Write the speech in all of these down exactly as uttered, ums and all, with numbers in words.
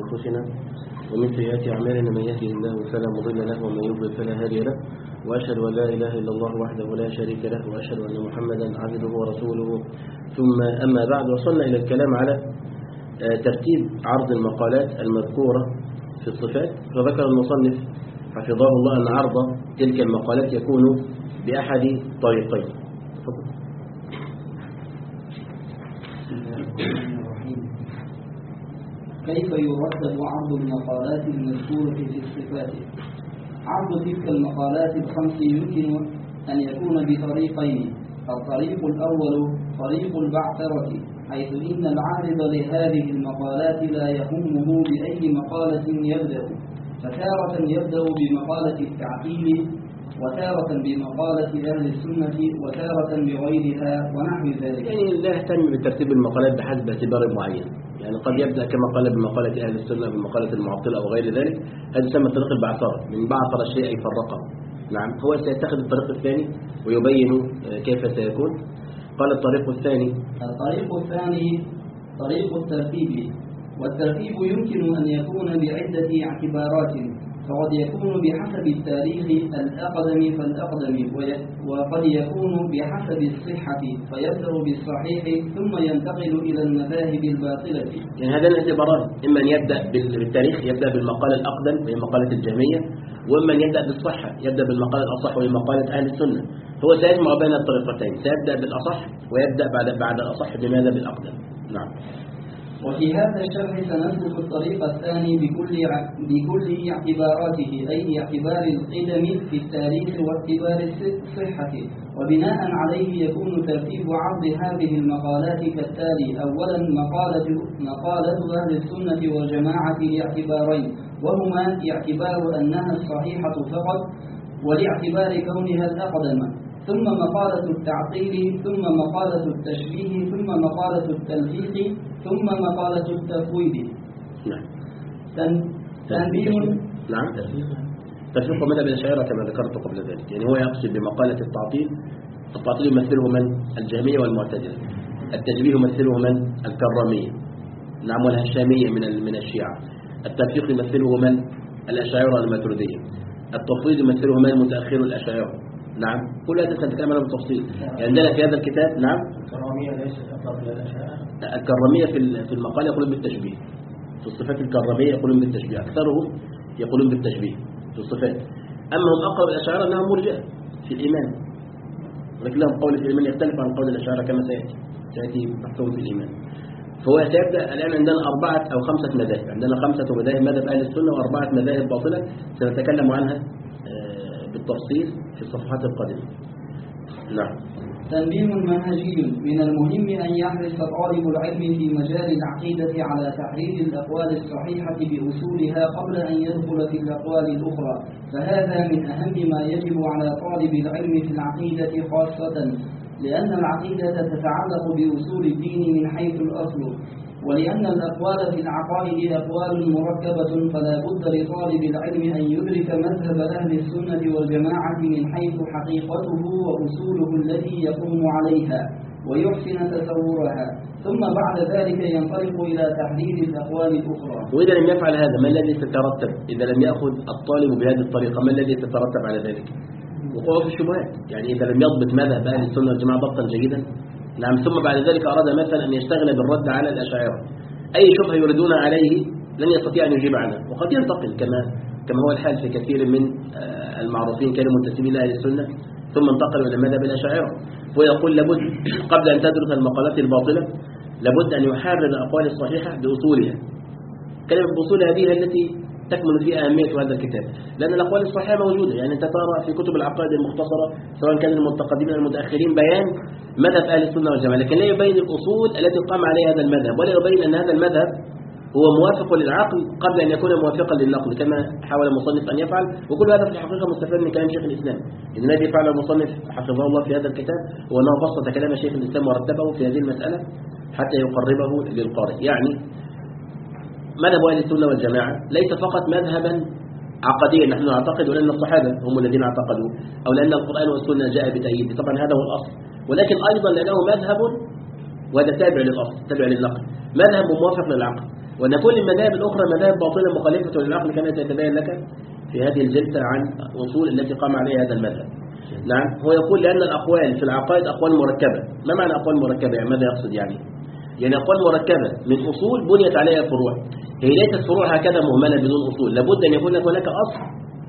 أنفسنا ومن سيئات أعمالنا من يهده الله فلا مضل له ومن يضلل فلا هادي له، وأشهد أن لا إله إلا الله وحده لا شريك له، وأشهد أن محمدا عبده ورسوله. ثم أما بعد، وصلنا إلى الكلام على ترتيب عرض المقالات المذكورة في الصفات. فذكر المصنف حفظه الله أن عرض تلك المقالات يكون بأحد طريقين. كيف يرتب عرض المقالات المذكورة في الصفات؟ عرض تلك المقالات الخمس يمكن أن يكون بطريقين. الطريق الأول طريق البعثرة، حيث إن العارض لهذه المقالات لا يهمه بأي مقالة يبدأ، فتارة يبدأ بمقالة التعطيل، وتارة بمقالة أهل السنة، وتارة بغيرها ونحو ذلك. يعني لا يهتم بترتيب المقالات بحسب اعتبار معين، يعني قد يبدأ كما قال بمقالة أهل السنة بمقالة المعطلة أو غير ذلك. هذا يسمى طريق البعثرة، من بعثر الشيء يفرقه. نعم، هو سيتخذ الطريق الثاني ويبين كيف سيكون. قال الطريق الثاني الطريق الثاني طريق الترتيب، والترتيب يمكن أن يكون بعدة اعتبارات، فقد يكون بحسب التاريخ الأقدم فالأقدم، وقد يكون بحسب الصحة فيبدأ بالصحيح ثم ينتقل إلى المذاهب الباطلة. يعني هذان الاعتباران، إما أن يبدأ بالتاريخ يبدأ بالمقالة الأقدم وهي مقالة الجهمية، وإما أن يبدأ بالصحة يبدأ بالمقالة الأصح وهي مقالة أهل السنة. هو سيجمع بين الطريقتين، سيبدأ بالأصح ويبدأ بعد بعد الأصح بماذا؟ بالأقدم. نعم. وفي هذا الشرح سنسلك الطريق الثاني بكل بكل اعتباراته، أي اعتبار القدم في التاريخ واعتبار الصحة، وبناء عليه يكون ترتيب عرض هذه المقالات كالتالي. أولا مقالة مقالة أهل السنة والجماعة لاعتبارين، وهما اعتبار أنها الصحيحة فقط، ولاعتبار كونها الأقدم، ثم مقالة التعطيل، ثم مقالة التشبيه، ثم مقالة التلفيق، ثم مقالة التفويض. نعم. تنبيه. نعم. تلفيق مذهب الأشاعرة كما ذكرت قبل ذلك، يعني هو يقصد بمقالة التعطيل. التعطيل يمثله من؟ الجهمية والمعتزلة. التشبيه يمثله من؟ الكرامية. نعم، والهشامية من من الشيعة. التلفيق يمثله من؟ الأشاعرة والماتريدية. التفويض يمثله من؟ متأخر الأشاعرة. نعم، كل هذا سنتكلم عنه بالتفصيل. عندنا في هذا الكتاب. نعم. الكرامية ليست أطلق للأشاعرة. الكرامية في في المقال يقولون بالتشبيه، في الصفات الكرامية يقولون بالتشبيه، أكثرهم يقولون بالتشبيه في الصفات. أما هم أقرب الأشاعرة أنهم مرجئة في الإيمان، ولكن لهم قول في الإيمان يختلف عن قول الأشاعرة كما سيأتي سيأتي بحثهم في الإيمان. فهو سيبدأ الآن عندنا أربعة أو خمسة مذاهب، عندنا خمسة مذاهب مذهب أهل السنة وأربعة مذاهب باطلة سنتكلم عنها بالتفصيل في الصفحات القادمة. نعم. تنبيه منهجي. من المهم أن يحرص طالب العلم في مجال العقيدة على تحرير الأقوال الصحيحة بأصولها قبل أن يدخل في الأقوال الأخرى، فهذا من أهم ما يجب على طالب العلم في العقيدة خاصة، لأن العقيدة تتعلق بأصول الدين من حيث الأصل، ولأن الأقوال في العقائد أقوال مركبة، فلا بد لطالب العلم أن يدرك مذهب أهل السنة والجماعة من حيث حقيقته وأصوله التي يقوم عليها، ويحسن تصورها، ثم بعد ذلك ينطلق إلى تحليل الأقوال الأخرى. وإذا لم يفعل هذا ما الذي سيترتب؟ إذا لم يأخذ الطالب بهذه الطريقة ما الذي سيترتب على ذلك؟ وقوع في الشبهات. يعني إذا لم يضبط مذهب أهل السنة والجماعة ضبطا جيدا، نعم، ثم بعد ذلك أراد مثلا أن يشتغل بالرد على الأشاعرة، أي شبهة يريدون عليه لن يستطيع أن يجيب عنها، وقد ينتقل كما كما هو الحال في كثير من المعروفين كانوا منتسبين لأهل السنة ثم انتقلوا إلى مذهب الأشاعرة. ويقول لابد قبل أن تدرس المقالات الباطلة لابد أن يحرر الأقوال الصحيحة بأصولها. كلمة بأصولها هذه التي تكمن فيها أهمية هذا الكتاب، لأن الأقوال الصحيحة موجودة. يعني أنت ترى في كتب العقائد المختصرة سواء كان المتقدمين أو المتأخرين بيان مذهب أهل السنة والجماعة، لكن لا يبين الأصول التي قام عليها هذا المذهب، ولا يبين أن هذا المذهب هو موافق للعقل قبل أن يكون موافقا للنقل كما حاول المصنف أن يفعل. وكل هذا في الحقيقة مستفاد من كلام شيخ الإسلام. إن الذي فعل المصنف حفظه الله في هذا الكتاب هو أنه بسط كلام شيخ الإسلام ورتبه في هذه المسألة حتى يقربه للقارئ. يعني مذهب أهل السنة والجماعة ليس فقط مذهبا عقديا نحن نعتقد لأن الصحابة هم الذين اعتقدوا، أو لأن القرآن والسنة جاء بتأييده، طبعا هذا هو الأصل، ولكن أيضا لأنه مذهب وهذا تابع للأصل تابع للنقل، مذهب موافق للعقل. وأن كل المذاهب الأخرى مذاهب باطلة مخالفة للعقل كما سيتبين لك في هذه الجلسة عن أصول التي قام عليها هذا المذهب. نعم، هو يقول لأن الأقوال في العقائد أقوال مركبة. ما معنى أقوال مركبة؟ يعني ماذا يقصد يعني؟ يعني أقوال مركبة من أصول بنيت عليها الفروع. هي ليست فروع هكذا مهملة بدون أصول، لابد أن يكون هناك أصل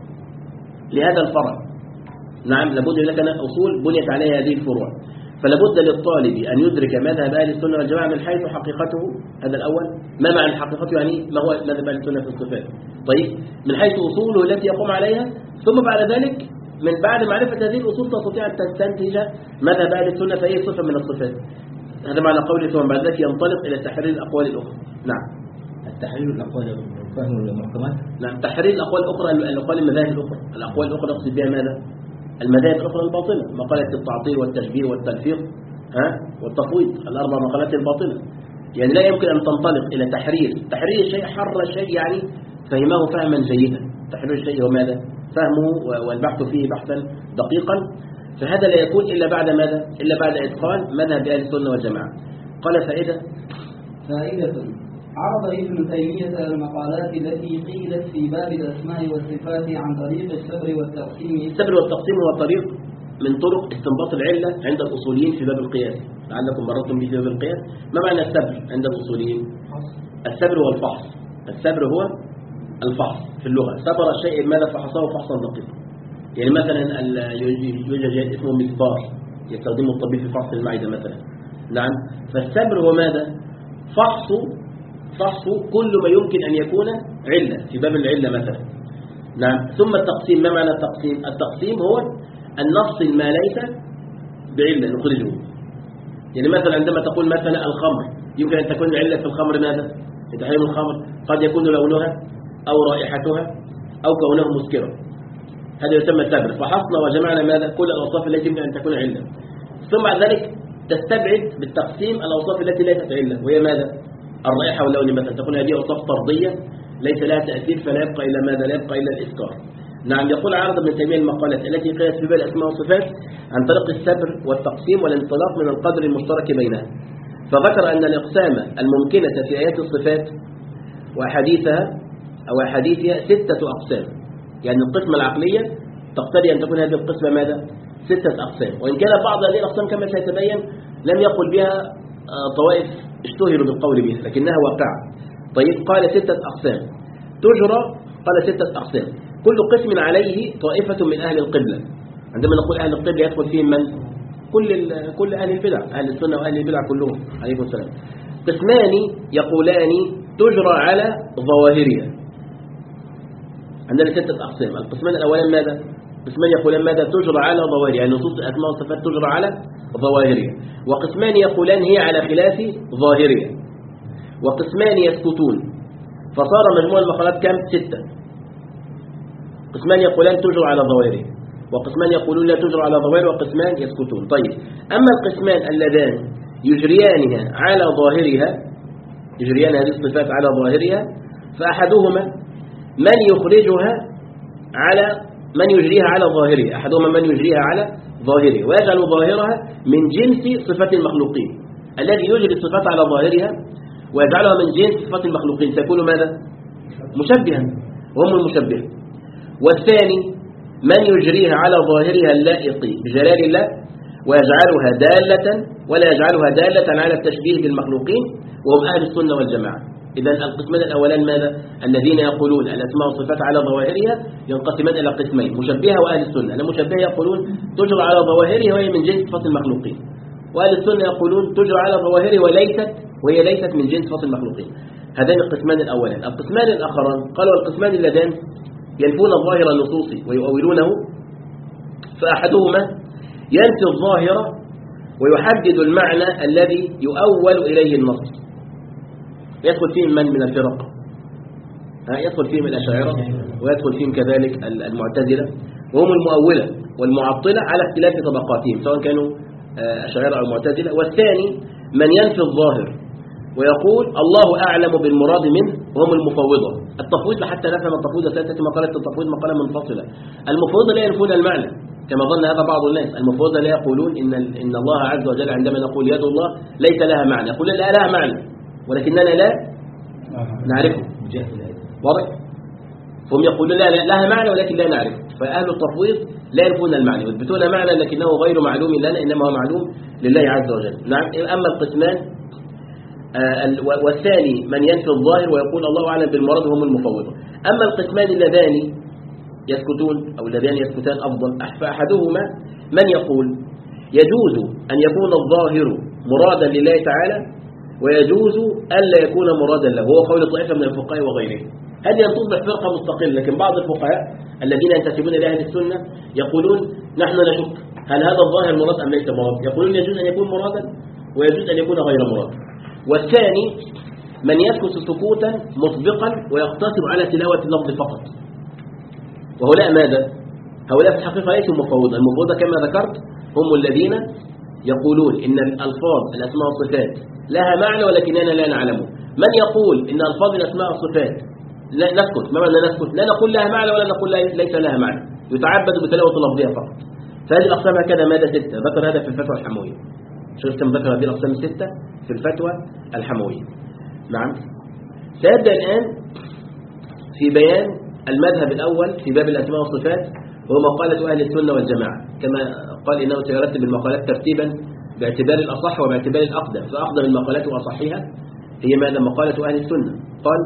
لهذا الفرع. نعم، لابد أن يكون هناك أصول بنيت عليها هذه الفروع. فلابد للطالب أن يدرك مذهب أهل السنة والجماعة من حيث حقيقته. هذا الأول. ما معنى حقيقته؟ يعني ما هو مذهب أهل السنة في الصفات؟ طيب، من حيث أصوله التي يقوم عليها، ثم بعد ذلك من بعد معرفة هذه الأصول تستطيع أن تستنتج مذهب أهل السنة في أي صفة من الصفات. هذا معنى قوله ثم بعد ذلك ينطلق إلى تحرير الأقوال الأخرى. نعم، التحرير الأقوال فهم المحكمات. نعم، تحرير الأقوال الأخرى، الأقوال المذاهب الأخرى. الأقوال الأخرى نقصد بها ماذا؟ المذاهب الأخرى الباطلة، مقالة التعطيل والتشبيه والتلفيق ها والتفويض، الأربع مقالات الباطلة. يعني لا يمكن أن تنطلق إلى تحرير تحرير الشيء، حر الشيء يعني فهمه فهما جيدا. تحرير الشيء هو ماذا؟ فهمه والبحث فيه بحثا دقيقا. فهذا لا يكون إلا بعد ماذا؟ إلا بعد إتقان مذهب أهل السنة والجماعة. قال فائدة فائدة عرض ابن تيمية المقالات التي قيلت في باب الأسماء والصفات عن طريق الصبر والتقسيم. الصبر والتقسيم هو طريق من طرق استنباط العلة عند الأصوليين في باب القياس، لعلكم مررتم به في باب القياس. ما معنى الصبر عند الأصوليين؟ الصبر هو الفحص. الصبر هو الفحص في اللغة. صبر الشيء ماذا؟ فحصه فحصا دقيقا. يعني مثلا يوجد اسمه مسبار يستخدمه الطبيب في فحص المعدة مثلا. نعم، فالصبر هو ماذا؟ فحص فحص كل ما يمكن أن يكون علة في باب العلة مثلا. نعم، ثم التقسيم. ما معنى التقسيم؟ التقسيم هو أن نفصل ما ليس بعلة نخرجه. يعني مثلا عندما تقول مثلا الخمر، يمكن أن تكون العلة في الخمر ماذا؟ في تحريم الخمر قد يكون لونها أو رائحتها أو كونه مسكرا. هذا يسمى الصبر. فحصنا وجمعنا ماذا؟ كل الأوصاف التي يمكن أن تكون علة. ثم بعد ذلك تستبعد بالتقسيم الأوصاف التي ليست علة، وهي ماذا؟ الرائحة واللون مثلا، تكون هذه أوصاف طردية ليس لها تأثير، فلا يبقى إلا ماذا؟ لا يبقى إلا الإسكار. نعم، يقول عارض ابن تيمية المقالات التي قيلت في باب الأسماء والصفات عن طريق الصبر والتقسيم والانطلاق من القدر المشترك بينها. فذكر أن الإقسام الممكنة في آيات الصفات وأحاديثها أو أحاديثها ستة أقسام. يعني القسمة العقلية تقتضي أن تكون هذه القسمة ماذا؟ ستة أقسام. وإن كان بعض هذه الأقسام كما سيتبين لم يقل بها طوائف اشتهروا بالقول بها، لكنها واقعة. طيب، قال ستة أقسام تجرى. قال ستة أقسام كل قسم عليه طائفة من أهل القبلة. عندما نقول أهل القبلة يدخل فيهم من؟ كل كل أهل البدع، أهل السنة وأهل البدع كلهم عليكم السلام. قسمان يقولان تجرى على ظواهرها. عندنا ستة أقسام. القسمان الأولان ماذا؟ قسمان يقولان ماذا؟ تجرى على ظواهرها، يعني نصوص الأسماء والصفات تجرى على ظواهرها. وقسمان يقولان هي على خلاف ظاهرها. وقسمان يسكتون. فصار مجموع المقالات كم؟ ستة. قسمان يقولان تجرى على ظواهرها، وقسمان يقولون لا تجرى على ظواهرها، وقسمان يسكتون. طيب، أما القسمان اللذان يجريانها على ظاهرها، يجريان هذه الصفات على ظاهرها، فأحدهما من يخرجها على من يجريها على ظاهرها. أحدهما من يجريها على ظاهرها ويجعل ظاهرها من جنس صفات المخلوقين. الذي يجري الصفات على ظاهرها ويجعلها من جنس صفات المخلوقين سيكون ماذا؟ مشبها، وهم المشبه. والثاني من يجريها على ظاهرها اللائق بجلال الله ويجعلها دالة ولا يجعلها دالة على التشبيه بالمخلوقين، وهم أهل السنة والجماعة. إذن القسمان الأولان ماذا؟ الذين يقولون الأسماء والصفات على ظواهرها ينقسمان إلى قسمين، مشبهة وأهل السنة. المشبهة يقولون تجرى على ظواهرها وهي من جنس صفات المخلوقين، وأهل السنة يقولون تجرى على ظواهرها وليست وهي ليست من جنس صفات المخلوقين. هذان القسمان الأولان. القسمان الآخران قالوا القسمان اللذان ينفون ظاهر النصوص ويؤولونه. فأحدهما ينفي الظاهر ويحدد المعنى الذي يؤول إليه النص. يدخل فيهم من من الفرق؟ يدخل فيهم الأشاعرة، ويدخل فيهم كذلك المعتزلة، وهم المؤولة والمعطلة على اختلاف طبقاتهم سواء كانوا أشاعرة أو معتزلة. والثاني من ينفي الظاهر ويقول الله أعلم بالمراد منه، وهم المفوضة. التفويض حتى نفهم التفويض ثلاثة مقالة. التفويض مقالة منفصلة. المفوضة لا ينفون المعنى كما ظن هذا بعض الناس. المفوضة لا يقولون إن إن الله عز وجل عندما نقول يد الله ليس لها معنى، يقول لا لها معنى ولكننا لا نعرفه واضح. هم يقولون لا, لا لها معنى ولكن لا نعرفه. فأهل التفويض لا يعرفون المعنى، يثبتون معنى لكنه غير معلوم لنا، إنما هو معلوم لله عز وجل. نعم. أما القسمان آه والثاني من ينفي الظاهر ويقول الله أعلم بالمراد هم المفوضة. أما القسمان اللذان يسكتون أو اللذان يسكتان أفضل، فأحدهما من يقول يجوز أن يكون الظاهر مرادا لله تعالى ويجوز ألا يكون مرادا له، هو قول طائفة من الفقهاء وغيرهم. هذه أن تصبح فرقة مستقلة، لكن بعض الفقهاء الذين ينتسبون إلى أهل السنة يقولون نحن نشك هل هذا الظاهر مراد أم ليس مراد، يقولون يجوز أن يكون مرادا ويجوز أن يكون غير مراد. والثاني من يسكت سكوتا مسبقا ويقتصر على تلاوة اللفظ فقط، وهؤلاء ماذا؟ هؤلاء في الحقيقة ليسوا مفوضة. المفوضة كما ذكرت هم الذين يقولون إن الألفاظ الأسماء والصفات لها معنى ولكننا لا نعلمه. من يقول إن ألفاظ الأسماء والصفات لا نسكت، ما معنى نسكت؟ لا نقول لها معنى ولا نقول ليس لها معنى، يتعبد بتلاوة لفظها فقط. فهذه الأقسام هكذا ماذا ستة، ذكر هذا في الفتوى الحموية. شفتم ذكر هذه الأقسام الستة في الفتوى الحموية. نعم. سيبدأ الآن في بيان المذهب الأول في باب الأسماء والصفات، وهو مقالة أهل السنة والجماعة، كما قال إنه سيرتب المقالات ترتيبا باعتبار الأصح وباعتبار الأقدم، فأقدم المقالات وأصحها هي ماذا؟ مقالة أهل السنة. قال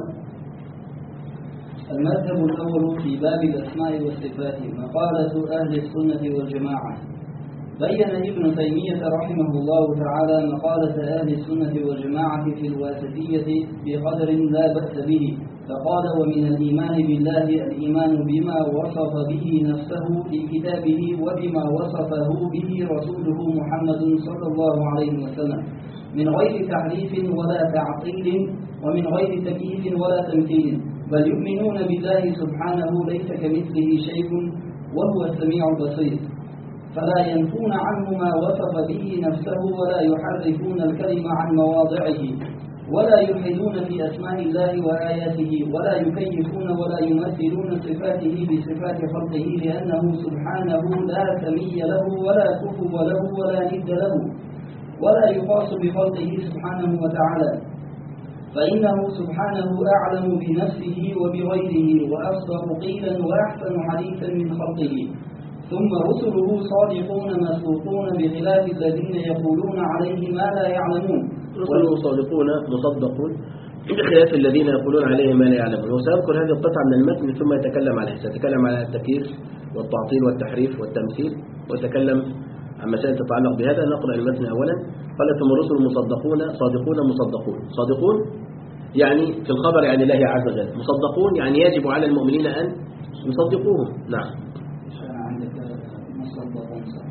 المذهب الأول في باب الأسماء والصفات مقالة أهل السنة والجماعة. بين ابن تيمية رحمه الله تعالى مقالة أهل السنة والجماعة في الواسطية بقدر لا بأس به، فقال ومن الإيمان بالله الإيمان بما وصف به نفسه في كتابه وبما وصفه به رسوله محمد صلى الله عليه وسلم من غير تحريف ولا تعطيل ومن غير تكييف ولا تمثيل، بل يؤمنون بالله سبحانه ليس كمثله شيء وهو السميع البصير، فلا ينفون عنه ما وصف به نفسه ولا يحرفون الكلم عن مواضعه ولا يلحدون في أسماء الله وآياته ولا يكيفون ولا يمثلون صفاته بصفات خلقه، لأنه سبحانه لا سمي له ولا كفو له ولا ند له ولا يقاس بخلقه سبحانه وتعالى، فإنه سبحانه أعلم بنفسه وبغيره وأصدق قيلا وأحسن حديثا من خلقه. ثم رسله صادقون مسبوقون بخلاف الذين يقولون عليه ما لا يعلمون. رسله صادقون مصدقون بخلاف الذين يقولون عليه ما لا يعلمون. وسيذكر هذه القطعة من المتن ثم يتكلم عليها، سيتكلم على التكييف والتعطيل والتحريف والتمثيل، ويتكلم عن مسائل تتعلق بهذا. نقرأ المتن أولا. قال ثم رسل مصدقون صادقون مصدقون. صادقون يعني في الخبر عن الله عز وجل، مصدقون يعني يجب على المؤمنين أن يصدقوهم. نعم. عندك مصدقون صح.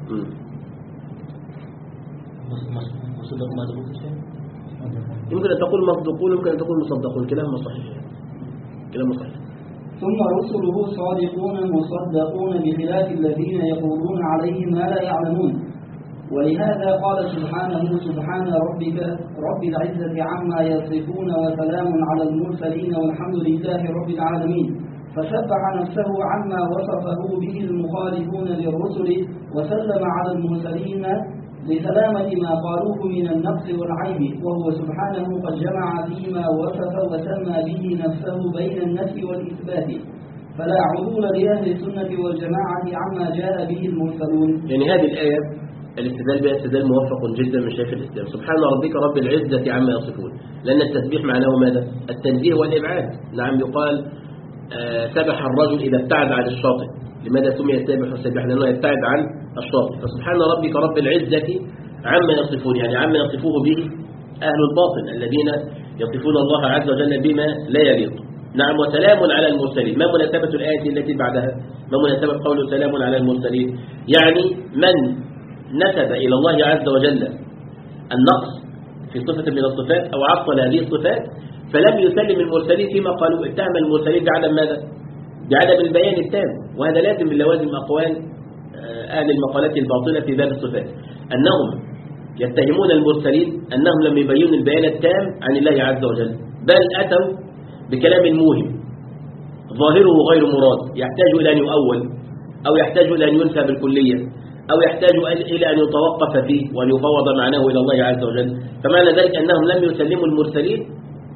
مصدق مصدقون يمكن أن تقول مصدقون، يمكن أن تقول مصدقون، كلاهما صحيح، كلاهما صحيح. ثم رسله صادقون مصدقون بخلاف الذين يقولون عليه ما لا يعلمون. ولهذا قال سبحانه سبحان ربك رب العزة عما يصفون وسلام على المرسلين والحمد لله رب العالمين، فسبح نفسه عما وصفه به المخالفون للرسل وسلم على المرسلين لسلامة ما قالوه من النقص والعيب، وهو سبحانه قد جمع فيما وصف وسمى به نفسه بين النفي والإثبات، فلا عدول لأهل السنة والجماعة عما جاء به المرسلون. يعني هذه الآية الاستدلال بها استدلال موفق جدا من شيخ الإسلام. سبحان ربك رب العزة عما يصفون، لأن التسبيح معناه ماذا؟ التنزيه والإبعاد. نعم. يقال آه سبح الرجل إذا ابتعد عن الشاطئ. لماذا سمي السابح والسابح؟ لأنه يبتعد عن الشاطئ. فسبحان ربك رب العزة عما يصفون يعني عما يصفوه به أهل الباطل الذين يصفون الله عز وجل بما لا يليق. نعم. وسلام على المرسلين. ما مناسبة الآية التي بعدها؟ ما مناسبة قوله سلام على المرسلين؟ يعني من نسب إلى الله عز وجل النقص في صفة من الصفات أو عطل هذه الصفات فلم يسلم المرسلين فيما قالوا، اتهم المرسلين بعدم ماذا؟ بعدم البيان التام. وهذا لازم من لوازم أقوال أهل المقالات الباطلة في باب الصفات، أنهم يتهمون المرسلين أنهم لم يبينوا البيان التام عن الله عز وجل، بل أتوا بكلام موهم ظاهره غير مراد، يحتاج إلى أن يؤول أو يحتاج إلى أن ينفى بالكلية أو يحتاج إلى أن يتوقف فيه وأن يفوض معناه إلى الله عز وجل. فمعنى ذلك أنهم لم يسلموا المرسلين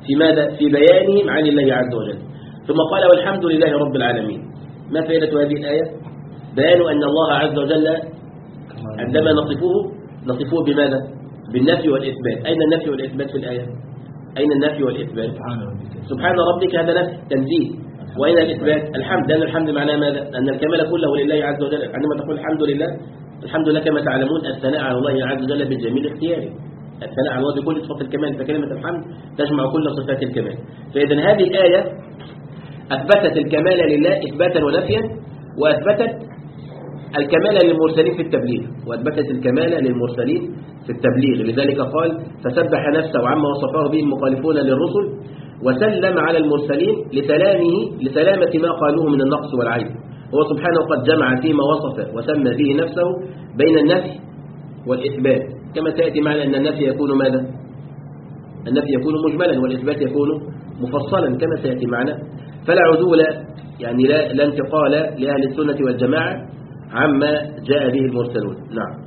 في ماذا؟ في بيانهم عن الله عز وجل. ثم قال والحمد لله رب العالمين. ما فائدة هذه الآية؟ بيان أن الله عز وجل عندما نصفه نصفه بماذا؟ بالنفي والإثبات. أين النفي والإثبات في الآية؟ أين النفي والإثبات؟ سبحان ربك، هذا نفي تنزيه. وأين الإثبات؟ الحمد، لأن الحمد معناه ماذا؟ أن الكمال كله لله عز وجل. عندما تقول الحمد لله، الحمد لله كما تعلمون الثناء على الله عز وجل بالجميل اختياري، الثناء على الله بكل صفات الكمال، فكلمة الحمد تجمع كل صفات الكمال. فإذا هذه الآية أثبتت الكمال لله إثباتا ونفيا، وأثبتت الكمال للمرسلين في التبليغ، وأثبتت الكمال للمرسلين في التبليغ. لذلك قال فسبح نفسه عما وصفه به المخالفون للرسل، وسلم على المرسلين لسلامه لسلامة ما قالوه من النقص والعيب. هو سبحانه قد جمع فيما وصف وسمى به نفسه بين النفي والإثبات، كما سيأتي معنا أن النفي يكون ماذا؟ النفي يكون مجملا والإثبات يكون مفصلا كما سيأتي معنا. فلا عدول يعني لا, لا انتقال لأهل السنة والجماعة عما جاء به المرسلون. نعم.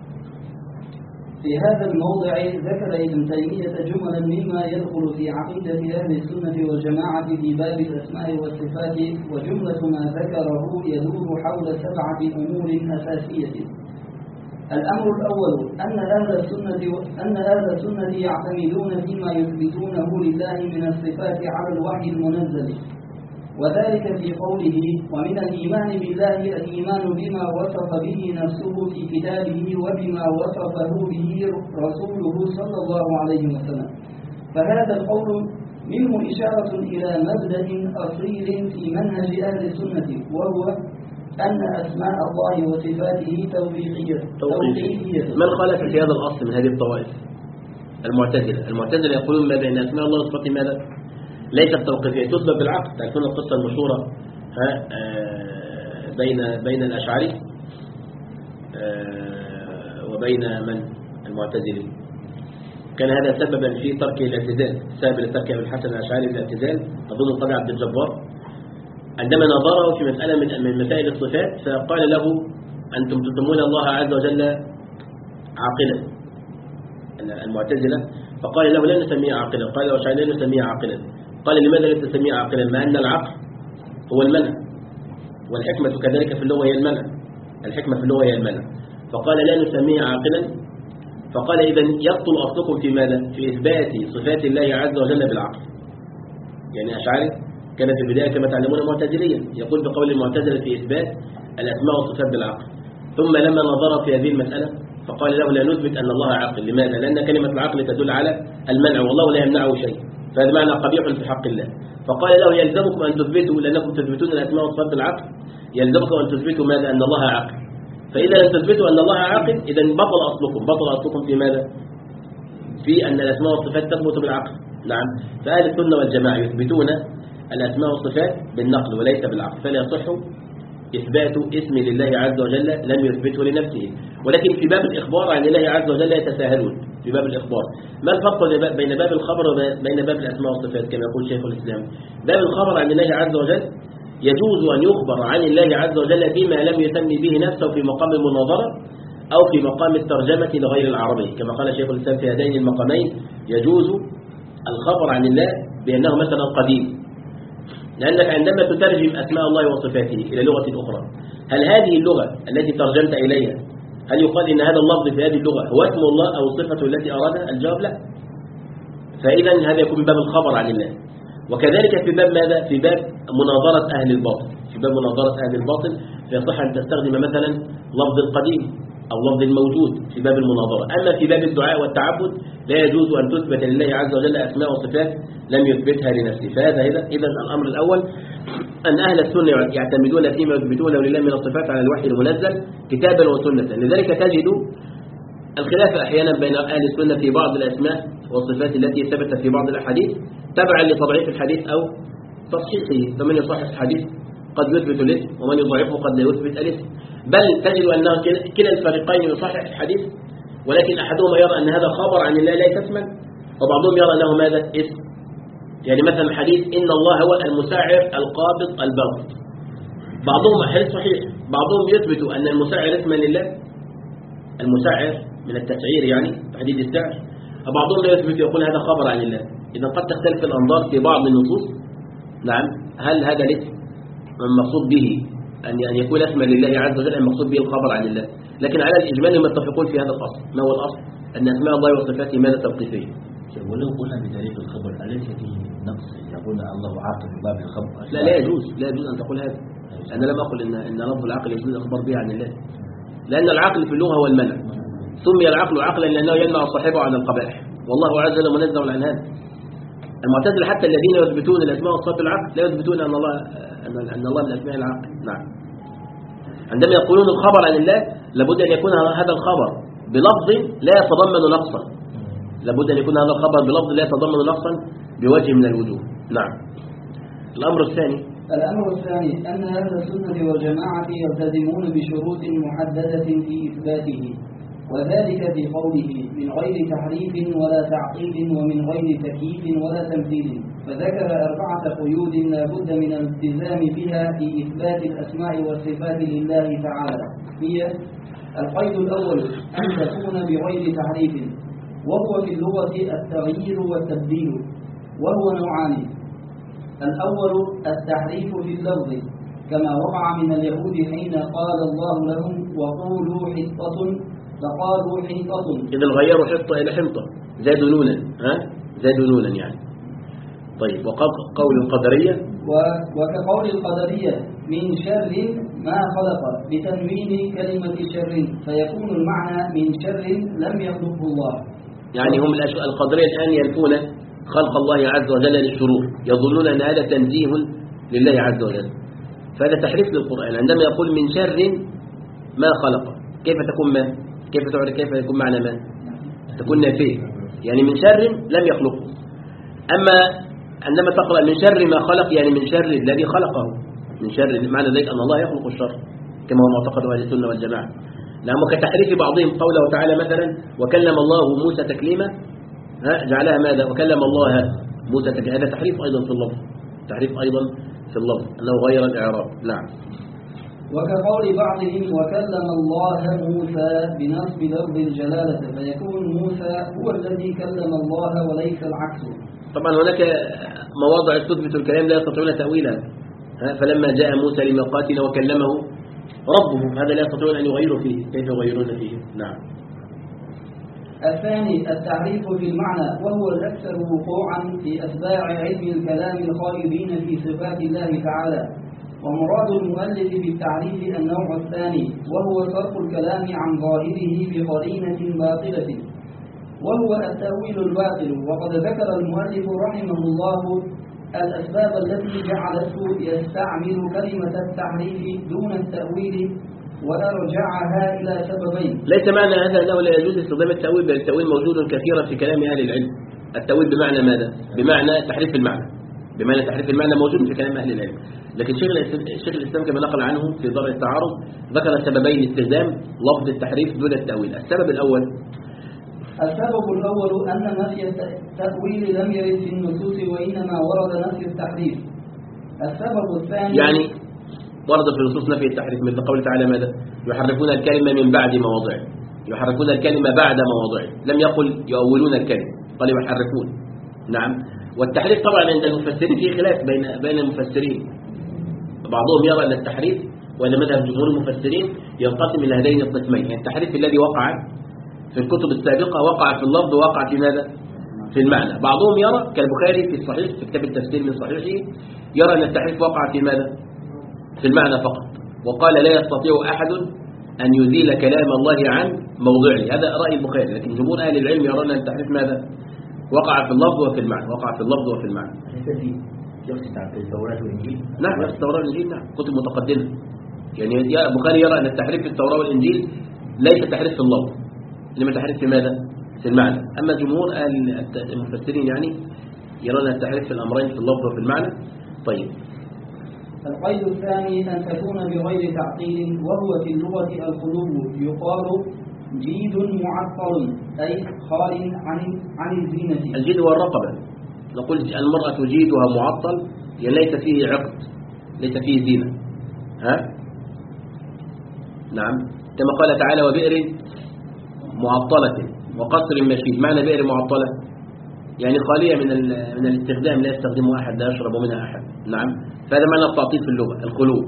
في هذا الموضع ذكر ابن تيمية جملا مما يدخل في عقيدة أهل السنة والجماعة في باب الأسماء والصفات، وجملة ما ذكره يدور حول سبعة أمور أساسية. الأمر الأول أن أهل السنة أن أهل السنة يعتمدون فيما يثبتونه لله من الصفات على الوحي المنزل، وذلك في قوله ومن الإيمان بالله الإيمان بما وصف به نفسه في كتابه وبما وصفه به رسوله صلى الله عليه وسلم. فهذا القول منه إشارة إلى مبدأ أصيل في منهج أهل السنة، وهو أن أسماء الله وصفاته توقيفية. من خالف في هذا الأصل من هذه الطوائف؟ المعتزلة. المعتزلة يقولون ماذا؟ أن أسماء الله وصفاته ماذا؟ ليست توقيفية، تثبت بالعقل. تعرفون القصة المشهورة بين بين الأشعري وبين من؟ المعتزلين. كان هذا سببا في ترك الاعتزال، سبب لترك أبي الحسن الأشعري الاعتزال أظن القاضي عبد الجبار، عندما نظره في مسألة من من مسائل الصفات، فقال له أنتم تسمون الله عز وجل عاقلا المعتزلة، فقال له لا نسميه عاقلا. قال الأشعري لا نسميه عاقلا. قال لماذا لا تسميه عاقلا؟ مع أن العقل هو المنع، والحكمة كذلك في اللغة هي المنع، الحكمة في اللغة هي المنع. فقال لا نسميه عاقلا. فقال إذا يبطل أصلكم في ماذا؟ في إثبات صفات الله عز وجل بالعقل. يعني أشعري كان في البداية كما تعلمون معتزليا، يقول بقول المعتزلة في إثبات الأسماء والصفات بالعقل. ثم لما نظر في هذه المسألة فقال له لا نثبت أن الله عاقل. لماذا؟ لأن كلمة العقل تدل على المنع، والله لا يمنعه شيء، فهذا معنى قبيح في حق الله. فقال له يلزمكم أن تثبتوا، لأنكم تثبتون الأسماء والصفات بالعقل، يلزمكم أن تثبتوا ماذا؟ أن الله عاقل. فإذا لم تثبتوا أن الله عاقل إذا بطل أصلكم. بطل أصلكم في ماذا؟ في أن الأسماء والصفات تثبت بالعقل. نعم. فأهل السنة والجماعة يثبتون الأسماء والصفات بالنقل وليس بالعقل، فلا يصح إثبات اسم لله عز وجل لم يثبته لنفسه. ولكن في باب الإخبار عن الله عز وجل يتساهلون. في باب الإخبار ما الفرق بين باب الخبر وبين باب الأسماء والصفات؟ كما يقول شيخ الإسلام، باب الخبر عن الله عز وجل يجوز أن يخبر عن الله عز وجل بما لم يسمي به نفسه في مقام المناظرة أو في مقام الترجمة لغير العربي، كما قال شيخ الإسلام في هذين المقامين يجوز الخبر عن الله بأنه مثلا قديم، لأنك عندما تترجم أسماء الله وصفاته إلى لغة أخرى، هل هذه اللغة التي ترجمت إليها هل يقال إن هذا اللفظ في هذه اللغة هو اسم الله أو صفته التي أرادها؟ الجواب لا. فإذا هذا يكون باب الخبر عن الله. وكذلك في باب ماذا؟ في باب مناظرة أهل الباطل. في باب مناظرة أهل الباطل فيصح أن تستخدم مثلا لفظ القديم أو لفظ الموجود في باب المناظرة. أما في باب الدعاء والتعبد لا يجوز أن تثبت لله عز وجل أسماء وصفات لم يثبتها لنفسه. فهذا إذا الأمر الأول أن أهل السنة يعتمدون فيما يثبتونه لله من الصفات على الوحي المنزل كتابا وسنة. لذلك تجد الخلاف أحيانا بين أهل السنة في بعض الأسماء والصفات التي ثبتت في بعض الأحاديث تبعا لتضعيف الحديث أو تصحيحه. فمن يصحح الحديث قد يثبت الاسم ومن يضعفه قد لا يثبت الاسم، بل تجد أن كلا الفريقين يصحح الحديث ولكن أحدهما يرى أن هذا خبر عن الله ليس اسما، وبعضهم يرى أنه ماذا؟ اسم. يعني مثلا الحديث إن الله هو المسعر القابض الباسط، بعضهم حديث صحيح، بعضهم يثبت أن المسعر اسما لله، المسعر من التسعير يعني تحديد السعر، وبعضهم لا يثبت يقول هذا خبر عن الله. إذا قد تختلف الأنظار في بعض النصوص. نعم. هل هذا الاسم المقصود به أن أن يكون اسما لله عز وجل، المقصود به الخبر عن الله؟ لكن على الإجمال هم يتفقون في هذا الأصل. ما هو الأصل؟ أن أسماء الله وصفاته ماذا توقيفية. ولو قلنا بدليل الخبر أليس فيه نقص؟ يقول الله عاقل في باب الخبر. لا لا يجوز، لا يجوز أن تقول هذا. أنا لم أقل إن إن لفظ العقل يجوز الإخبار به عن الله، لأن العقل في اللغة هو المنع. سمي العقل عقلا لأنه يمنع صاحبه عن القبائح، والله عز وجل منزه عن هذا. المعتزلة حتى الذين يثبتون الأسماء والصفات بالعقل لا يثبتون أن الله أن أن الله من أسماء العقل. نعم. عندما يقولون الخبر عن الله لابد أن يكون هذا الخبر بلفظ لا يتضمن نقصا، لابد أن يكون هذا الخبر بلفظ لا يتضمن نقصا بوجه من الوجوه. نعم. الأمر الثاني الأمر الثاني أن أهل السنة والجماعة يلتزمون بشروط محددة في إثباته، وذلك في قوله من غير تحريف ولا تعطيل ومن غير تكييف ولا تمثيل، فذكر أربعة قيود لا بد من الالتزام بها في إثبات الأسماء والصفات لله تعالى. هي: القيد الأول أن تكون بغير تحريف، وهو في اللغة التغيير والتبديل، وهو نوعان: الأول التحريف في اللفظ كما وقع من اليهود حين قال الله لهم وقولوا حطة فقالوا حنطة، إذا غيروا حطة إلى حنطة، زادوا نونا، ها زادوا نونا يعني. طيب، وقول القدرية وكقول القدرية من شر ما خلق بتنوين كلمة شر، فيكون المعنى من شر لم يخلقه الله. يعني هم القدرية الآن ينفون خلق الله عز وجل للشرور، يظنون أن هذا تنزيه لله عز وجل، فهذا تحريف للقرآن. عندما يقول من شر ما خلق، كيف تكون ما؟ كيف تعرف كيف يكون معنى ما؟ تكون نافية، يعني من شر لم يخلقه. أما عندما تقرأ من شر ما خلق يعني من شر الذي خلقه، من شر معنى ذلك أن الله يخلق الشر كما هو معتقد أهل السنة والجماعة. نعم. وكتحريف بعضهم قوله تعالى مثلا وكلم الله موسى تكليما، ها جعلها ماذا؟ وكلم الله موسى تكليما، هذا تحريف أيضا في اللفظ، تحريف أيضا في اللفظ أنه غير الإعراب. نعم. وكقول بعضهم وكلم الله موسى بنصب لفظ الجلالة، فيكون موسى هو الذي كلم الله وليس العكس. طبعا هناك مواضع تثبت الكلام لا يستطيعون تأويلها، فلما جاء موسى لميقاتنا وكلمه ربه، هذا لا يستطيعون أن يغيروا فيه، كيف يغيرون فيه؟ نعم. الثاني التعريف في المعنى، وهو الأكثر وقوعا في أتباع علم الكلام الخائضين في صفات الله تعالى. ومراد المؤلف بالتعريف النوع الثاني، وهو صرف الكلام عن ظاهره بقرينة باطلة، وهو التأويل الباطل. وقد ذكر المؤلف رحمه الله الأسباب التي جعلته يستعمل كلمة التحريف دون التأويل، وأرجعها إلى سببين. ليس معنى هذا أنه لا يجوز استخدام التأويل، بل التأويل موجود كثيرا في كلام أهل العلم. التأويل بمعنى ماذا؟ بمعنى تحريف المعنى، بمعنى تحريف المعنى موجود في كلام أهل العلم. لكن شيخ الإسلام كما نقل عنه في ضرر التعارض ذكر سببين استلزام لفظ التحريف دون التأويل. السبب الأول السبب الأول أن نفي التأويل لم يرد في النصوص، وإنما ورد نفي التحريف. السبب الثاني يعني ورد في النصوص نفي التحريف، مثل قوله تعالى ماذا؟ يحرفون الكلمة من بعد مواضعه، يحرفون الكلمة بعد مواضعه، لم يقل يؤولون الكلمة، قال يحرفون. نعم. والتحريف طبعا عند المفسرين فيه خلاف بين بين المفسرين، بعضهم يرى أن التحريف وأن مذهب جمهور المفسرين ينقسم إلى هذين القسمين، يعني التحريف الذي وقع في الكتب السابقة وقع في اللفظ ووقع في ماذا؟ في المعنى. بعضهم يرى كالبخاري في الصحيح في كتاب التفسير من صحيحه يرى أن التحريف وقع في ماذا؟ في المعنى فقط، وقال لا يستطيع أحد أن يزيل كلام الله عن موضعه، هذا رأي البخاري. لكن جمهور أهل العلم يرون أن التحريف ماذا؟ وقع في اللفظ وفي المعنى، وقع في اللفظ وفي المعنى. في التوراة والإنجيل. نعم، في التوراة والإنجيل، نعم، كتب متقدمة. يعني البخاري يرى أن التحريف في التوراة والإنجيل ليس تحريف في اللفظ، إنما تحريف في ماذا؟ في المعنى. أما جمهور أهل المفسرين يعني يرون التحريف في الأمرين، في اللفظ وفي المعنى. طيب. القيد الثاني أن تكون بغير تعطيل، وهو في اللغة القلوب، يقال جيد معطل أي خال عن عن الزينة. الجيد هو الرقبة، نقول المرأة جيدها معطل يعني ليس فيه عقد، ليس فيه زينة. ها؟ نعم، كما قال تعالى وبئر معطلة وقصر مشيد. معنى بئر معطلة يعني خالية من من الاستخدام، لا يستخدمها أحد، لا يشرب منها أحد. نعم، فهذا معنى التعطيل في اللغة، الخلو.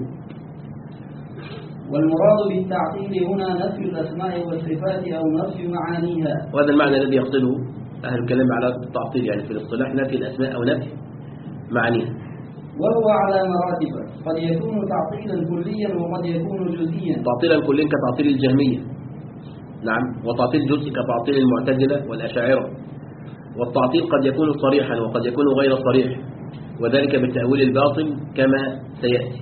والمراد بالتعطيل هنا نفي الأسماء والصفات أو نفي معانيها، وهذا المعنى الذي يقصده أهل الكلام على التعطيل، يعني في الاصطلاح نفي الأسماء أو نفي معانيها. وهو على مراتب، قد يكون تعطيلا كليا وقد يكون جزئيا. تعطيلا كليا كتعطيل الجهمية، نعم، وتعطيل جزئي كتعطيل المعتزلة والأشاعرة. والتعطيل قد يكون صريحا وقد يكون غير صريح، وذلك بالتأويل الباطل كما سيأتي.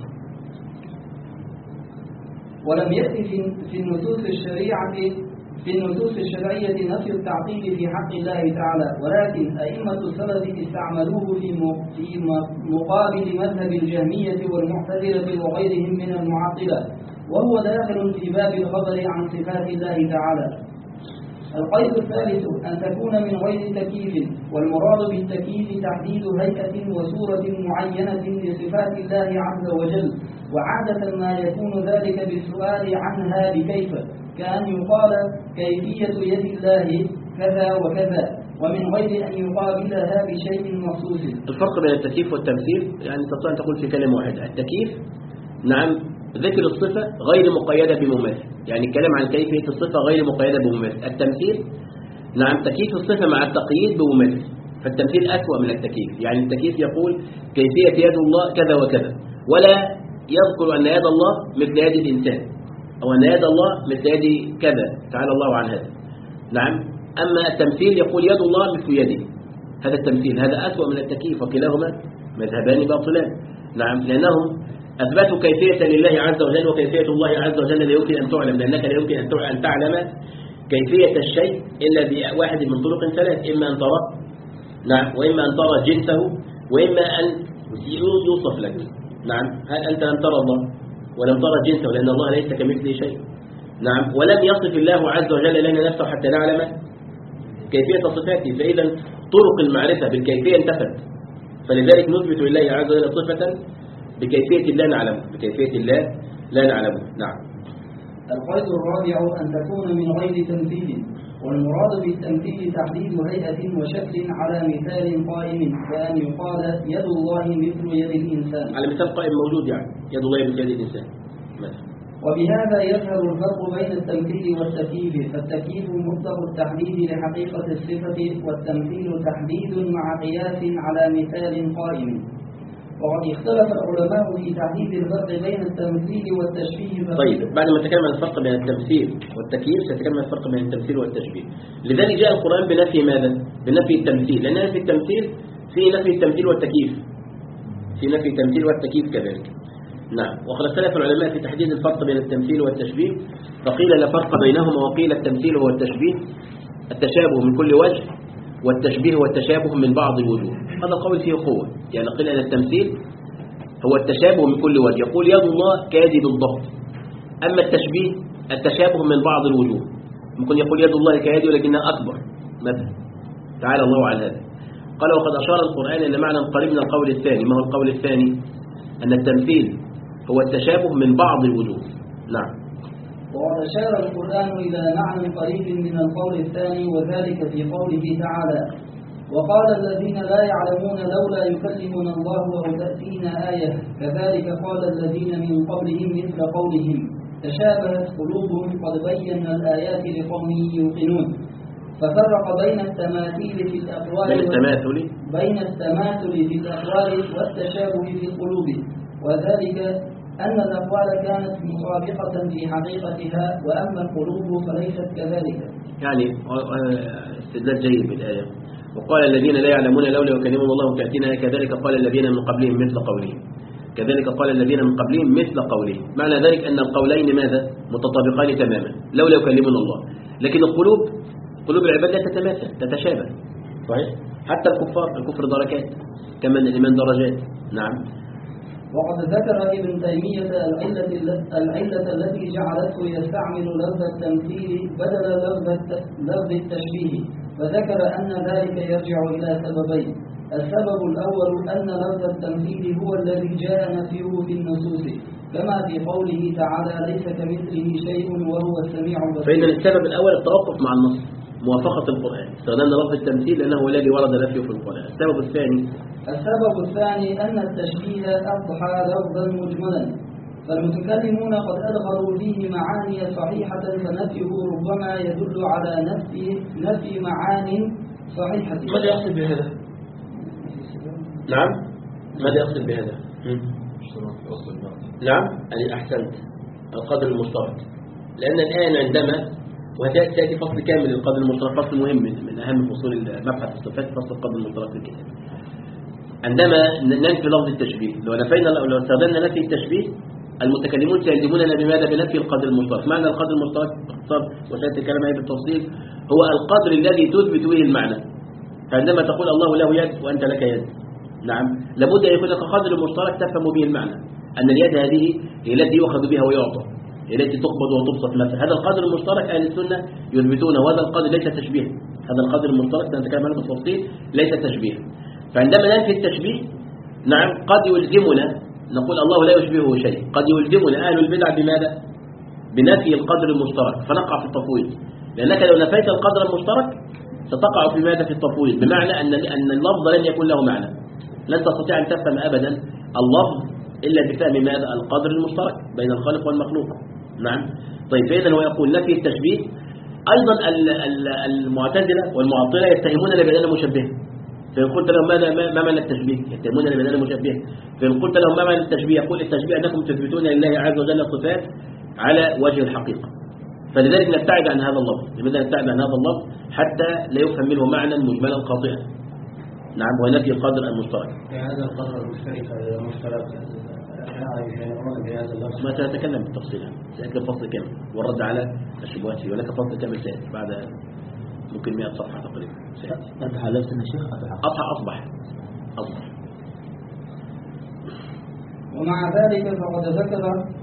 ولم يأتي في النصوص الشريعة في النصوص الشرعية نفي التعطيل في حق الله تعالى، ولكن أئمة السلف استعملوه في في مقابل مذهب الجهمية والمعتزلة وغيرهم من المعطلة، وهو داخل في باب الخبر عن صفات الله تعالى. القيد الثالث أن تكون من غير تكييف، والمراد بالتكييف تحديد هيئة وصورة معينة لصفات الله عز وجل، وعادة ما يكون ذلك بالسؤال عنها بكيف، كأن يقال كيفية يد الله كذا وكذا، ومن غير أن يقابلها بشيء مخصوص. الفرق بين التكييف والتمثيل يعني تستطيع أن تقول في كلمة واحدة. التكييف نعم ذكر الصفة غير مقيدة بمماثل، يعني الكلام عن كيفية الصفة غير مقيدة بمماثل. التمثيل نعم تكييف الصفة مع التقييد بمماثل، فالتمثيل أسوأ من التكييف. يعني التكييف يقول كيفية يد الله كذا وكذا، ولا يذكر أن يد الله مثل يد الإنسان، أو أن يد الله مثل يد كذا، تعالى الله عن هذا. نعم، أما التمثيل يقول يد الله مثل يده، هذا التمثيل، هذا أسوأ من التكييف، وكلاهما مذهبان باطلان. نعم، لأنهم أثبتوا كيفية لله عز وجل، وكيفية الله عز وجل لا يمكن أن تعلم، لأنك لا يمكن أن تعلم كيفية الشيء إلا بواحد من طرق ثلاث، إما أن ترى نعم، وإما أن ترى جنسه، وإما أن يوصف لك. نعم، هل أنت لم ترى الله ولم ترى جنسه، لأن الله ليس كمثله شيء. نعم، ولم يصف الله عز وجل لنا نفسه حتى نعلم كيفية صفاته، فإذا طرق المعرفة بالكيفية انتفت، فلذلك نثبت لله عز وجل صفة بكيفية لا نعلمه، بكيفية الله لا نعلمه. نعم. القيد الرابع أن تكون من غير تمثيل، والمراد بالتمثيل تحديد هيئة وشكل على مثال قائم، كأن يقال يد الله مثل يد الإنسان، على مثال قائم موجود، يعني يد الله مثل يد الإنسان مثلا. وبهذا يظهر الفرق بين التمثيل والتكييف، فالتكييف مطلق التحديد لحقيقة الصفة، والتمثيل تحديد مع قياس على مثال قائم. وقد اختلف العلماء في تحديد الفرق بين التمثيل والتشبيه. طيب، بعد ما تكلم عن الفرق بين التمثيل والتكييف سيتكلم عن الفرق بين التمثيل والتشبيه. لذلك جاء القرآن بنفي ماذا؟ بنفي التمثيل، لأن نفي التمثيل في نفي التمثيل والتكييف، في نفي التمثيل والتكييف كذلك. نعم، وقد اختلف العلماء في تحديد الفرق بين التمثيل والتشبيه، فقيل لا فرق بينهما، وقيل التمثيل هو التشبيه التشابه من كل وجه، والتشبيه والتشابه من بعض الوجوه. هذا القول فيه قوة، يعني قيل أن التمثيل هو التشابه من كل وجه، يقول يد الله كيد بالضبط. أما التشبيه التشابه من بعض الوجوه، ممكن يقول يد الله كيد ولكنها أكبر مثلا، تعالى الله عن هذا. قال وقد أشار القرآن إلى معنى قريب من القول الثاني. ما هو القول الثاني؟ أن التمثيل هو التشابه من بعض الوجوه. نعم. وقد أشار القرآن إلى معنى قريب من القول الثاني، وذلك في قوله تعالى وقال الذين لا يعلمون لولا يكلمنا الله أو تأتينا آية، كذلك قال الذين من قبلهم مثل قولهم تشابهت قلوبهم قد بينا الآيات لقوم يوقنون. ففرق بين التماثيل في الأقوال بين التماثل بين التماثل في الأقوال والتشابه في القلوب، وذلك أن الأقوال كانت مطابقة في حقيقتها، وأما القلوب فليست كذلك. يعني استدلال جيد بالآية. وقال الذين لا يعلمون لولا يكلمهم الله تأتينا، كذلك قال الذين من قبلهم مثل قولهم، كذلك قال الذين من قبلهم مثل قولهم. معنى ذلك أن القولين ماذا؟ متطابقان تماما، لولا يكلمنا الله. لكن القلوب قلوب العباد لا تتماثل، تتشابه، صحيح؟ حتى الكفار، الكفر دركات كما الإيمان درجات. نعم. وقد ذكر ابن تيمية العلة, العلة التي جعلته يستعمل لفظ التمثيل بدل لفظ التشبيه، فذكر أن ذلك يرجع إلى سببين. السبب الأول أن لفظ التمثيل هو الذي جاء نفيه في النصوص، كما في قوله تعالى ليس كمثله شيء وهو السميع البصير. فإذا السبب الأول التوقف مع النص، موافقة القرآن. استخدمنا لفظ التمثيل لأنه هو الذي ورد نفيه في القرآن. السبب الثاني السبب الثاني أن التشبيه أضحى لفظا مجملا، فالمتكلمون قد أدخلوا فيه معاني صحيحة، فنفيه ربما يدل على نفي نفي معان صحيحة. ماذا يقصد بهذا؟ نعم ماذا يقصد بهذا؟ نعم يعني أحسنت، القدر المشترك. لأن الآن عندما وتأتي فصل كامل للقدر المشترك، فصل مهم من أهم فصول المبحث الصفات، فصل القدر المشترك في الكتاب. عندما ننفي لفظ التشبيه، لو نفينا لو استخدمنا نفي التشبيه المتكلمون سيلزموننا بماذا؟ بنفي القدر المشترك. معنى القدر المشترك باختصار وسيأتي الكلام عليه بالتفصيل هو القدر الذي تثبت به المعنى. فعندما تقول الله له يد وأنت لك يد، نعم لابد أن يكون لك قدر مشترك تفهم به المعنى، أن اليد هذه هي التي يؤخذ بها ويعطى، هي التي تقبض وتبسط مثلا. هذا القدر المشترك أهل السنة يثبتونه، وهذا القدر ليس تشبيه. هذا القدر المشترك سنتكلم عنه بالتفصيل ليس تشبيه. فعندما ننفي التشبيه نعم قد يلزمنا نقول الله لا يشبهه شيء، قد يلزمنا أهل البدع بماذا؟ بنفي القدر المشترك، فنقع في التفويض. لأنك لو نفيت القدر المشترك ستقع في ماذا؟ في التفويض، بمعنى أن أن اللفظ لن يكون له معنى. لن تستطيع أن تفهم أبدا اللفظ إلا بفهم ماذا؟ القدر المشترك بين الخالق والمخلوق. نعم طيب، فإذا هو يقول نفي التشبيه. أيضا المعتزلة والمعطلة يتهموننا بأننا مشبهه، فإن قلت لهم ماذا ما معنى التشبيه؟ يتهموننا بأننا مشبهه. فإن قلت لهم ما معنى التشبيه؟ يقول التشبيه أنكم تثبتون لله عز وجل الصفات على وجه الحقيقة. فلذلك نبتعد عن هذا اللفظ. لماذا نبتعد عن هذا اللفظ؟ حتى لا يفهم منه معنى مجملا خاطئا. نعم ونفي القدر المشترك. هذا القدر المشترك المشترك بهذا اللفظ ما سنتكلم بالتفصيل، سيأتي فصل كامل والرد على الشبهات فيه، ولك فصل كامل سيأتي بعد ممكن مئة صفحة تقريبا سيأتي. أنت حلفت إن الشيخ أصبح أصبح أصبح ومع ذلك فقد ذكر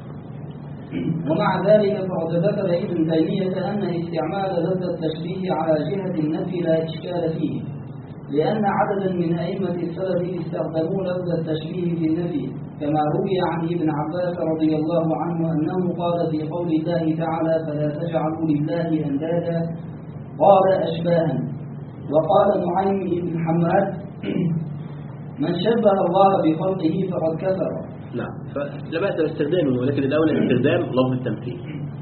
ومع ذلك فقد ذكر ابن تيمية أن استعمال لفظ التشبيه على جهة النفي لا إشكال فيه، لأن عددا من أئمة السلف استخدموا لفظ التشبيه في النفي، كما روي عن ابن عباس رضي الله عنه أنه قال في قول الله تعالى فلا تجعلوا لله أندادا قال أشباها. وقال نعيم بن حماد من شبه الله بخلقه فقد كفر. نعم فلا بأس باستخدامه، ولكن الأولى استخدام لفظ التمثيل.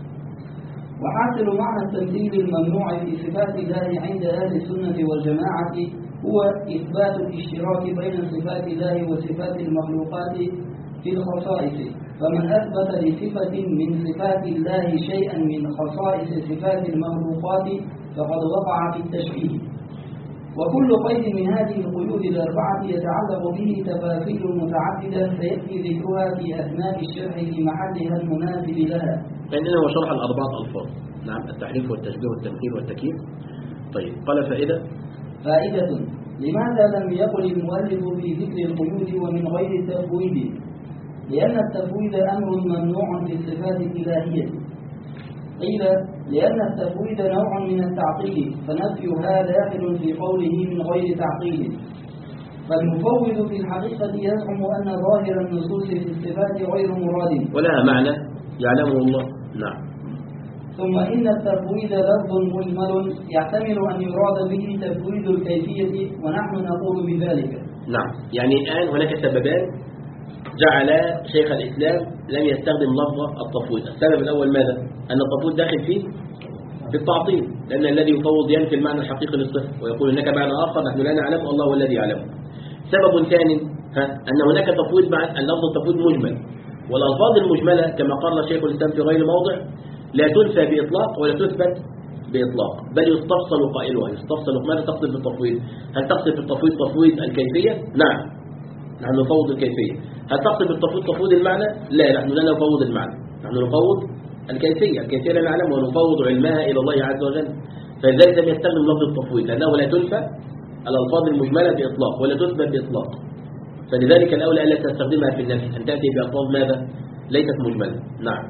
وحاصل معنى التمثيل الممنوع في صفات الله عند أهل السنة والجماعة هو إثبات الاشتراك بين صفات الله وصفات المخلوقات في الخصائص، فمن أثبت لصفة من صفات الله شيئا من خصائص صفات المخلوقات فقد وقع في التشبيه. وكل قيد من هذه القيود الأربعة يتعلق به تفاصيل متعددة سيأتي ذكرها في أثناء الشرح في محلها المناسب لها. فإننا هو شرح الأربعة ألفاظ. نعم التحريف والتشبيه والتمثيل والتكييف. طيب قال فائدة فائدة لماذا لم يقل المؤلف في ذكر القيود ومن غير التفويض؟ لأن التفويض أمر ممنوع في الصفات الإلهية. قيل لأن التفويض نوع من التعطيل، فنفيها داخل في قوله من غير تعطيل. فالمفوض في الحقيقة يزعم أن ظاهر النصوص في الصفات غير مراد ولها معنى يعلمه الله. نعم. ثم إن التفويض لفظ مجمل يحتمل أن يراد به تفويض الكيفية، ونحن نقول بذلك. نعم يعني الآن هناك سببان جعل شيخ الإسلام لم يستخدم لفظ التفويض. السبب الأول ماذا؟ أن التفويض داخل فيه في التعطيل، لأن الذي يفوض ينفي المعنى الحقيقي للصفة ويقول إنك معنى آخر نحن لا نعلمه الله هو الذي يعلمه. سبب ثاني أن هناك تفويض مع اللفظ التفويض مجمل، والألفاظ المجملة كما قال شيخ الإسلام في غير موضع لا تنفى بإطلاق ولا تثبت بإطلاق، بل يستفصل قائلها. يستفصل ماذا تقصد بالتفويض؟ هل تقصد بالتفويض تفويض الكيفية؟ نعم نحن نفوض الكيفية. هل تقصد بالتفويض تفويض المعنى؟ لا نحن لا نفوض المعنى، نحن نفوض الكيفية. الكيفية لا نعلمها ونفوض علمها إلى الله عز وجل. فلذلك لم يستخدم لفظ التفويض لأنه لا تنفى الألفاظ المجملة بإطلاق ولا تثبت بإطلاق، فلذلك الأولى ألا تستخدمها في النفي، أن تأتي بألفاظ ماذا؟ ليست مجملة. نعم.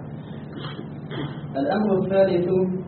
الأمر الثالث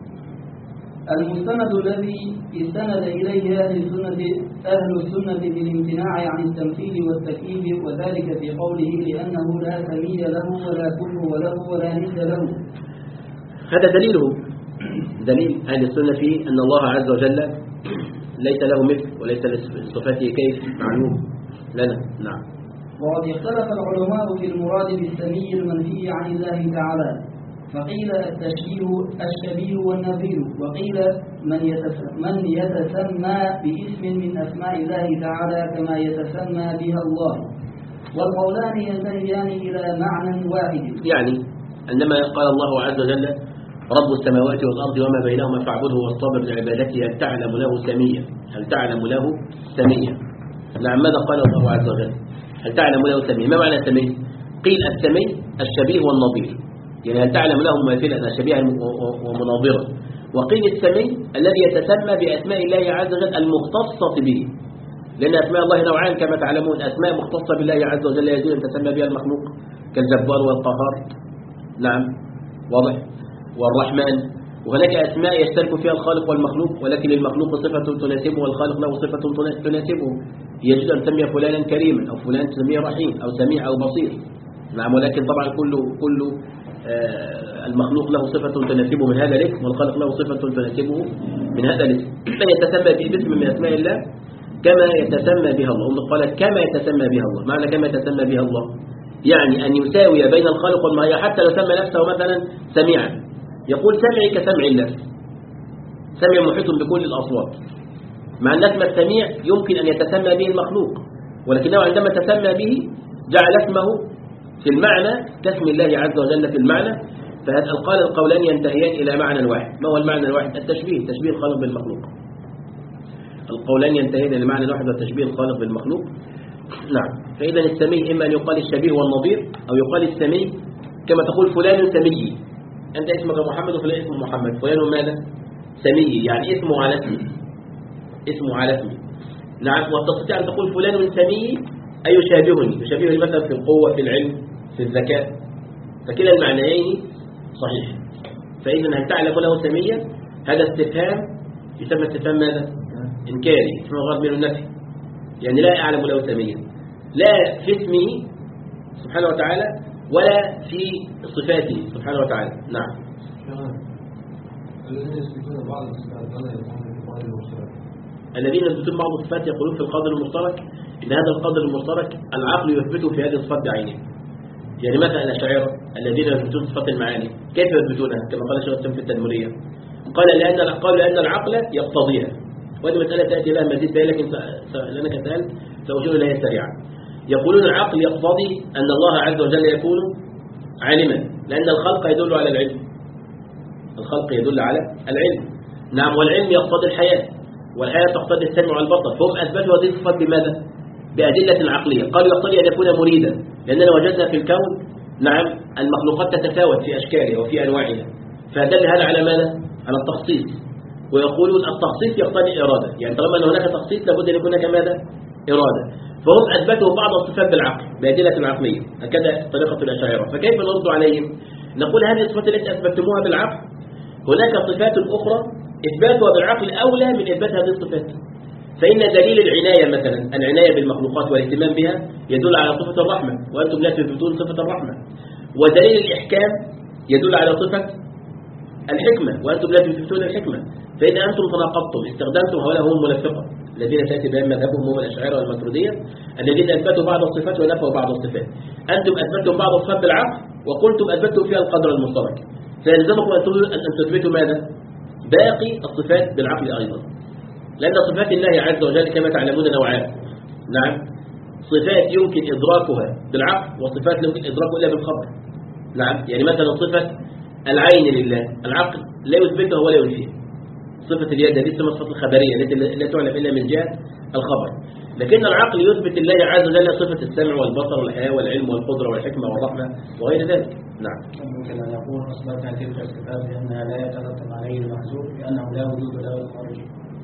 المستند الذي استند إليه أهل السنة أهل السنة بالامتناع عن التمثيل والتكييف، وذلك في قوله لأنه لا سمي له ولا كل وله ولا ند له. هذا دليله دليل أهل السنة فيه أن الله عز وجل ليس له مثل وليس لصفاته كيف معلوم لنا. نعم. وقد اختلف العلماء في المراد بالسمي المنفي عن الله تعالى، فقيل التشبيه الشبيه والنظير، وقيل من من يتسمى باسم من أسماء الله تعالى كما يتسمى بها الله، والقولان ينتهيان إلى معنى واحد. يعني عندما قال الله عز وجل رب السماوات والأرض وما بينهما فاعبده واصطبر لعبادته هل تعلم له سميا هل تعلم له سميا نعم. ماذا قال الله عز وجل؟ هل تعلم له سميا. ما معنى سمي؟ قيل السمي الشبيه والنظير، يعني هل تعلم له مماثلا شبيها ومناظرا. وقيل السمي الذي يتسمى بأسماء الله عز وجل المختصة به، لأن أسماء الله نوعان كما تعلمون، أسماء مختصة بالله عز وجل يجوز أن تسمى بها المخلوق كالجبار والقهار نعم واضح والرحمن، وهناك أسماء يشترك فيها الخالق والمخلوق ولكن للمخلوق صفة تناسبه والخالق له صفة تناسبه. يجوز أن تسمي فلانا كريما أو فلان تسميه رحيم أو سميع أو بصير نعم، ولكن طبعا كل كل آه المخلوق له صفة تناسبه من هذا الاسم والخالق له صفة تناسبه من هذا الاسم. فيتسمى باسم من أسماء الله كما يتسمى بها الله. أم قالت كما يتسمى بها الله. معنى كما يتسمى بها الله يعني أن يساوي بين الخالق والمخلوق، حتى لو سمى نفسه مثلا سميعا يقول سمعي كسمع النفس، سمع محيط بكل الأصوات، مع أن اسم السميع يمكن أن يتسمى به المخلوق، ولكنه عندما تسمى به جعل اسمه في المعنى كاسم الله عز وجل في المعنى. فهذا القول القولان ينتهيان إلى معنى واحد. ما هو المعنى الواحد؟ التشبيه، تشبيه الخالق بالمخلوق. القولان ينتهيان إلى معنى واحد وتشبيه الخالق بالمخلوق نعم. فإذا السمي إما أن يقال الشبيه والنظير أو يقال السمي كما تقول فلان سمي، أنت اسمك محمد وفلان اسمه محمد، فلان ماذا؟ سمي، يعني اسمه على اسمه، اسمه على اسمه نعم. وتستطيع أن تقول فلان سمي أي يشابهني، يشابهني مثلا في القوة في العلم في الذكاء، فكلا المعنيين صحيح. فإذا هل تعلم له سميا هذا استفهام يسمى استفهام ماذا؟ إنكاري، اسمه غرض منه النفي، يعني لا أعلم له سميا لا في اسمه سبحانه وتعالى ولا في صفاته سبحانه وتعالى نعم. الذين يثبتون بعض الصفات ولا يقولون في القدر المشترك. الذين يثبتون بعض الصفات يقولون في القدر المشترك إن هذا القدر المشترك العقل يثبته في هذه الصفات بعينها. يعني مثلا الأشاعرة الذين يثبتون صفات المعاني كيف يثبتونها؟ كما قال شيخ الإسلام في التدمرية، قال لأن قال لأن العقل يقتضيها، وهذه مسألة تأتي لها مزيد بها لكن لأنك سألت سأشير إليها سريعا. يقولون العقل يقتضي أن الله عز وجل يكون عالما لأن الخلق يدل على العلم، الخلق يدل على العلم نعم. والعلم يقتضي الحياة والحياة تقتضي السمع والبصر، فهم أثبتوا هذه الصفات بماذا؟ بأدلة عقلية. قالوا يقتضي أن يكون مريدا لأننا وجدنا في الكون نعم المخلوقات تتفاوت في أشكالها وفي أنواعها، فدل هذا على ماذا؟ على التخصيص. ويقولون التخصيص يقتضي إرادة، يعني طالما أن هناك تخصيص لابد أن يكون هناك ماذا؟ إرادة. فهم أثبتوا بعض الصفات بالعقل بأدلة عقلية، هكذا طريقة الأشاعرة. فكيف نرد عليهم؟ نقول هذه الصفات التي أثبتموها بالعقل هناك صفات أخرى إثباتها بالعقل أولى من إثبات هذه الصفات. فإن دليل العناية مثلا العناية بالمخلوقات والاهتمام بها يدل على صفة الرحمة وأنتم لا تثبتون صفة الرحمة، ودليل الإحكام يدل على صفة الحكمة وأنتم لا تثبتون الحكمة. فإذا أنتم تناقضتم استخدمتم هؤلاء هم المنافقة الذين تأتي بهم مذهبهم هم الأشاعرة والماتريدية الذين أثبتوا بعض الصفات ونفوا بعض الصفات. أنتم أثبتم بعض الصفات بالعقل وقلتم أثبتوا فيها القدر المشترك، فيلزمكم أن تثبتوا ماذا؟ باقي الصفات بالعقل أيضا، لأن صفات الله عز وجل كما تعلمون نوعان نعم. صفات يمكن إدراكها بالعقل وصفات يمكن إدراكها إلا بالخبر نعم. يعني مثلا صفة العين لله العقل لا يثبتها ولا ينفيها. صفة اليد هذه اسمها الصفة الخبرية التي لا تعلم إلا من جهة الخبر، لكن العقل يثبت الله عز وجل صفة السمع والبصر والحياة والعلم والقدرة والحكمة والرحمة وغير ذلك نعم. ممكن أن يقول أصبحت تلك الصفات لأنها لا يترتب عليه المحذوف لأنه لا وجود له خارجي.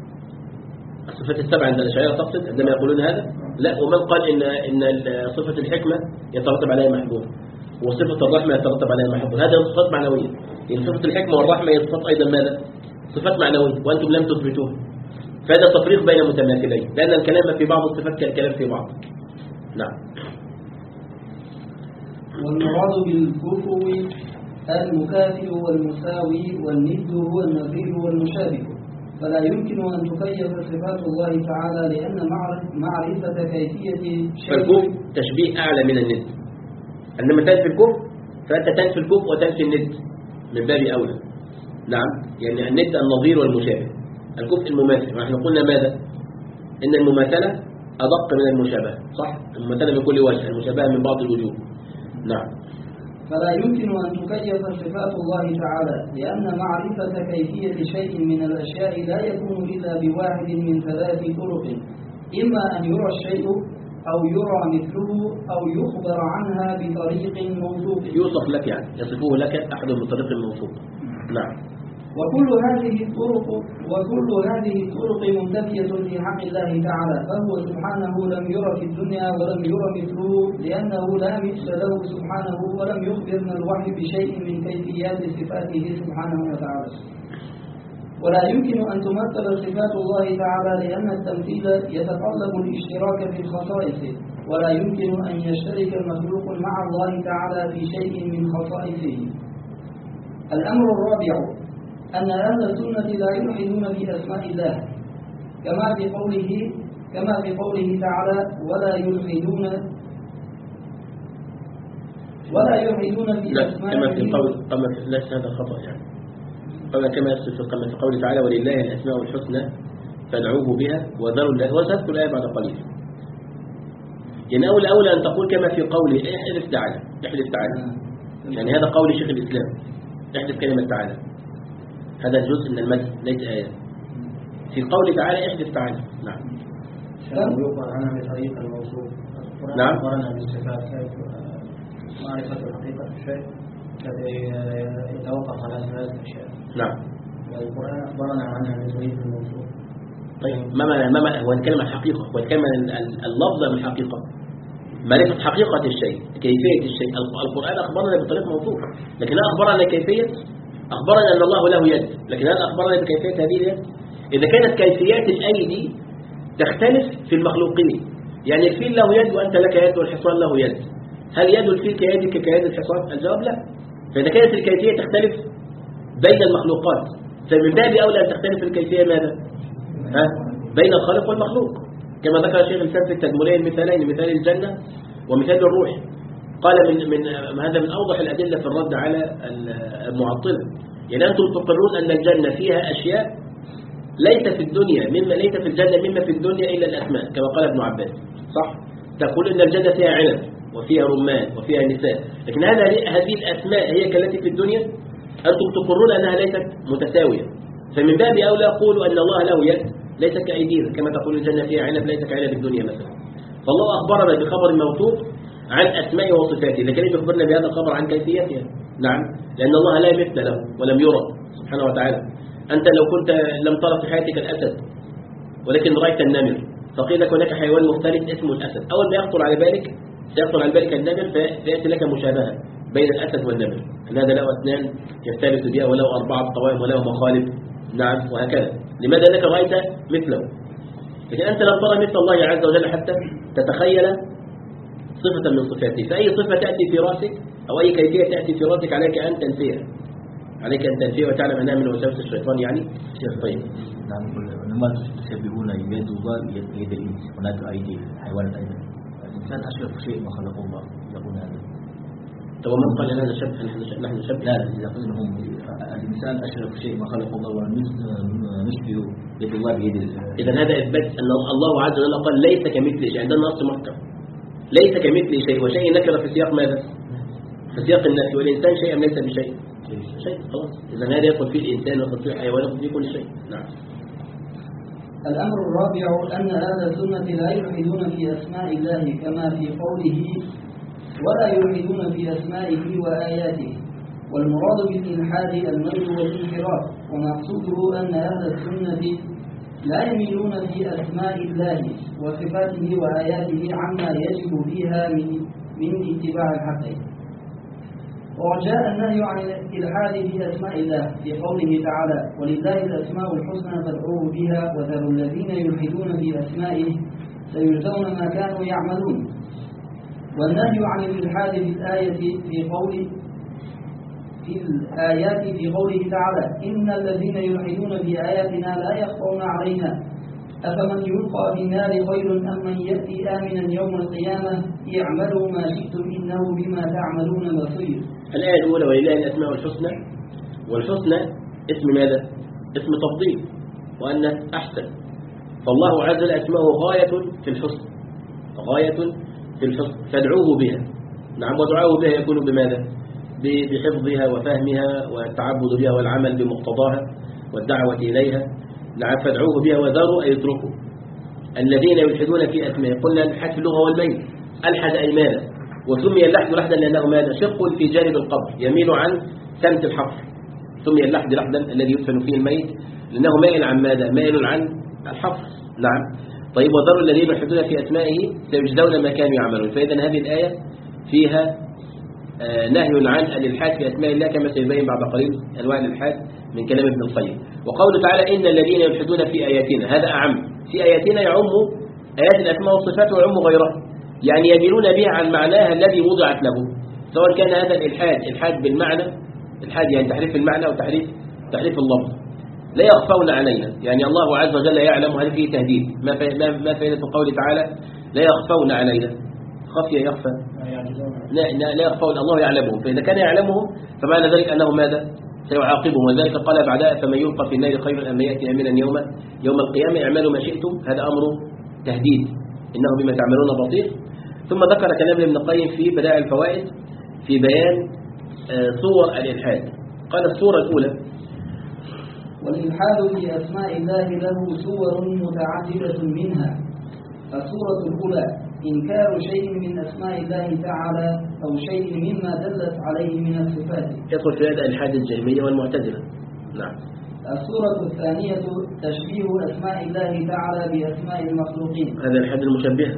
الصفات السبع عند الأشاعرة تقصد عندما يقولون هذا؟ لا. ومن قال إن إن صفة الحكمة يترتب عليها محذوف وصفة الرحمة يترتب عليها محذوف، هذه صفات معنوية. يعني صفة الحكمة والرحمة هي صفات أيضا ماذا؟ صفات معنوية وأنتم لم تثبتوها. فهذا تفريق بين متماثلين لأن الكلام في بعض الصفات كالكلام في بعض نعم. والمراد بالكفو المكافئ والمساوي والند هو النظير والمشابه، فلا يمكن أن تكيف صفات الله تعالى لأن معرفة كيفية شيء. فالكوف تشبيه أعلى من الند، عندما تنفي الكوف فأنت تنفي الكوف وتنفي الند من باب أولى. نعم، يعني الند النظير والمشابه، الكوف المماثل. ونحن قلنا ماذا؟ إن المماثلة أدق من المشابهة، صح؟ المماثلة من كل وجه، المشابهة من بعض الوجوه. نعم. فلا يمكن أن تكيف صفات الله تعالى لأن معرفة كيفية شيء من الأشياء لا يكون إلا بواحد من ثلاث طرق، إما أن يرى الشيء أو يرى مثله أو يخبر عنها بطريق موثوق. يوصف لك يعني يصفه لك أحد بطريق موثوق. نعم. وكل هذه الطرق وكل هذه الطرق منتفية في حق الله تعالى، فهو سبحانه لم يرى في الدنيا ولم يرى مثله لأنه لا مثل له سبحانه، ولم يخبرنا الوحي بشيء من كيفيات صفاته سبحانه وتعالى. ولا يمكن أن تمثل صفات الله تعالى لأن التمثيل يتطلب الاشتراك في الخصائص، ولا يمكن أن يشترك مخلوق مع الله تعالى في شيء من خصائصه. الأمر الرابع أن أهل السنة لا يلحدون في أسماء الله، كما في قوله كما في قوله تعالى: ولا يلحدون ولا يلحدون في لا، أسمائه. كما في قول كما في لا هذا خطأ يعني. قال كما يصف كما في قوله تعالى: ولله الأسماء الحسنى فادعوه بها وذروا الله. وسأذكر الآية بعد قليل. يعني أولى أولى أن تقول كما في قوله احلف تعالى، احلف تعالى. يعني هذا قول شيخ الإسلام، احلف كلمة تعالى. هذا جزء من المدح ليس آية. في قوله تعالى احلف تعالى. نعم. يقال عنها بطريقة الموصوف. نعم. قرنا بالصفات كيف معرفة حقيقة الشيء الذي يتوقف على ثلاث أشياء. نعم. والقرآن أخبرنا عنها بطريقة الموصوف. طيب ما ما ما هو الكلمة الحقيقة، هو الكلمة اللفظ من الحقيقة، معرفة حقيقة الشيء، كيفية الشيء. القرآن أخبرنا بطريقة موصوف، لكن أخبرنا كيفية، أخبرنا أن الله له يد، لكن هل أخبرنا بكيفية هذه اليد؟ إذا كانت كيفيات الأيدي تختلف في المخلوقين، يعني الفيل له يد وأنت لك يد والحصان له يد، هل يد الفيل كيدك كيد الحصان؟ الجواب لا. فإذا كانت الكيفية تختلف بين المخلوقات، فمن باب أولى أن تختلف الكيفية ماذا؟ ها؟ بين الخالق والمخلوق، كما ذكر الشيخ الإسلام في التدمرين مثالين، مثال الجنة ومثال الروح. قال من من هذا من أوضح الأدلة في الرد على المعطلة. يعني أنتم تقرون أن الجنة فيها أشياء ليس في الدنيا مما ليس في الجنة مما في الدنيا إلا الأسماء، كما قال ابن عباس، صح؟ تقول أن الجنة فيها عنب وفيها رمان وفيها نساء، لكن هذا هذه الأسماء هي كالتي في الدنيا. أنتم تقرون أنها ليست متساوية، فمن باب أولى قولوا أن الله له يد ليس كأيدينا، كما تقول الجنة فيها عنب ليس كعنب الدنيا مثلا. فالله أخبرنا بخبر موثوق عن أسمائه وصفاته، لكن يخبرنا بهذا الخبر عن كيفيتها. نعم، لأن الله لا مثل له ولم يرى سبحانه وتعالى. أنت لو كنت لم ترى في حياتك الأسد ولكن رأيت النمر، فقيل لك هناك حيوان مختلف اسمه الأسد، أول ما يخطر على بالك سيخطر على بالك النمر، فيأتي لك مشابهة بين الأسد والنمر، أن هذا له أسنان يفترس بها وله أربعة قوائم وله مخالب. نعم، وهكذا. لماذا لك رأيت مثله؟ لكن أنت لم ترى مثل الله عز وجل حتى تتخيل صفة من صفاته. فأي صفة تأتي في رأسك أو أي كيفية تأتي في رأسك عليك أن تنفيها، عليك أن تنفيها وتعلم أنها من وساوس الشيطان. يعني طيب. نعم. لما تشبهون يد الله بيد الإنس، هناك أيدي الحيوانات أيضا. الإنسان أشرف شيء ما خلق الله، يقول هذا. طب ومن قال أن هذا شبه؟ نحن نشبه؟ لا، يقول لهم الإنسان أشرف شيء ما خلق الله ونشبه يد الله بيد. إذا هذا إثبات أن الله عز وجل قال ليس كمثله شيء، عندنا نص محكم ليس كمثله شيء، وشيء نكر في سياق ماذا؟ في سياق النفي، والإنسان شيء ليس بشيء شيء خلاص. إذا هذا يدخل فيه الإنسان ويدخل فيه الحيوان ويدخل فيه كل شيء. نعم. الأمر الرابع أن أهل السنة لا يلحدون في أسماء الله كما في قوله: ولا يلحدون في أسمائه وآياته. والمراد بالإلحاد الميل والانحراف، ومقصوده أن أهل السنة لا يميلون في أسماء الله وصفاته وآياته عما يجب فيها من من اتباع الحق. وجاء النهي عن الإلحاد في أسماء الله في قوله تعالى: ولله الأسماء الحسنى فادعوه بها وذروا الذين يلحدون في أسمائه سيجزون ما كانوا يعملون. والنهي عن الإلحاد في الآية في قوله في الآيات في قوله تعالى إن الذين يلحدون في آياتنا لا يخفون علينا أفمن يلقى في النار خير أم من يأتي آمنا يوم القيامة اعملوا ما شئتم إنه بما تعملون بصير. الآية الأولى ولله الأسماء الحسنى، والحسنى اسم ماذا؟ اسم تفضيل وأن أحسن، فالله عز وجل أسماءه غاية في الحسن، غاية في الحسن فادعوه بها. نعم، ودعاؤه بها يكون بماذا؟ بحفظها وفهمها والتعبد بها والعمل بمقتضاها والدعوة إليها. نعم، فادعوه بها وذروا أن يتركوا الذين يلحدون في أسمائه. قلنا الحد في اللغة والميل، ألحد أي ماذا، وسمي اللحد لحدا لأنه ماذا؟ شق في جانب القبر يميل عن سمت الحفر، سمي اللحد لحدا الذي يدفن فيه الميت لأنه مائل عن ماذا؟ مائل عن الحفر. نعم. طيب، وذروا الذين يلحدون في أسمائه سيجزون ما كانوا يعملون. فإذا هذه الآية فيها آه نهي عن الإلحاد في أسماء الله كما سيبين بعد قليل أنواع الإلحاد من كلام ابن القيم. وقوله تعالى إن الذين يلحدون في آياتنا، هذا أعم، في آياتنا يعم آيات الأسماء والصفات ويعم غيرها، يعني يميلون بها عن معناها الذي وضعت له، سواء كان هذا الإلحاد إلحاد بالمعنى، إلحاد يعني تحريف المعنى أو تحريف تحريف اللفظ. لا يخفون علينا، يعني الله عز وجل يعلم، هذا فيه تهديد. ما ما فائدة قوله تعالى لا يخفون علينا؟ خفي يخفى، لا لا يخفون، الله يعلمهم، فإذا كان يعلمهم فمعنى ذلك أنه ماذا؟ سيعاقبهم. وذلك قال بعدها فمن يلقى في النار خير أم يأتي آمنا يوم يوم القيامة اعملوا ما شئتم، هذا أمر تهديد إنه بما تعملون بصير. ثم ذكر كلام ابن القيم في بدائع الفوائد في بيان صور الإلحاد. قال الصورة الأولى والإلحاد في أسماء الله له صور متعددة منها. الصورة الأولى إنكار شيء من أسماء الله تعالى أو شيء مما دلت عليه من الصفات، يدخل في هذا الإلحاد الجهمية والمعتزلة. نعم. الصورة الثانية تشبيه أسماء الله تعالى بأسماء المخلوقين، هذا الإلحاد المشبه.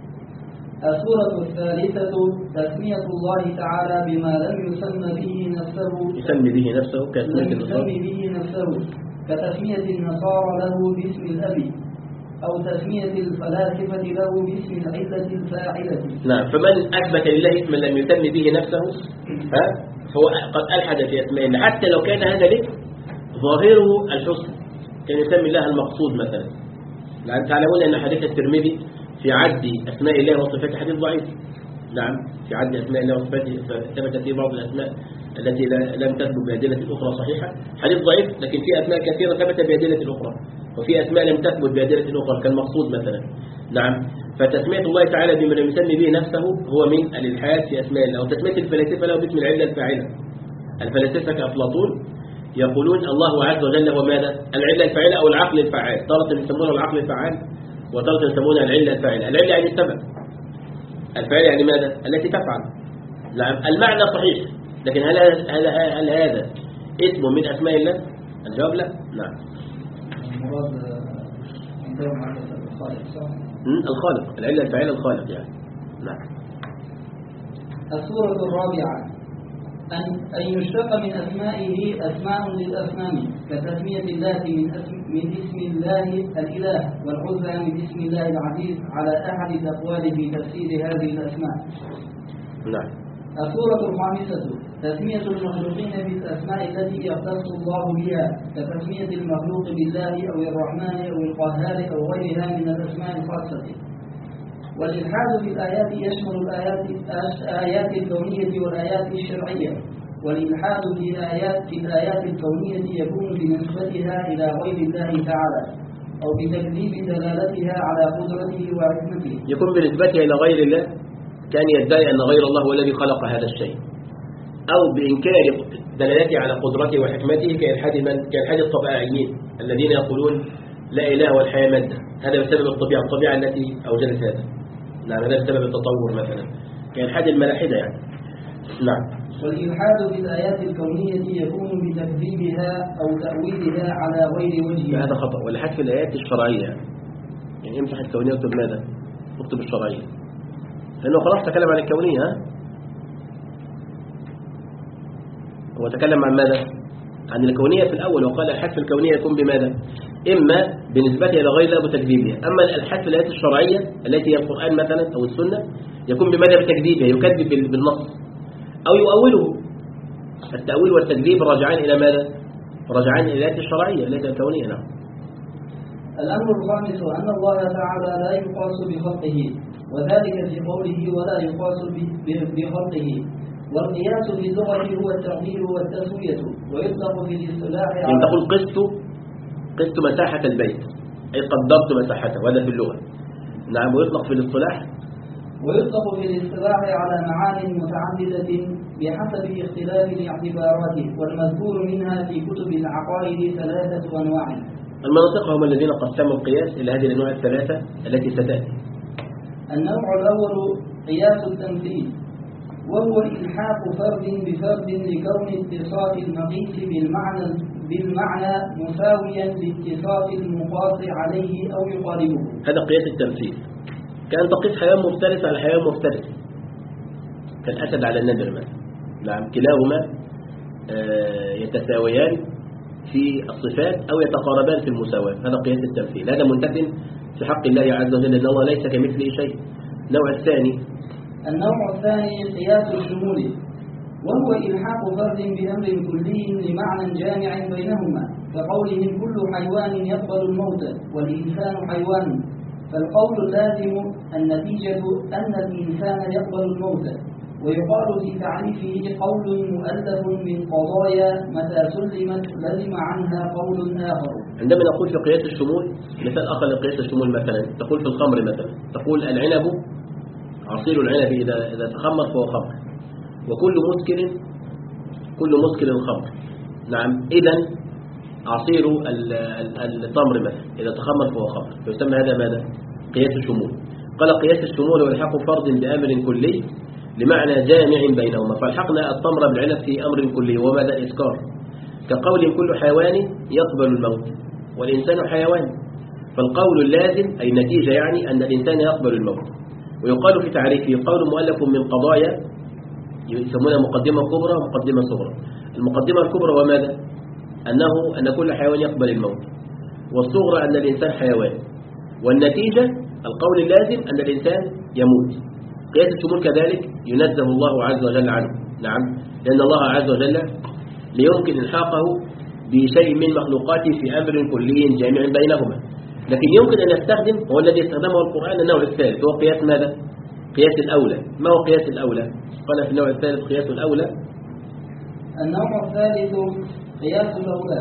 الصورة الثالثة تسمية الله تعالى بما لم يسمى به نفسه يسمي به نفسه كتسمية النصارى به نفسه كتسمية النصارى له باسم الأب، أو تسمية الفلاسفة له باسم العلة الفاعلة. نعم. فمن أثبت لله اسما لم يسمي به نفسه ها هو قد ألحد في أسماء الله، حتى لو كان هذا الاسم ظاهره الحسن، كان يسمي الله المقصود مثلا. لأن تعلمون أن حديث الترمذي في عد أسماء الله وصفاته حديث ضعيف. نعم، في عد أسماء الله وصفاته ثبت فيه بعض الأسماء التي لم تثبت بأدلة أخرى صحيحة، حديث ضعيف، لكن في أسماء كثيرة ثبت بأدلة أخرى، وفي أسماء لم تثبت بأدلة أخرى كالمقصود مثلا. نعم. فتسمية الله تعالى بما لم يسمي به نفسه هو من الإلحاد في أسماء الله. وتسمية الفلاسفة له باسم العلة الفاعلة. الفلاسفة كأفلاطون يقولون الله عز وجل هو ماذا؟ العلة الفاعلة أو العقل الفعال، تارة يسمونها العقل الفعال وتارة يسمونها العلة الفاعلة. العلة يعني السبب، الفاعل يعني ماذا؟ التي تفعل. نعم. المعنى صحيح، لكن هل هل هل هذا اسم من أسماء الله؟ الجواب لا. نعم. المراد عندهم معرفة الخالق صح؟ الخالق، العلة الفاعلة الخالق يعني. نعم. الصورة الرابعة أن أن يشتق من أسمائه أسماء للأصنام، كتسمية الله من اسم من اسم الله الإله، والعزى من اسم الله العزيز، على أحد الأقوال في تفسير هذه الأسماء. نعم. الصورة الخامسة تسمية المخلوقين بالأسماء التي يختص الله بها، كتسمية المخلوق بالله أو الرحمن أو القهار أو غيرها من الأسماء الخاصة. والإلحاد في الآيات يشمل الآيات الآيات الكونية والآيات الشرعية. والإلحاد في الآيات في الآيات الكونية يكون بنسبتها إلى غير الله تعالى، أو بتكذيب دلالتها على قدرته وحكمته. يكون بنسبتها إلى غير الله، كان يدعي أن غير الله هو الذي خلق هذا الشيء، أو بإنكار دلالته على قدرته وحكمته كإلحاد من كإلحاد الطبيعيين الذين يقولون لا إله والحياة مادة. هذا بسبب الطبيعة الطبيعة التي أوجدت هذا. نعم. هذا بسبب التطور مثلا كإلحاد الملاحدة يعني. نعم. والإلحاد في الآيات الكونية يكون بتكذيبها أو تأويلها على غير وجه. هذا خطأ. والإلحاد في الآيات الشرعية يعني, يعني امسح الكونية واكتب ماذا؟ اكتب الشرعية، لأنه خلاص تكلم عن الكونية. ها؟ هو تكلم عن ماذا؟ عن الكونية في الأول، وقال الحد في الكونية يكون بماذا؟ إما بنسبة إلى غير الله بتكذيبها، أما الحد في الآيات الشرعية التي هي القرآن مثلا أو السنة يكون بماذا؟ بتكذيبها، يكذب بالنص أو يؤوله. التأويل والتكذيب راجعان إلى ماذا؟ راجعان إلى الآيات الشرعية ليس الكونية. نعم. الأمر الخامس أن الله تعالى لا يقاس بخلقه، وذلك في قوله ولا يقاس بخلقه. والقياس في اللغة هو التقدير والتسوية، ويطلق في الاصطلاح على يعني تقول قست قست مساحة البيت، أي قدرت مساحته، وهذا في اللغة. نعم. ويطلق في الاصطلاح ويطلق في الاصطلاح على معان متعددة بحسب اختلاف الاعتبارات، والمذكور منها في كتب العقائد ثلاثة أنواع. المناطق هم الذين قسموا القياس إلى هذه الأنواع الثلاثة التي ستأتي. النوع الأول قياس التمثيل، وهو إلحاق فرد بفرد لكون اتصاف المقيس بالمعنى بالمعنى مساويا لاتصاف المقاس عليه أو يقاربه. هذا قياس التمثيل، كأن تقيس حيوان مفترس على حيوان مفترس، كالأسد على النمر مثلا. نعم. كلاهما يتساويان في الصفات أو يتقاربان في المساواة. هذا قياس التمثيل، هذا منتفٍ في حق الله عز وجل، أن الله ليس كمثله شيء. النوع الثاني النوع الثاني قياس الشمول، وهو إلحاق فرد بأمر كلي لمعنى جامع بينهما، كقولهم كل حيوان يقبل الموت والإنسان حيوان. فالقول اللازم النتيجة أن الإنسان يقبل الموت، ويقال في تعريفه قول مؤلف من قضايا متى سلمت لزم عنها قول آخر. عندما نقول في قياس الشمول، مثال آخر لقياس الشمول مثلا، تقول في الخمر مثلا، تقول العنب عصير العنب إذا إذا تخمر فهو خمر، وكل مسكر كل مسكر خمر. نعم. إذن عصير التمر مثلا إذا تخمر فهو خمر، فيسمى هذا ماذا؟ قياس الشمول. قال قياس الشمول والحق فرد بأمر كلي لمعنى جامع بينهما، فالحقنا التمر بالعنب في أمر كلي وماذا؟ الإسكار. كقول كل حيوان يقبل الموت والإنسان حيوان، فالقول اللازم أي نتيجة يعني أن الإنسان يقبل الموت. ويقال في تعريفه قول مؤلف من قضايا، يسمونها مقدمة كبرى ومقدمة صغرى. المقدمة الكبرى وماذا؟ أنه أن كل حيوان يقبل الموت، والصغرى أن الإنسان حيوان، والنتيجة القول اللازم أن الإنسان يموت. قياس الشمول كذلك ينزه الله عز وجل عنه. نعم. لأن الله عز وجل ليمكن إلحاقه بشيء من مخلوقاته في أمر كلي جامع بينهما، لكن يمكن أن يستخدم، هو الذي استخدمه القرآن، النوع الثالث هو قياس ماذا؟ قياس الأولى. ما هو قياس الأولى؟ قال في النوع الثالث قياس الأولى. النوع الثالث قياس الأولى،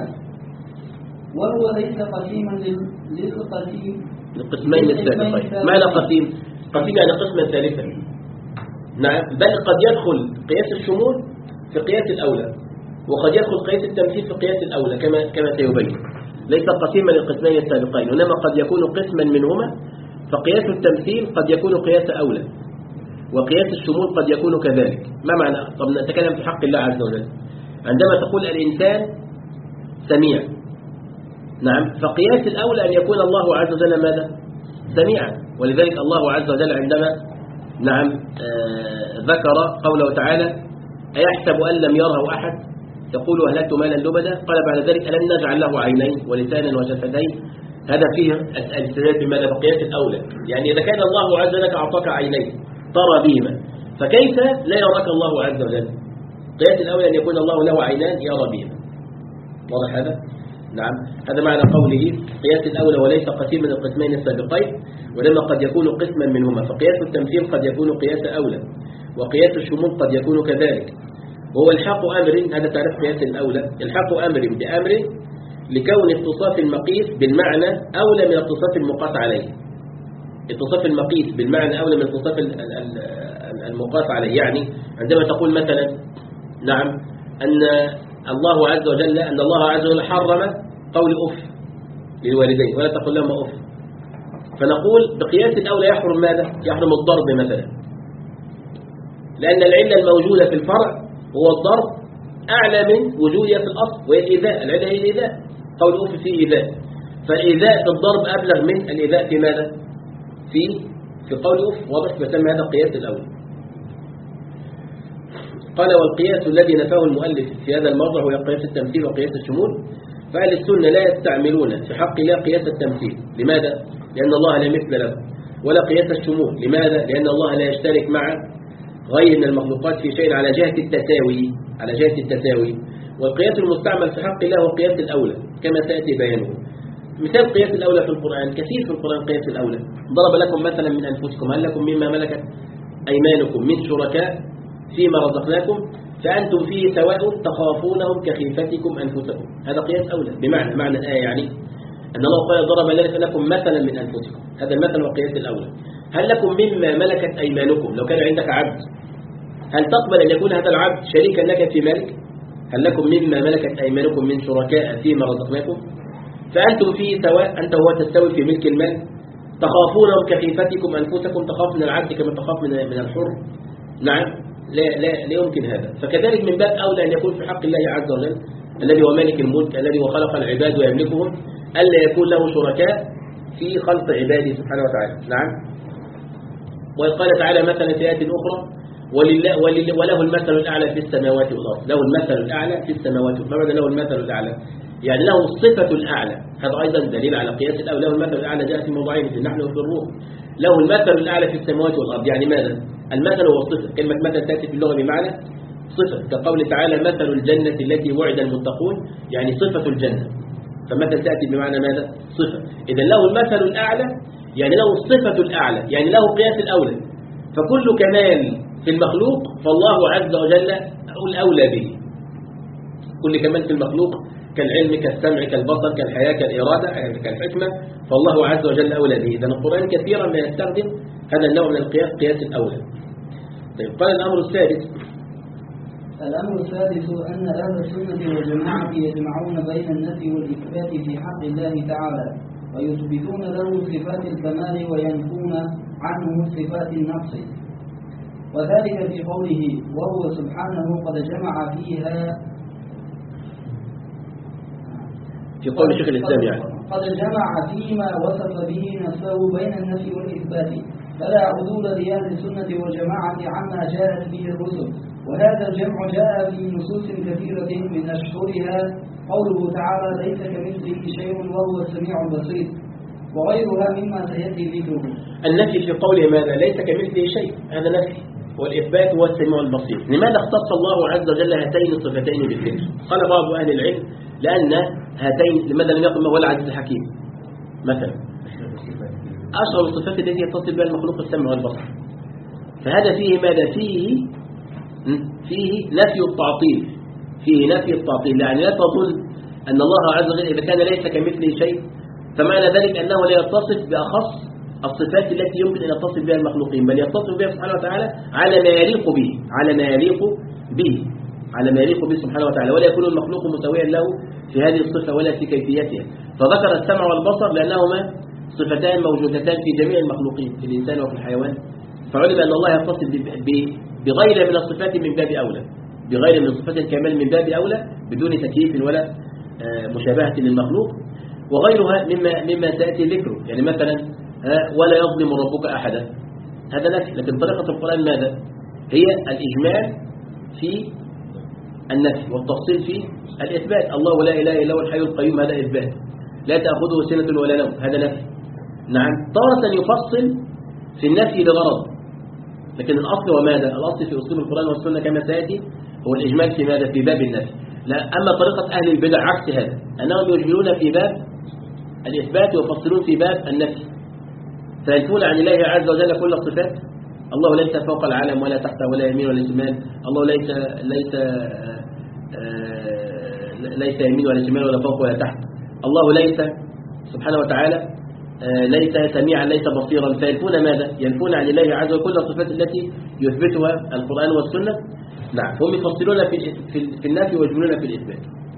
وهو ليس قسيما للقسيم للقسمين السابقين. معنى قسيم؟ قسيم يعني قسما ثالثا. نعم. بل قد يدخل قياس الشمول في قياس الأولى، وقد يدخل قياس التمثيل في قياس الأولى كما كما سيبين. ليس قسيما للقسمين السابقين، وإنما قد يكون قسما منهما، فقياس التمثيل قد يكون قياس أولى، وقياس الشمول قد يكون كذلك. ما معنى؟ طب نتكلم في حق الله عز وجل. عندما تقول الإنسان سميع، نعم، فقياس الأولى أن يكون الله عز وجل ماذا؟ سميعا. ولذلك الله عز وجل عندما نعم آه ذكر قوله تعالى أيحسب أن لم يره أحد يقول أهلكت مالا لبدا، قال بعد ذلك ألم نجعل له عينين ولسانا وشفتين. هذا فيه الاستدلال بماذا؟ بقياس الأولى. يعني إذا كان الله عز وجل أعطاك عينين ترى بهما، فكيف لا يراك الله عز وجل؟ قياس الأولى أن يكون الله له عينان يرى بهما. واضح هذا؟ نعم. هذا معنى قوله قياس الأولى وليس قسيما القسمين السابقين، ولما قد يكون قسما منهما. فقياس التمثيل قد يكون قياس أولى، وقياس الشمول قد يكون كذلك. وهو الحاق أمر، هذا تعرف قياس الأولى، الحاق أمر بأمر لكون اتصاف المقيس بالمعنى أولى من اتصاف المقاس عليه. اتصاف المقيس بالمعنى أولى من اتصاف المقاس عليه. يعني عندما تقول مثلا نعم أن الله عز وجل أن الله عز وجل حرم قول أف للوالدين ولا تقول لهم أف، فنقول بقياس الأولى يحرم ماذا؟ يحرم الضرب مثلا، لأن العلة الموجودة في الفرع هو الضرب أعلى من وجودها في الأصل، وهي الإيذاء. العلة هي الإيذاء، قول أف فيه إيذاء، فالإيذاء في الضرب أبلغ من الإيذاء في ماذا؟ في في قول أف. واضح؟ فسمى هذا قياس الأولى. قال والقياس الذي نفاه المؤلف في هذا الموضع هو قياس التمثيل وقياس الشمول. فأهل السنة لا يستعملون في حق الله قياس التمثيل. لماذا؟ لأن الله لا مثل له. ولا قياس الشمول. لماذا؟ لأن الله لا يشترك مع غير من المخلوقات في شيء على جهة التساوي على جهة التساوي. والقياس المستعمل في حق الله هو قياس الأولى كما سيأتي بيانه. مثال قياس الأولى في القرآن كثير، في القرآن قياس الأولى. ضرب لكم مثلا من أنفسكم، هل لكم مما ملكت أيمانكم من شركاء فيما رزقناكم فأنتم فيه سواء تخافونهم كخيفتكم أنفسكم. هذا قياس أولى، بمعنى معنى الآية يعني أن الله قال ضرب لكم مثلا من أنفسكم، هذا المثل هو قياس الأولى. هل لكم مما ملكت أيمانكم، لو كان عندك عبد هل تقبل أن يكون هذا العبد شريكا لك في مالك؟ هل لكم مما ملكت أيمانكم من شركاء فيما رزقناكم فأنتم فيه سواء، أنت هو تستوي في ملك المال، تخافونهم كخيفتكم أنفسكم، تخاف من العبد كما تخاف من من الحر. نعم، لا لا لا يمكن هذا. فكذلك من باب أولى أن يكون في حق الله عز وجل الذي هو مالك الملك الذي هو خلق العباد ويملكهم ألا يكون له شركاء في خلق عباده سبحانه وتعالى. نعم. وقال تعالى مثلا في آية أخرى ولله ولله وله المثل الأعلى في السماوات والأرض. له المثل الأعلى في السماوات والأرض. ماذا له المثل الأعلى؟ يعني له الصفة الأعلى. هذا أيضا دليل على قياس الأولى. له المثل الأعلى جاء في موضعين في النحل وفي الروح. له المثل الأعلى في السماوات والأرض، يعني ماذا؟ المثل هو الصفة. كلمة مثل تأتي في اللغة بمعنى صفة، كقول تعالى مثل الجنة التي وعد المتقون، يعني صفة الجنة. فمثل تأتي بمعنى ماذا؟ صفة. إذا له المثل الأعلى يعني له الصفة الأعلى، يعني له قياس الأولى. فكل كمال في المخلوق فالله عز وجل الأولى به. كل كمال في المخلوق كالعلم كالسمع كالبصر كالحياة كالإرادة كالحكمة فالله عز وجل أولى به. إذن القرآن كثيرا ما يستخدم هذا النوع من القياس، قياس الأولى. طيب، قال الأمر السادس. الأمر السادس أن أهل السنة والجماعة يجمعون بين النفي والإثبات في حق الله تعالى، ويثبتون له صفات الكمال وينفون عنه صفات النقص، وذلك في قوله وهو سبحانه قد جمع فيها في قول شيخ الإسلام يعني قد جمع فيما وصف به نفسه بين النفي والإثبات، فلا عدول لأهل السنة والجماعة عما جاءت به الرسل. وهذا الجمع جاء في نصوص كثيرة من أشهرها قوله تعالى ليس كمثله شيء وهو السميع البصير، وغيرها مما سيأتي ذكره. النفي في قوله ماذا؟ ليس كمثله شيء، هذا نفي. والإثبات هو السميع البصير. لماذا اختص الله عز وجل هاتين الصفتين بالذكر؟ قال بعض أهل العلم لأن هاتين، لماذا لم يقل هو العزيز الحكيم مثلا؟ أشهر الصفات التي يتصل بها المخلوق السمع والبصر. فهذا فيه ماذا؟ فيه فيه نفي التعطيل، فيه نفي التعطيل. يعني لا تظن أن الله عز وجل إذا كان ليس كمثله شيء فمعنى ذلك أنه لا يتصف بأخص الصفات التي يمكن أن يتصف بها المخلوقين، بل يتصف بها سبحانه وتعالى على ما يليق به، على ما يليق به على ما يليق به سبحانه وتعالى، ولا يكون المخلوق مساويا له في هذه الصفة ولا في كيفيتها. فذكر السمع والبصر لأنهما صفتان موجودتان في جميع المخلوقين، في الإنسان وفي الحيوان. فعلم أن الله يتصف بغير من الصفات من باب أولى، بغير من صفات الكمال من باب أولى، بدون تكييف ولا مشابهة للمخلوق. وغيرها مما مما سيأتي ذكره، يعني مثلا ولا يظلم ربك أحدا، هذا نفي. لكن طريقة القرآن ماذا؟ هي الإجمال في النفي والتفصيل في الإثبات. الله لا إله إلا هو الحي القيوم، هذا إثبات. لا تأخذه سنة ولا نوم، هذا نفي. نعم. طارة يفصل في النفي لغرض، لكن الأصل وماذا؟ الأصل في أصول القرآن والسنة كما سيأتي هو الإجمال في ماذا؟ في باب النفي. لا، أما طريقة أهل البدع عكس هذا، أنهم يجملون في باب الإثبات ويفصلون في باب النفي، فينفون عن الله عز وجل كل الصفات. الله ليس فوق العالم ولا تحته ولا يمين ولا شمال، الله ليس ليس ليس يمين ولا شمال ولا فوق ولا تحت، الله ليس سبحانه وتعالى ليس سميعا ليس بصيرا. فينفون ماذا؟ ينفون عن الله عز وجل كل الصفات التي يثبتها القرآن والسنة. نعم. هم يفصلون في في النفي ويجملون في الإثبات.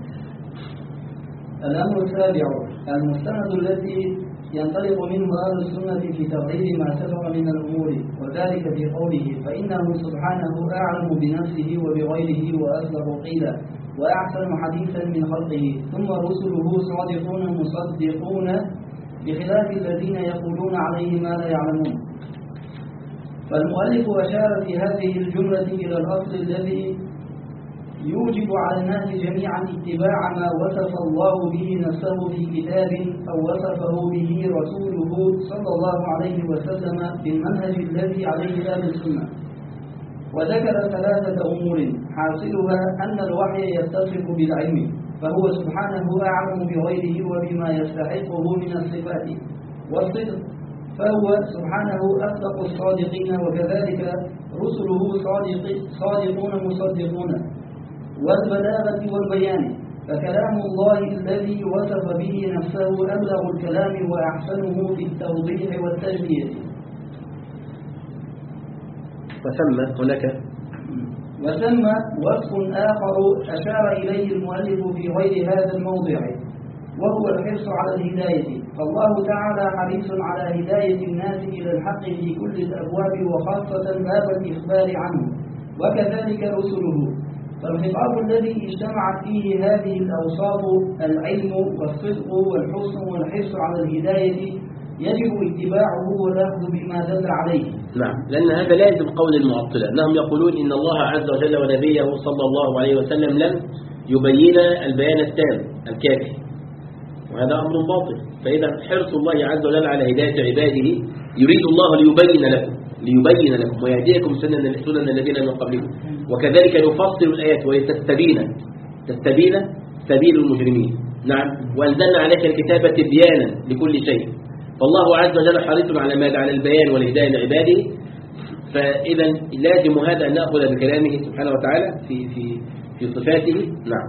الأمر السابع المستند الذي ينطلق منه أهل السنة في تقرير ما سبق من الأمور، وذلك في قوله فإنه سبحانه أعلم بنفسه وبغيره وأصدق قيلا وأحسن حديثا من خلقه، ثم رسله صادقون مصدقون بخلاف الذين يقولون عليه ما لا يعلمون. فالمؤلف أشار في هذه الجملة إلى الأصل الذي يوجب على الناس جميعا اتباع ما وصف الله به نفسه في كتاب أو وصفه به رسوله صلى الله عليه وسلم بالمنهج الذي عليه أهل السنة. وذكر ثلاثة أمور حاصلها أن الوحي يتصف بالعلم، فهو سبحانه أعلم بغيره وبما يستحقه من الصفات، والصدق فهو سبحانه أصدق الصادقين، وكذلك رسله صادق صادقون مصدقون، والبلاغة والبيان، فكلام الله الذي وصف به نفسه أبلغ الكلام وأحسنه في التوضيح والتجلية. وثم هناك وثم وصف آخر أشار إليه المؤلف في غير هذا الموضع، وهو الحرص على الهداية، فالله تعالى حريص على هداية الناس إلى الحق في كل الأبواب وخاصة باب الإخبار عنه، وكذلك رسله. فالخطاب الذي اجتمعت فيه هذه الأوصاف العلم والصدق والحسن والحرص على الهداية يجب اتباعه والأخذ بما دل عليه. نعم، لأن هذا لازم قول المعطلة أنهم يقولون إن الله عز وجل ونبيه صلى الله عليه وسلم لم يبين البيان التام الكافي، وهذا أمر باطل. فإذا حرص الله عز وجل على هداية عباده يريد الله ليبين لكم ليبين لكم ويهديكم سنن سنن الذين من قبلكم، وكذلك يفصل الآيات ولتستبين تستبين سبيل المجرمين. نعم، وأنزلنا عليك الكتاب تبيانا لكل شيء، فالله عز وجل حريص على ماذا؟ على البيان والهداية لعباده. فإذا لازم هذا أن نأخذ بكلامه سبحانه وتعالى في في في صفاته. نعم.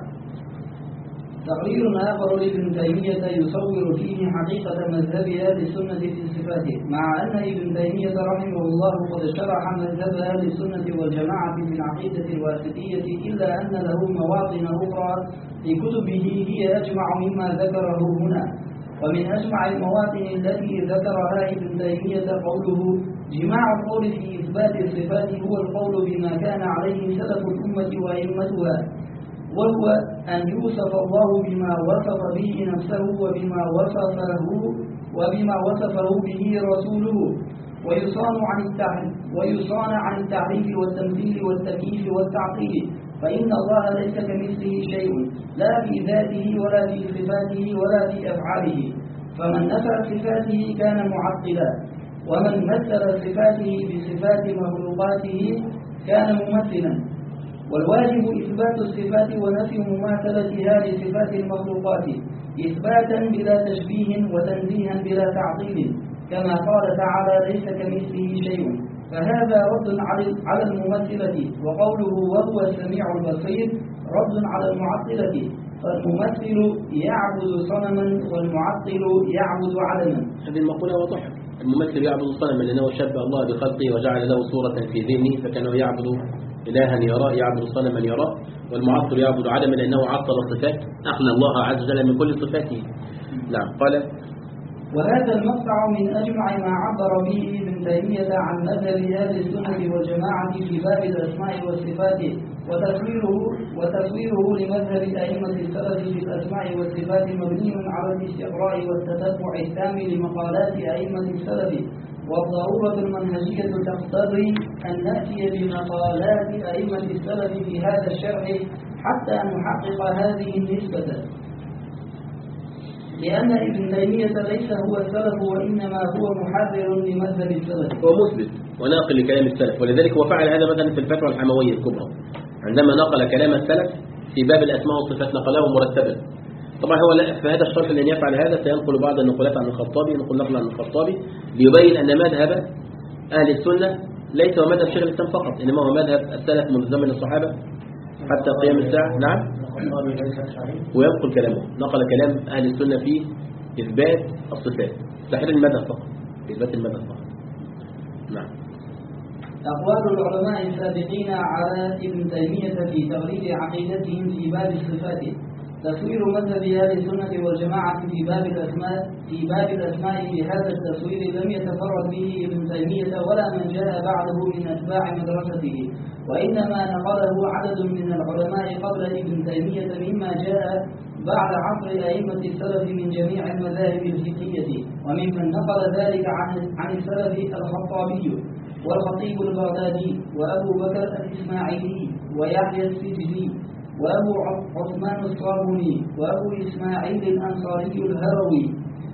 تقرير آخر لابن تيمية يصور فيه حقيقة مذهب أهل السنة في صفاته، مع أن ابن تيمية رحمه الله قد شرح مذهب أهل السنة والجماعة في العقيدة الواسطية، إلا أن له مواطن أخرى في كتبه هي أجمع مما ذكره هنا. ومن أجمع المواطن التي ذكرها ابن تيمية قوله: جماع القول في إثبات الصفات هو القول بما كان عليه سلف الأمة وأئمتها، وهو أن يوصف الله بما وصف به نفسه وبما وصفه وبما وصفه به رسوله، ويصان عن التعريف ويصان عن التعريف والتمثيل والتكييف والتعطيل، فإن الله ليس كمثله شيء، لا في ذاته ولا في صفاته ولا في أفعاله، فمن نفى صفاته كان معطلا، ومن مثل صفاته بصفات مخلوقاته كان ممثلا. والواجب إثبات الصفات ونفي مماثلتها لصفات المخلوقات، إثباتا بلا تشبيه وتنزيها بلا تعطيل، كما قال تعالى: ليس كمثله شيء، فهذا رد على الممثلة. وقوله وهو السميع البصير رد على المعطلة، فالممثل يعبد صنما والمعطل يعبد علما. هذه المقولة واضحة، الممثل يعبد صنما لأنه شبه الله بخلقه وجعل له صورة في ذهنه فكانه يعبد إلها يراه، يعبد صنما يراه، والمعطل يعبد عدما لأنه عطل الصفات، أخلى الله عز وجل من كل صفاته. نعم. قال: وهذا المقطع من أجمع ما عبر به ابن تيمية عن مذهب أهل السنة والجماعة في باب الأسماء والصفات، وتصويره وتصويره لمذهب أئمة السلف في الأسماء والصفات مبني على الاستقراء والتتبع التام لمقالات أئمة السلف، والضرورة المنهجية تقتضي أن نأتي بمقالات أئمة السلف في هذا الشرح حتى نحقق هذه النسبة، لأن ابن تيمية ليس هو السلف وإنما هو محرر لمذهب السلف، هو مثبت وناقل لكلام السلف، ولذلك هو فعل هذا مثلا في الفتوى الحموية الكبرى عندما نقل كلام السلف في باب الأسماء والصفات نقله مرتبا. طبعا هو في هذا الشرح لن يفعل هذا، سينقل بعض النقولات عن الخطابي، نقول نقل عن الخطابي ليبين أن مذهب أهل السنة ليس هو مذهب شيخ الإسلام فقط، إنما هو مذهب السلف منذ زمن الصحابة حتى قيام الساعة. نعم. وينقل كلامه، نقل كلام أهل السنة في إثبات الصفات، تحرير المذهب فقط، إثبات المذهب فقط. نعم. أقوال العلماء السابقين على ابن تيمية في تغريد عقيدتهم في باب الصفات. تصوير مذهب أهل السنة والجماعة في باب الأسماء في باب الأسماء في هذا التصوير لم يتفرد به ابن تيمية ولا من جاء بعده من أتباع مدرسته، وإنما نقله عدد من العلماء قبل ابن تيمية مما جاء بعد عصر أئمة السلف من جميع المذاهب الفقهية، وممن نقل ذلك عن عن السلف الخطابي والخطيب البغدادي وأبو بكر الإسماعيلي ويحيى السجلي وأبو عثمان الصابوني وأبو إسماعيل الأنصاري الهروي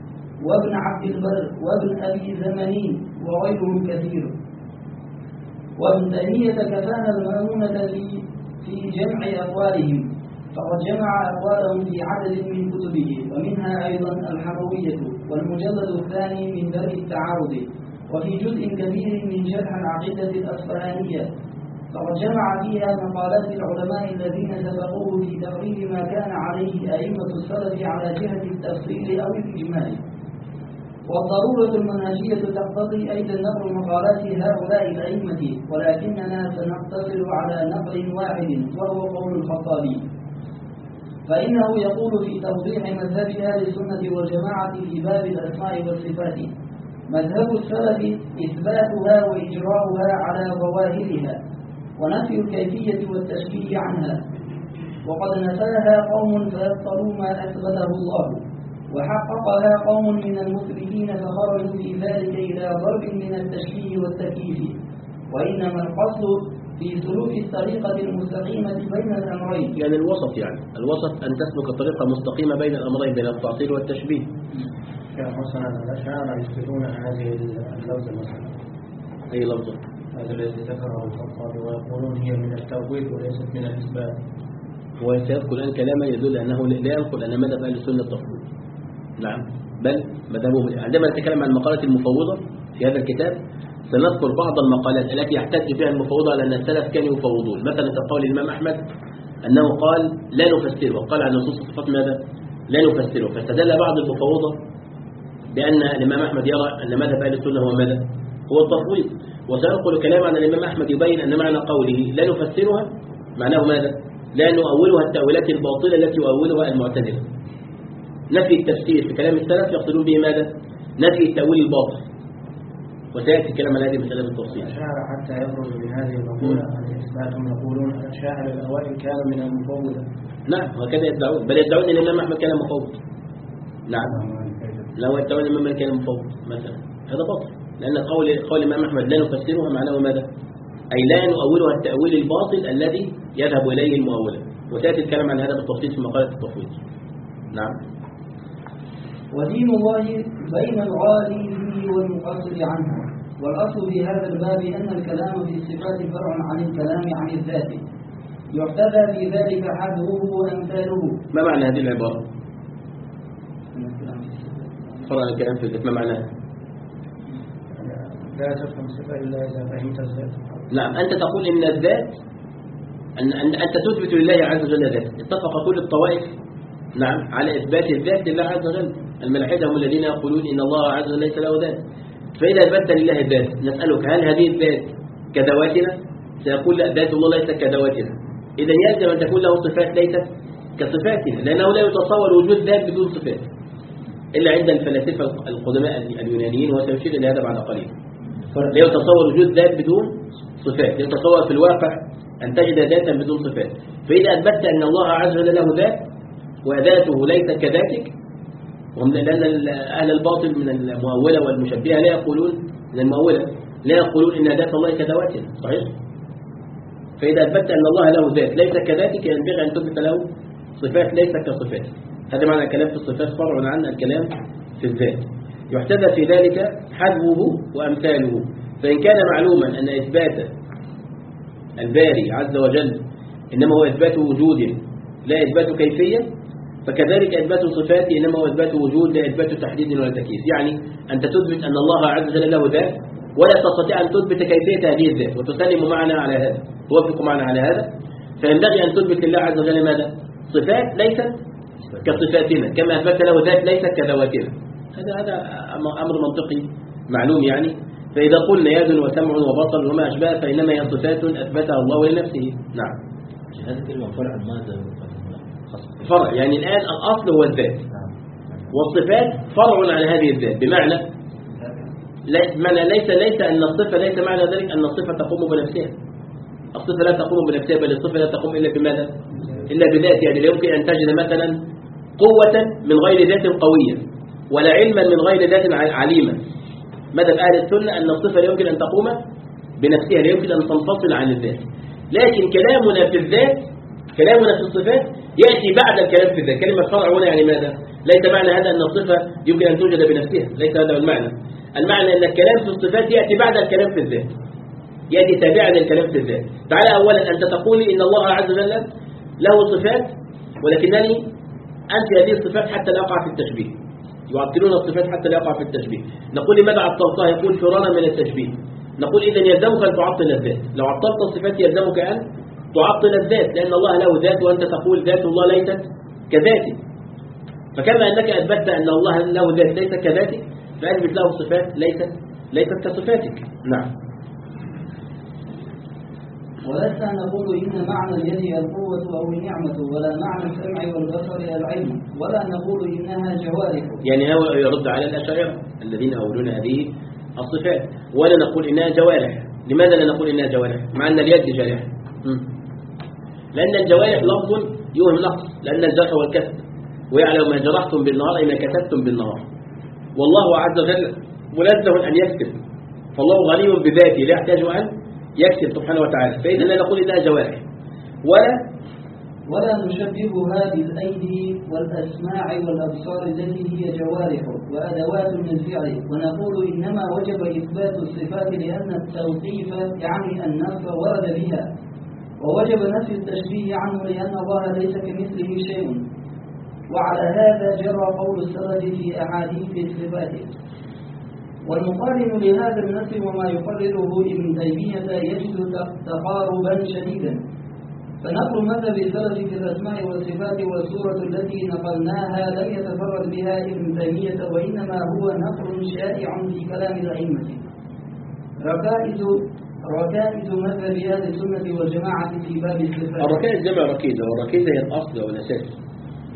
وابن عبد البر وابن أبي زمنين وغيرهم كثير. وابن تيمية كفانا المأمونة في في جمع أقوالهم، فقد جمع أقوالهم في عدد من كتبه، ومنها أيضا الحموية والمجلد الثاني من درء التعارض، وفي جزء كبير من شرح العقيدة الأصفهانية، فقد جمع فيها مقالات العلماء الذين سبقوه في تقرير ما كان عليه أئمة السلف على جهة التفصيل أو الإجمال. والضرورة المنهجية تقتضي أيضا نقل مقالات هؤلاء الأئمة، ولكننا سنقتصر على نقل واحد وهو قول الخطابي، فإنه يقول في توضيح مذهب أهل السنة والجماعة في باب الأسماء والصفات: مذهب السلف إثباتها وإجراؤها على ظواهرها، ونفي الكيفية والتشبيه عنها، وقد نفاها قوم فيبطلوا ما أثبته الله، وحققها قوم من المثبتين فخرجوا في ذلك إلى ضرب من التشبيه والتكييف. وإنما القصد في سلوك الطريقة المستقيمة بين الأمرين، يعني الوسط، يعني الوسط أن تسلك طريقة مستقيمة بين الأمرين، بين التعطيل والتشبيه. يا حسنا الأشاعرة يثبتون هذه اللفظة مثلا، أي لفظة؟ هذا الذي ذكره الخطابي، ويقولون هي من التوحيد وليست من الإثبات. هو سيذكر الآن كلاما يدل أنه لا ينقل أن مذهب أهل السنة التفويض. نعم، بل مذهبهم. عندما نتكلم عن المقالات المفوضة في هذا الكتاب سنذكر بعض المقالات التي يحتج فيها المفوضة على أن السلف كانوا يفوضون. مثلا كقول الإمام أحمد أنه قال لا نفسره، وقال عن نصوص الصفات ماذا؟ لا نفسره. فاستدل بعض المفوضة بأن الإمام أحمد يرى أن مذهب أهل السنة هو ماذا؟ هو التفويض. وسينقل كلام عن الإمام أحمد يبين أن معنى قوله لا نفسرها معناه ماذا؟ لا نؤولها التأويلات الباطلة التي يؤولها المعتزلة. نفي التفسير في كلام السلف يقصدون به ماذا؟ نفي التأويل الباطل، وسيأتي الكلام على هذه المسألة بالتفصيل. الأشاعرة حتى يخرج من هذه المقولة عن إثباتهم يقولون الأشاعرة الأوائل كانوا من المفوضة. نعم، وكذا يدعون، بل يدعون أن الإمام أحمد كان مفوض. نعم، لو يدعون الإمام أحمد كان مفوض مثلا، هذا باطل، لأن قول قول الإمام أحمد لا نفسرها معناه ماذا؟ أي لا نؤولها التأويل الباطل الذي يذهب إليه المؤولة، وسيأتي الكلام عن هذا بالتفصيل في مقالة التفويض. نعم. ودين الله بين الغالي فيه والمقصر عنه، والأصل في هذا الباب أن الكلام في الصفات فرع عن الكلام عن الذات، يحتذى في ذلك حذوه وأمثاله. ما معنى هذه العبارة؟ فرع عن الكلام في الذات، ما معناها؟ لا تفهم الصفة إلا إذا فهمت الذات. نعم، أنت تقول إن الذات أن أنت تثبت لله عز وجل ذات. اتفق كل الطوائف نعم على إثبات الذات لله عز وجل. الملحدة هم الذين يقولون إن الله عز وجل ليس له ذات. فإذا أثبت لله الذات نسألك هل هذه الذات كذواتنا؟ سيقول لا، ذات الله ليست كذواتنا. إذا يلزم أن تكون له صفات ليست كصفاتنا، لأنه لا يتصور وجود ذات بدون صفات إلا عند الفلاسفة القدماء اليونانيين، وسيشير إلى هذا بعد قليل. لا يتصور وجود ذات بدون صفات، يتصور في الواقع أن تجد ذاتا بدون صفات. فإذا أثبتت أن الله عز وجل له ذات وذاته ليست كذاتك، لأن أهل الباطل من المؤولة والمشبهة لا يقولون، من المؤولة لا يقولون إن ذات الله كذواتنا، صحيح؟ فإذا أثبتت أن الله له ذات ليس كذاتك ينبغي أن تثبت له صفات ليست كصفاتك. هذا معنى الكلام في الصفات فرع عن الكلام في الذات. يحتذى في ذلك حذوه وأمثاله. فإن كان معلوما أن إثبات الباري عز وجل إنما هو إثبات وجود لا إثبات كيفية، فكذلك إثبات صفاته إنما هو إثبات وجود لا إثبات تحديد ولا تكييف. يعني أنت تثبت أن الله عز وجل له ذات ولا تستطيع أن تثبت كيفية هذه الذات، وتسلم معنا على هذا، توافق معنا على هذا. فينبغي أن تثبت لله عز وجل ماذا؟ صفات ليست كصفاتنا، كما أثبت له ذات ليست كذواتنا. هذا هذا أمر منطقي معلوم يعني. فإذا قلنا يد وسمع وبصر وما أشبه فإنما هي صفات أثبتها الله لنفسه. نعم. هذا كلمة فرع ماذا؟ فرع يعني الآن الأصل هو الذات، والصفات فرع عن هذه الذات، بمعنى معنى ليس ليس أن الصفة ليس معنى ذلك أن الصفة تقوم بنفسها. الصفة لا تقوم بنفسها، بل الصفة لا تقوم إلا بماذا؟ إلا بذات. يعني لا يمكن أن تجد مثلا قوة من غير ذات قوية، ولا علما من غير ذات عليمة. مذهب أهل السنة أن الصفة لا يمكن أن تقوم بنفسها، لا يمكن أن تنفصل عن الذات. لكن كلامنا في الذات، كلامنا في الصفات يأتي بعد الكلام في الذات. كلمة فرع هنا يعني ماذا؟ ليس معنى هذا أن الصفة يمكن أن توجد بنفسها، ليس هذا المعنى. المعنى أن الكلام في الصفات يأتي بعد الكلام في الذات. يأتي تابعا للكلام في الذات. تعالى أولا أنت تقولي إن الله عز وجل له صفات ولكنني أنت هذه الصفات حتى لا يقع في التشبيه، يعطلون الصفات حتى لا يقع في التشبيه. نقول لماذا عطلتها؟ يقول فرارا من التشبيه. نقول إذا يلزمك أن تعطل الذات، لو عطلت الصفات يلزمك أن تعطل الذات، لأن الله له ذات وأنت تقول ذات الله ليست كذاتي. فكما أنك أثبتت أن الله له ذات ليست كذاتك، فأثبت له صفات ليست ليست كصفاتك. نعم. ولست نقول إن معنى اليد القوة أو النعمة، ولا معنى السمع والبصر العلم، ولا نقول إنها جوارح. يعني هو يرد على الأشاعرة الذين يقولون هذه الصفات، ولا نقول إنها جوارح. لماذا لا نقول إنها جوارح مع أن اليد جارحة؟ لأن الجوارح لفظ يوهم نقص، لأن الجرح والكسب، ويعلم ما جرحتم بالنهار أي ما كسبتم بالنهار. والله عز وجل منزه أن يكسب، فالله غني بذاته لا يحتاج أن يكسب سبحانه وتعالى، فإذا لا نقول إنها جوارح. ولا ولا نشبهها بالأيدي والأسماع والأبصار التي هي جوارح وأدوات للفعل، ونقول إنما وجب إثبات الصفات لأن التوقيف يعني النفي ورد بها، ووجب نفي التشبيه عنه لأن الله ليس كمثله شيء. وعلى هذا جرى قول السلف في أحاديث الصفات. والمقارن لهذا النفي وما يقرره ابن تيمية يجد تقاربا شديدا، فنقل مذهب السلف في الأسماء والصفات والسورة التي نقلناها لم يتفرد بها ابن تيمية، وإنما هو نقل شائع في كلام الأئمة. ركائز ركائز مذهب أهل السنة والجماعة في باب الصفات. الركائز جمع ركيزة، والركيزة هي الأصل والأساس.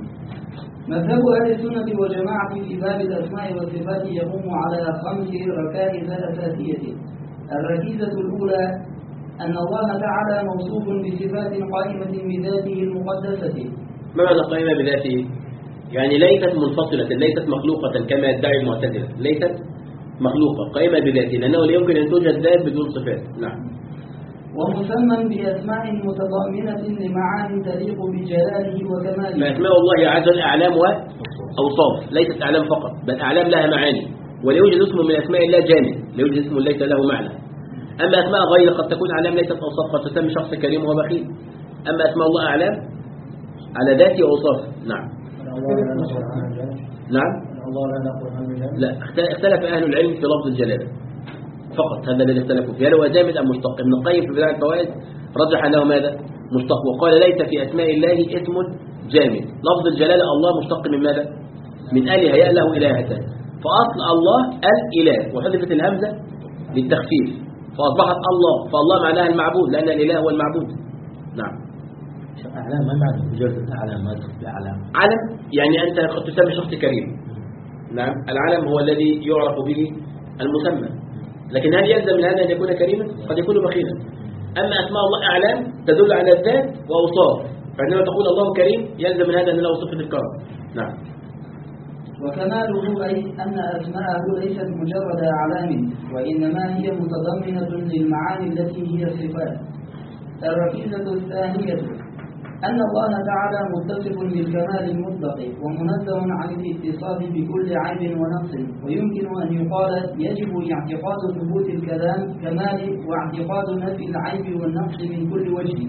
مذهب أهل السنة والجماعة في باب الأسماء والصفات يقوم على خمس ركائز أساسية. الركيزة الأولى أن الله تعالى موصوف بصفات قائمة بذاته المقدسة. ما معنى قائمة بذاته؟ يعني ليست منفصلة، ليست مخلوقة كما يدعي المعتزلة، ليست مخلوقة، قائمة بذاته، لأنه لا يمكن أن توجد ذات بدون صفات. نعم. ومسمى بأسماء متضمنة لمعاني تليق بجلاله وكماله. ما أسماء الله عز وجل أعلام وأوصاف، ليست أعلام فقط، بل أعلام لها معاني. ولا يوجد اسم من أسماء الله جامد، لا يوجد اسم ليس له معنى. أما أسماء غير قد تكون أعلام ليست أوصاف، قد تسمي شخص كريم وبخيل. أما أسماء الله أعلام على ذاته وأوصافه. نعم. نعم. لا، اختلف أهل العلم في لفظ الجلالة فقط، هذا الذي اختلفوا فيه، هل هو جامد أم مشتق. ابن القيم في بداية الفوائد رجح أنه ماذا؟ مشتق، وقال ليس في أسماء الله اسم جامد. لفظ الجلالة الله مشتق من ماذا؟ من آله، هيأ له إلهتان، فأصل الله الإله وحذفت الهمزة للتخفيف فأصبحت الله، فالله معناها المعبود لأن الإله هو المعبود. نعم. أعلام ما معنى مجرد أعلام؟ ما تخفي أعلام؟ علم يعني أنت قد تسمي شخص كريم. نعم. العلم هو الذي يعرف به المسمى، لكن هل يلزم من هذا أن يكون كريما؟ قد يكون بخيلا. أما أسماء الله أعلام تدل على الذات وأوصاف، فعندما تقول الله كريم يلزم من هذا أن له صفة الكرم. نعم. وكماله أي أن أسماءه ليست مجرد أعلام، وإنما هي متضمنة للمعاني التي هي الصفات. الركيزة الثانية أن الله تعالى متصف بالكمال المطلق ومنزه عن الاتصاف بكل عيب ونقص، ويمكن أن يقال يجب اعتقاد ثبوت الكلام كمال واعتقاد نفي العيب والنقص من كل وجه.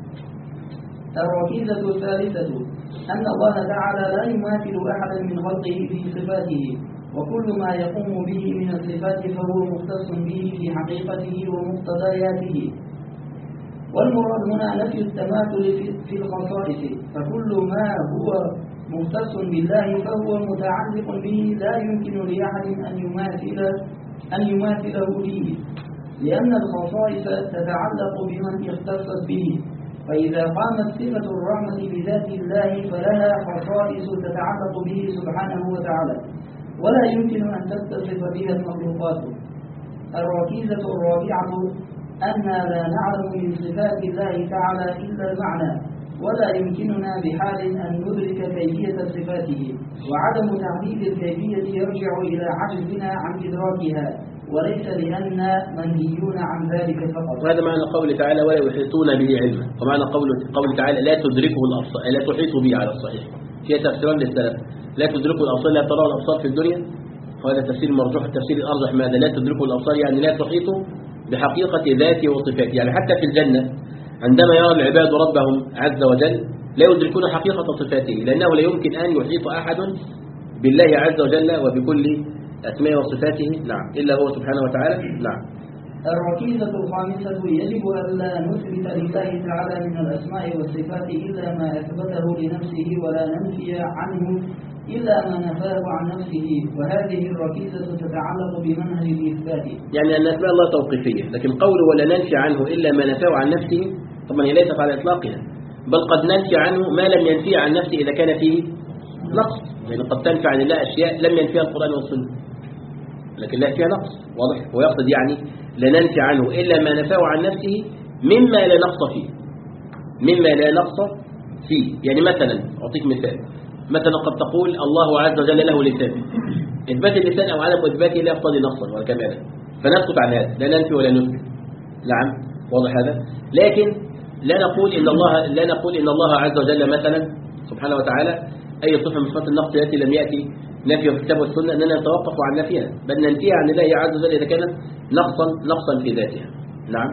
الركيزة الثالثة أن الله تعالى لا يماثل أحدا من خلقه في صفاته، وكل ما يقوم به من الصفات فهو مختص به في حقيقته ومقتضياته. والمراد هنا نفي التماثل في الخصائص، فكل ما هو مختص بالله فهو متعلق به لا يمكن لأحد أن يماثل أن يماثله فيه، لأن الخصائص تتعلق بمن اختصت به. فإذا قامت صفة الرحمة بذات الله فلها خصائص تتعلق به سبحانه وتعالى، ولا يمكن أن تتصف بها المخلوقات. الركيزة الرابعة أننا لا نعلم من صفات الله تعالى إلا المعنى، ولا يمكننا بحال أن ندرك كيفية صفاته، وعدم تحديد الكيفية يرجع إلى عجزنا عن إدراكها، وليس لأننا منهيون عن ذلك فقط. وهذا معنى قوله تعالى ولا يحيطون به علما، ومعنى قوله قول تعالى لا تدركه الأبصار، لا تحيط به على الصحيح، فيها تفسيران للسلف. لا تدركه الأبصار لا ترى الأبصار في الدنيا، وهذا تفسير مرجوح. التفسير الأرجح ماذا؟ لا تدركه الأبصار يعني لا تحيط بحقيقة ذاته وصفاته. يعني حتى في الجنة عندما يرى العباد ربهم عز وجل لا يدركون حقيقة صفاته، لأنه لا يمكن أن يحيط أحد بالله عز وجل وبكل أسماء وصفاته نعم إلا هو سبحانه وتعالى. نعم. الركيزة الخامسة يجب ألا نثبت لله تعالى من الأسماء والصفات إلا ما أثبته لنفسه ولا ننفي عنه إلا ما نفاه عن نفسه، وهذه الركيزة تتعلق بمنهج الإثبات. يعني أن أسماء الله توقيفية، لكن قوله ولا ننفي عنه إلا ما نفاه عن نفسه طبعا هي ليست على إطلاقها، بل قد ننفي عنه ما لم ينفي عن نفسه إذا كان فيه نقص. يعني قد تنفي عن الله أشياء لم ينفيها القرآن والسنة لكن لا فيها نقص، واضح؟ ويقصد يعني لا ننفي عنه إلا ما نفاه عن نفسه مما لا نقص فيه، مما لا نقص فيه. يعني مثلا أعطيك مثال، مثلا قد تقول الله عز وجل له لسان، إثبات اللسان أو عدم إثباته لا يقتضي نقصا ولا كمالا، فنسكت عن هذا، لا ننفي ولا نثبت. نعم واضح هذا. لكن لا نقول إن الله لا نقول إن الله عز وجل مثلا سبحانه وتعالى أي صفة من صفات النقص التي لم يأتي نفيها في الكتاب والسنة أننا نتوقف عن نفيها، بل ننفيها عن الله عز وجل إذا كانت نقصا نقصا في ذاتها. نعم.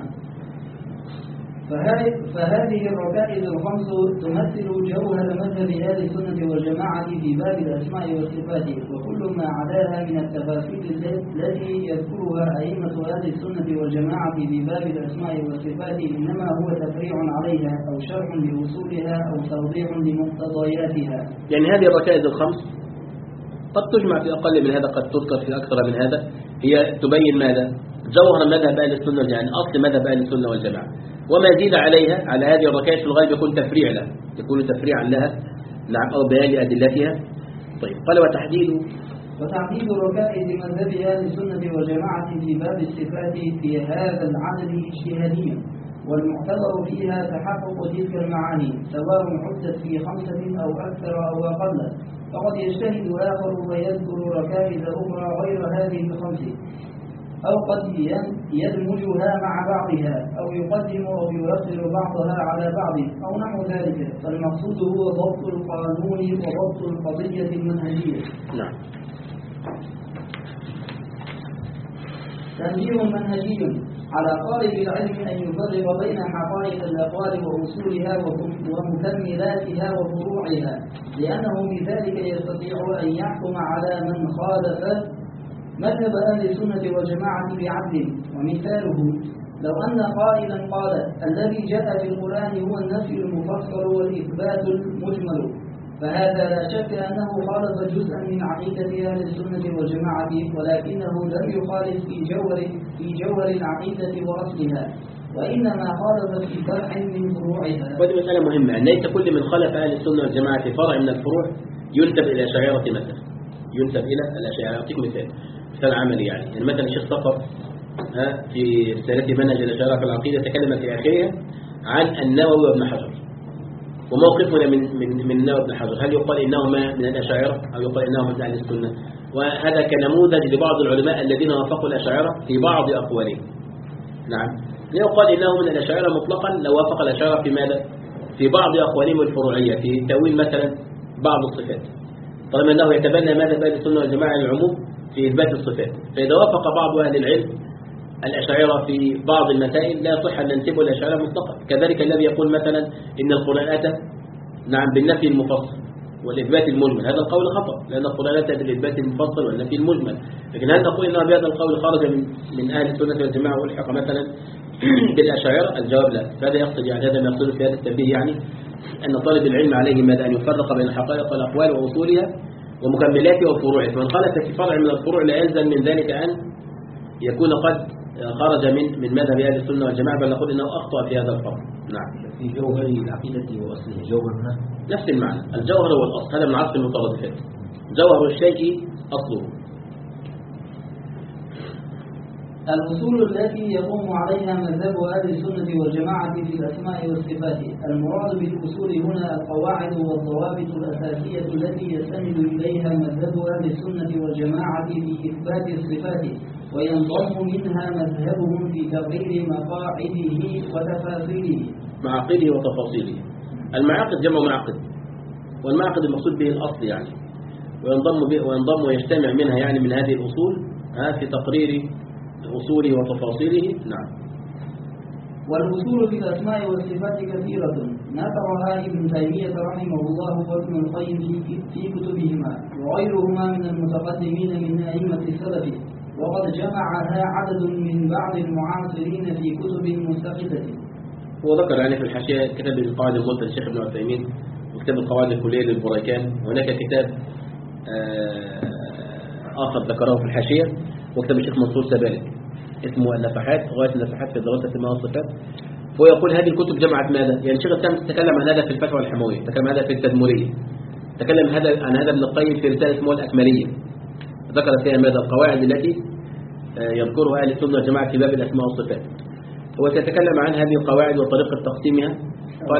فهذه الركائز الخمس تمثل جوهر مذهب أهل السنة والجماعة في باب الأسماء والصفات، وكل ما عداها من التفاصيل التي يذكرها أئمة أهل السنة والجماعة في باب الأسماء والصفات إنما هو تفريع عليها أو شرح لأصولها أو توضيح لمقتضياتها. يعني هذه الركائز الخمس قد تجمع في أقل من هذا، قد تذكر في أكثر من هذا، هي تبين ماذا؟ جوهر مذهب أهل السنة والجماعة، يعني أصل مذهب أهل السنة والجماعة، وما زيد عليها على هذه الركائز في الغالب يكون تفريع لها، يكون تفريعا لها نعم أو بيان أدلتها. طيب قال وتحديد وتحديد ركائز مذهب أهل السنة والجماعة في باب الصفات في هذا العدد اجتهاديا، والمعتبر فيها تحقق تلك المعاني سواء عدت في خمسة أو أكثر أو أقل، فقد يجتهد آخر ويذكر ركائز أخرى غير هذه الخمس، أو قد يدمجها مع بعضها أو يقدم أو يؤخر بعضها على بعض أو نحو ذلك، فالمقصود هو ضبط القانون وضبط القضية المنهجية. نعم. تنبيه منهجي على طالب العلم أن يفرق بين حقائق الأقوال وأصولها ومكملاتها وفروعها، لأنه بذلك يستطيع أن يحكم على من خالف مذهب أهل السنة والجماعة بعدل. ومثاله لو أن قائلا قال الذي جاء في القرآن هو النفي المفصل والإثبات المجمل، فهذا لا شك أنه خالف جزءا من عقيدة أهل السنة والجماعة، ولكنه لم يخالف في جوهر في جوهر العقيدة وأصلها، وإنما خالف في فرع من فروعها. وهذه مسألة مهمة، أن ليس كل من خالف أهل السنة والجماعة في فرع من الفروع ينسب إلى شعيرة مثلا، ينسب إلى الأشاعرة. أعطيك مثال مثال عملي يعني. يعني مثلا الشيخ صفر ها في رسالته منهج الأشاعرة في العقيدة تكلم في آخرها عن النووي وابن حجر، وموقفنا من من من النووي وابن حجر، هل يقال إنهما من الأشاعرة أو يقال إنهما من أهل السنة؟ وهذا كنموذج لبعض العلماء الذين وافقوا الأشاعرة في بعض أقوالهم. نعم. لا يقال إنه من الأشاعرة مطلقا لو وافق الأشاعرة في ماذا؟ في بعض أقوالهم الفروعية في تأويل مثلا بعض الصفات، طالما أنه يتبنى مذهب أهل السنة والجماعة العموم في إثبات الصفات. فإذا وافق بعض أهل العلم الأشاعرة في بعض المسائل لا يصح أن ننسبه الأشاعرة مطلقا. كذلك الذي يقول مثلا إن القرآن أتى نعم بالنفي المفصل والإثبات المجمل، هذا القول خطأ، لأن القرآن أتى بالإثبات المفصل والنفي المجمل. لكن هل نقول إنه بهذا القول خرج من من أهل السنة والجماعة والحق مثلا بالأشاعرة؟ الجواب لا. فهذا يقصد يعني هذا ما يقصد في هذا التنبيه يعني أن طالب العلم عليه ماذا؟ أن يفرق بين حقائق الأقوال وأصولها ومكملاتها وفروعها، فمن خالف في فرع من الفروع لا يلزم من ذلك أن يكون قد خرج من من مذهب أهل السنة والجماعة، بل نقول إنه أخطأ في هذا الفرع. نعم. في جوهر العقيدة وأصله جوهر هنا نفس المعنى، الجوهر هو الأصل، هذا من عطف المترادفات، جوهر الشيء أصله. الأصول التي يقوم عليها مذهب أهل السنة والجماعة في الأسماء والصفات. المراد بالأصول هنا القواعد والضوابط الأساسية التي يستند إليها مذهب أهل السنة والجماعة في إثبات الصفات، وينضم منها مذهبهم في تقرير مقاعده وتفاصيله. معاقده وتفاصيله. المعاقد جمع معقد، والمعقد المقصود به الأصل يعني، وينضم به وينضم ويجتمع منها يعني من هذه الأصول في تقرير أصوله وتفاصيله. نعم. والأصول في الأسماء والصفات كثيرة نثرها ابن تيمية رحمه الله وابن القيم في في كتبهما وغيرهما من المتقدمين من أئمة السلف، وقد جمعها عدد من بعض المعاصرين في كتب مستقلة. وذكر يعني في الحاشية كتاب القواعد المثلى للشيخ ابن عثيمين، وكتاب القواعد الكلية للبريكان، وهناك كتاب آخر ذكره في الحاشية، وكتاب الشيخ منصور سبالك اسمه النفحات، غاية النفحات في دراسة الماء والصفات. فهو يقول هذه الكتب جمعت ماذا؟ يعني الشيخ الإسلام تكلم عن هذا في الفتوى الحموية، تكلم عن هذا في التدمرية، تكلم هذا عن هذا ابن القيم في رسالة اسمها الأكملية، ذكر فيها ماذا؟ القواعد التي يذكرها أهل السنة والجماعة في باب الأسماء والصفات. هو سيتكلم عن هذه القواعد وطريقة تقسيمها. قال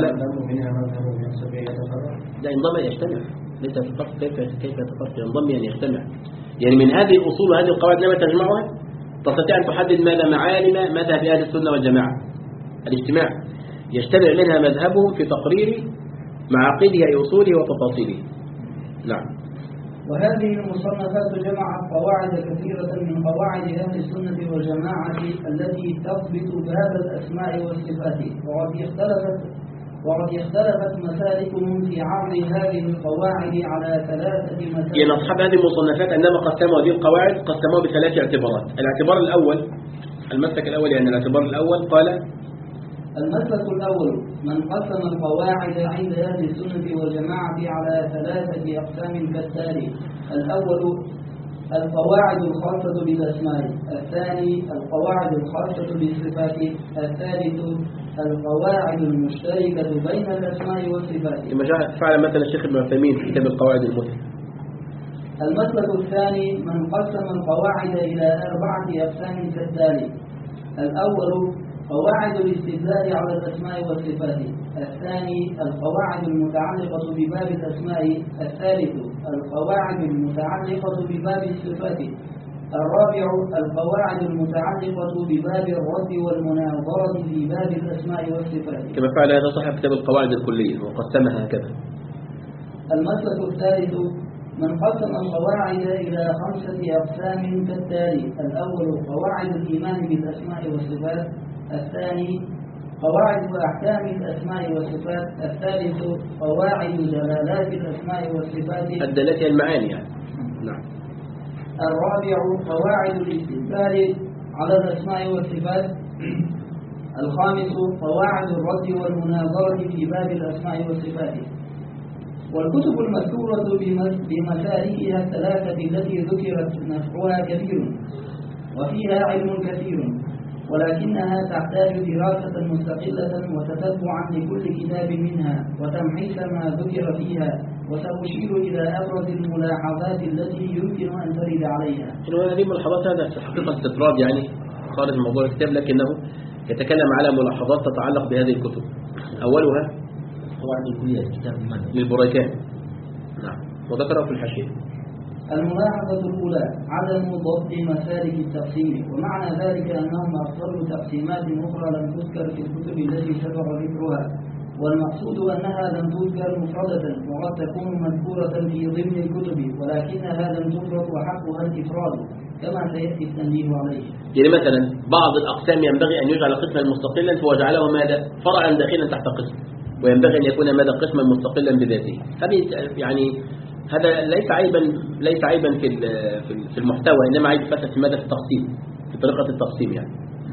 لا ينضم يجتمع، ليس في الفرق كيف كيف يتفرق، ينضم يعني يجتمع. يعني من هذه الأصول وهذه القواعد لما تجمعها تستطيع أن تحدد ماذا معالم مذهب أهل السنة والجماعة. الاجتماع يجتمع منها مذهبهم في تقرير معاقده أي أصوله وتفاصيله. نعم. وهذه المصنفات جمعت قواعد كثيرة من قواعد أهل السنة والجماعة التي تثبت باب الأسماء والصفات، وقد اختلفت وقد اختلفت مسالكهم في عرض هذه القواعد على ثلاثة مسالك. يعني أصحاب هذه المصنفات عندما قسموا هذه القواعد قسموها بثلاث اعتبارات. الاعتبار الأول، المسلك الأول يعني الاعتبار الأول قال المسلك الأول من قسم القواعد عند أهل السنة والجماعة على ثلاثة أقسام كالتالي: الأول القواعد الخاصة بالأسماء، الثاني القواعد الخاصة بالصفات، الثالث القواعد المشتركة بين الأسماء والصفات. كما جاء فعل مثلا الشيخ ابن عثيمين في كتاب القواعد المثلى. المسلك الثاني من قسم القواعد إلى أربعة أقسام كالتالي: الأول قواعد الاستدلال على الأسماء والصفات، الثاني القواعد المتعلقة بباب الأسماء، الثالث القواعد المتعلقة بباب الصفات، الرابع القواعد المتعلقة بباب الرد والمناظرة في باب الأسماء والصفات. كما فعل هذا صاحب كتاب القواعد الكلية وقسمها هكذا. المسلك الثالث من قسم القواعد إلى خمسة أقسام كالتالي: الأول قواعد الإيمان بالأسماء والصفات، الثاني قواعد أحكام الأسماء والصفات، الثالث قواعد دلالات الأسماء والصفات الدلالات المعاني يعني. نعم. الرابع قواعد الاستدلال على الأسماء والصفات، الخامس قواعد الرد والمناظرة في باب الأسماء والصفات. والكتب المذكورة بمسالكها الثلاثة التي ذكرت نفعها كثير وفيها علم كثير، ولكنها تحتاج دراسة مستقلة وتتبعا لكل كتاب منها وتمحيص ما ذكر فيها، وسأشير إلى أبرز الملاحظات التي يمكن أن ترد عليها. هذه الملاحظات هذا في حقيقة استطراد يعني خارج موضوع الكتاب، لكنه يتكلم على ملاحظات تتعلق بهذه الكتب. أولها قواعد الكلية كتاب المنهج للبريكان. نعم. وذكره في الحاشية. الملاحظة الأولى عدم ضبط مسالك التقسيم، ومعنى ذلك أنهم أفضلوا تقسيمات أخرى لم تذكر في الكتب التي سبق ذكرها، والمقصود أنها لم تذكر مفردة وقد تكون مذكورة في ضمن الكتب، ولكنها لم تفرد وحقها الإفراد كما سيأتي التنبيه عليه. يعني مثلا بعض الأقسام ينبغي أن يجعل قسما مستقلا فوجعله ماذا؟ فرعا داخلا تحت قسم، وينبغي أن يكون ماذا؟ قسما مستقلا بذاته. هذه يعني هذا ليس عيبا ليس عيبا في في المحتوى، انما عيب فقط في ماذا؟ في التقسيم، في طريقه التقسيم يعني.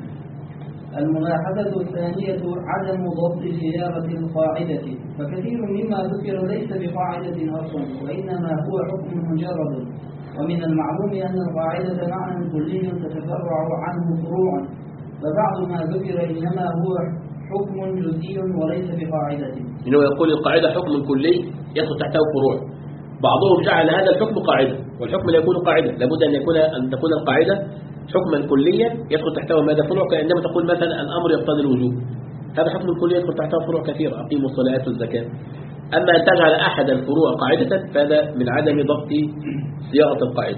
الملاحظة الثانية عدم ضبط صياغة القاعدة، فكثير مما ذكر ليس بقاعدة أصلا وإنما هو حكم مجرد، ومن المعلوم أن القاعدة معنى كلي تتفرع عنه فروعا، فبعض ما ذكر إنما هو حكم جزئي وليس بقاعدة. إنه يقول القاعدة حكم كلي يدخل تحته فروع، بعضهم جعل هذا الحكم قاعدة، والحكم لا يكون قاعدة، لابد أن يكون أن تكون القاعدة حكما كليا يدخل تحته ماذا؟ فروع، كأنما تقول مثلا الأمر يقتضي الوجوب، هذا حكم كلي يدخل تحته فروع كثيرة، أقيموا الصلاة والزكاة. أما أن تجعل أحد الفروع قاعدة فهذا من عدم ضبط صياغة القاعدة.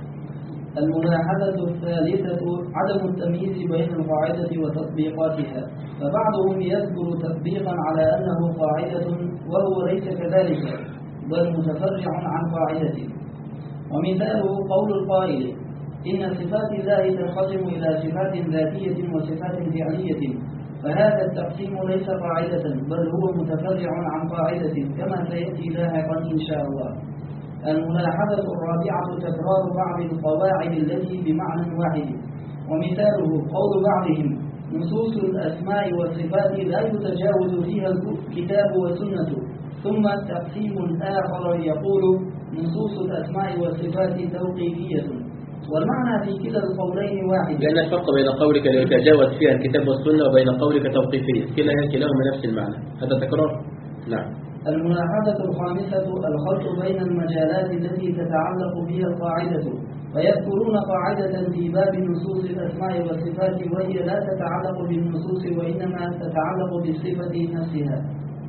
الملاحظة الثالثة عدم التمييز بين القاعدة وتطبيقاتها، فبعضهم يذكر تطبيقا على أنه قاعدة وهو ليس كذلك بل متفرع عن قاعدته. ومثاله قول القائل: إن صفات الله تنقسم إلى صفات ذاتية وصفات فعلية، فهذا التقسيم ليس قاعدة بل هو متفرع عن قاعدة كما سيأتي لاحقا إن شاء الله. الملاحظة الرابعة تكرار بعض القواعد التي بمعنى واحد، ومثاله قول بعضهم نصوص الأسماء والصفات لا يتجاوز فيها الكتاب والسنة، ثم تقسيم آخر يقول نصوص الأسماء والصفات توقيفية، والمعنى في كلا القولين واحد. لأن الفرق بين قولك لا يتجاوز فيها الكتاب والسنة وبين قولك توقيفية، كلا كلاهما نفس المعنى، هذا تكرار. نعم. الملاحظة الخامسة الخلط بين المجالات التي تتعلق بها القاعدة، فيذكرون قاعدة في باب نصوص الأسماء والصفات وهي لا تتعلق بالنصوص وإنما تتعلق بالصفة نفسها.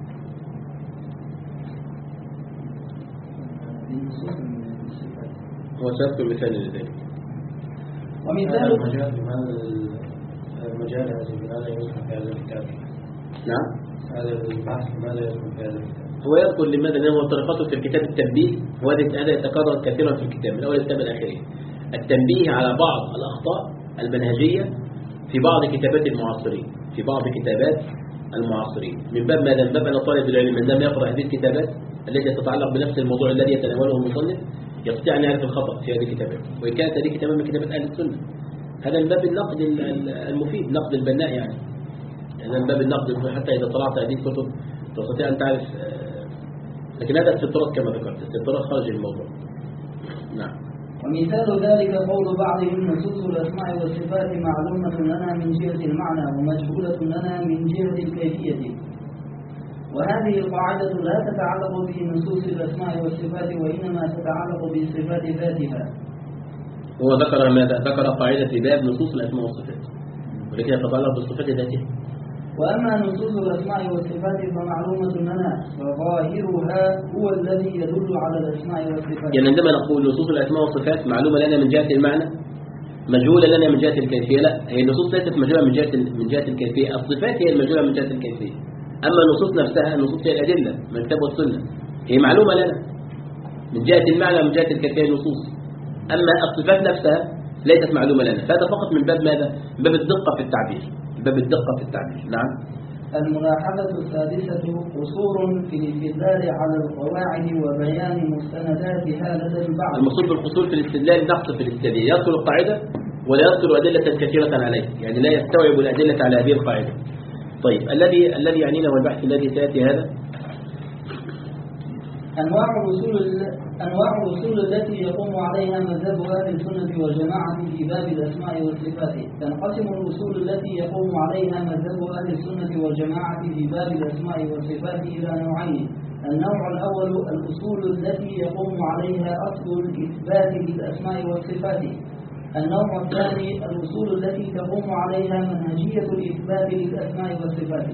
وسأذكر مثال لذلك. ومثال المجال بماذا المجال هذا بماذا يدخل في هذا الكتاب؟ نعم. هذا البحث بماذا يدخل في هذا الكتاب؟ هو يذكر لماذا لأنه طريقته في الكتاب التنبيه، وهذا يتكرر كثيرا في الكتاب من أول الكتاب الأخير، التنبيه على بعض الأخطاء المنهجية في بعض كتابات المعاصرين في بعض كتابات المعاصرين من باب ماذا؟ من باب أن طالب العلم عندما يقرأ هذه الكتابات التي تتعلق بنفس الموضوع الذي يتناوله المصنف يستطيع أن يعرف الخطأ في هذه الكتابات، وإن كانت هذه كتابات من كتابات أهل السنة. هذا من باب النقد المفيد، نقد البناء يعني. هذا من باب النقد، حتى إذا طلعت هذه الكتب تستطيع أن تعرف. لكن هذا استطراد كما ذكرت، استطراد خارج الموضوع. نعم. ومثال ذلك قول بعضهم نصوص الأسماء والصفات معلومة لنا من جهة المعنى ومجهولة لنا من جهة الكيفية، وهذه القاعدة لا تتعلق بنصوص الأسماء والصفات وإنما تتعلق بالصفات ذاتها. هو ذكر ماذا؟ ذكر قاعدة في باب نصوص الأسماء والصفات، ولكن تتعلق بالصفات ذاتها. وأما نصوص الأسماء والصفات فمعلومة لنا وظاهرها هو الذي يدل على الأسماء والصفات. يعني عندما نقول نصوص الأسماء والصفات معلومة لنا من جهة المعنى مجهولة لنا من جهة الكيفية، لا، هي النصوص ليست مجهولة من جهة من جهة الكيفية، الصفات هي المجهولة من جهة الكيفية. أما النصوص نفسها، النصوص هي الأدلة من الكتاب والسنة، هي معلومة لنا من جهة المعنى ومن جهة الكيفية النصوص. أما الصفات نفسها ليست معلومة لنا، فهذا فقط من باب ماذا؟ من باب الدقة في التعبير، من باب الدقة في التعبير. نعم. الملاحظة السادسة قصور في الاستدلال على القواعد وبيان مستنداتها لدى البعض. المقصود بالقصور في الاستدلال نقص في الاستدلال، يذكر القاعدة ولا يذكر أدلة كثيرة عليه، يعني لا يستوعب الأدلة على هذه القاعدة. طيب الذي الذي يعنينا والبحث الذي سيأتي هذا أنواع الأصول أنواع الأصول التي يقوم عليها مذهب أهل السنة والجماعة في باب الأسماء والصفات. تنقسم الأصول التي يقوم عليها مذهب أهل السنة والجماعة في باب الأسماء والصفات إلى نوعين. النوع الأول الأصول التي يقوم عليها أصل الإثبات للأسماء والصفات. النوع الثاني الأصول التي تقوم عليها منهجية الإثبات للأسماء والصفات.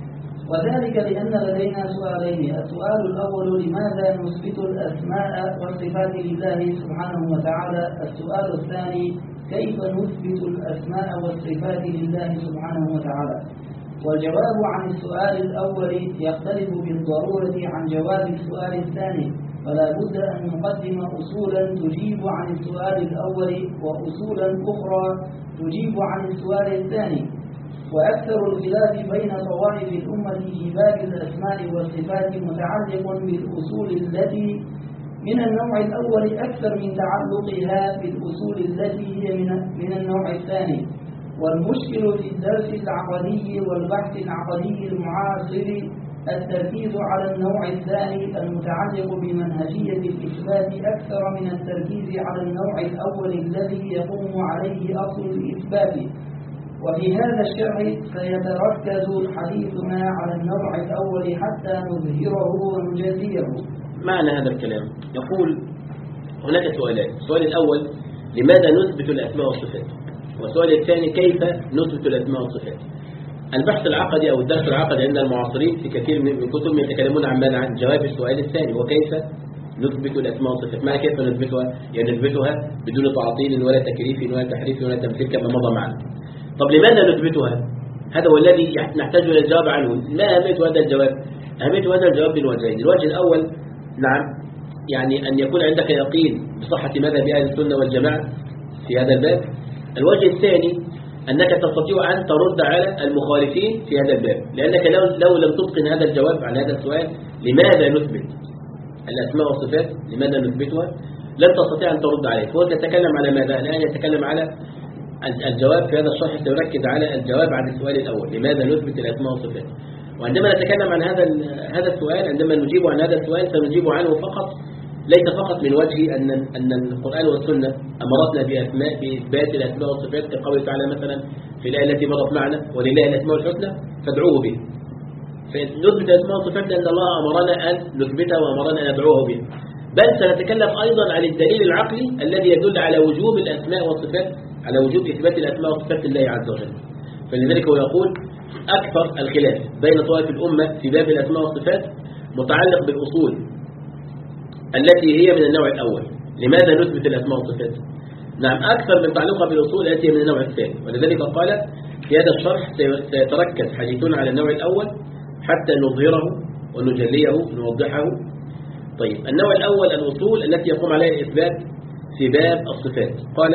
وذلك لأن لدينا سؤالين، السؤال الأول لماذا نثبت الأسماء والصفات لله سبحانه وتعالى؟ السؤال الثاني كيف نثبت الأسماء والصفات لله سبحانه وتعالى؟ والجواب عن السؤال الأول يختلف بالضرورة عن جواب السؤال الثاني، فلا بد أن نقدم أصولا تجيب عن السؤال الأول وأصولا أخرى تجيب عن السؤال الثاني. وأكثر الخلاف بين طوائف الأمة في باب الأسماء والصفات متعلق بالأصول التي من النوع الأول أكثر من تعلقها بالأصول التي هي من النوع الثاني. والمشكل في الدرس العقدي والبحث العقدي المعاصر التركيز على النوع الثاني المتعلق بمنهجية الإثبات أكثر من التركيز على النوع الأول الذي يقوم عليه أصل الإثبات. وفي هذا الشرح سيتركز حديثنا على النوع الأول حتى نظهره ونجزيه. معنى هذا الكلام يقول هناك سؤالان، السؤال الأول لماذا نثبت الأسماء والصفات، والسؤال الثاني كيف نثبت الأسماء والصفات. البحث العقدي أو الدرس العقدي عند المعاصرين في كثير من كتب يتكلمون عن ماذا؟ عن جواب السؤال الثاني وكيف نثبت الأسماء والصفات. ما كيف نثبتها؟ يعني نثبتها بدون تعطيل ولا تكريف ولا تحريف ولا تمثيل كما مضى معنا. طب لماذا نثبتها؟ هذا هو الذي نحتاج إلى الجواب عنه. ما أهمية هذا الجواب؟ أهمية هذا الجواب بالوجهين. الوجه الأول نعم يعني أن يكون عندك يقين بصحة مذهب أهل السنة والجماعة في هذا الباب. الوجه الثاني أنك تستطيع أن ترد على المخالفين في هذا الباب، لأنك لو, لو لم تتقن هذا الجواب عن هذا السؤال لماذا نثبت الأسماء والصفات، لماذا نثبتها، لن تستطيع أن ترد عليه. فهو يتكلم على ماذا؟ الآن يتكلم على الجواب في هذا الشرح، سيركز على الجواب عن السؤال الأول، لماذا نثبت الأسماء والصفات. وعندما نتكلم عن هذا هذا السؤال، عندما نجيب عن هذا السؤال سنجيب عنه فقط، ليس فقط من وجه أن أن القرآن والسنة أمرتنا بأسماء بإثبات الأسماء والصفات، كقوله تعالى مثلا في الآية التي مرت معنا ولله الأسماء الحسنى فادعوه به. فنثبت الأسماء والصفات لأن الله أمرنا أن نثبتها وأمرنا أن ندعوه به. بل سنتكلم أيضا عن الدليل العقلي الذي يدل على وجوب الأسماء والصفات، على وجوب إثبات الأسماء والصفات لله عز وجل. فلذلك هو يقول أكثر الخلاف بين طوائف الأمة في باب الأسماء والصفات متعلق بالأصول التي هي من النوع الأول، لماذا نثبت الأسماء والصفات؟ نعم، أكثر من تعلقها بالأصول التي هي من النوع الثاني. ولذلك قال في هذا الشرح سيتركز حديثنا على النوع الأول حتى نظهره ونجليه ونوضحه. طيب، النوع الأول الأصول التي يقوم عليها الإثبات في باب الصفات. قال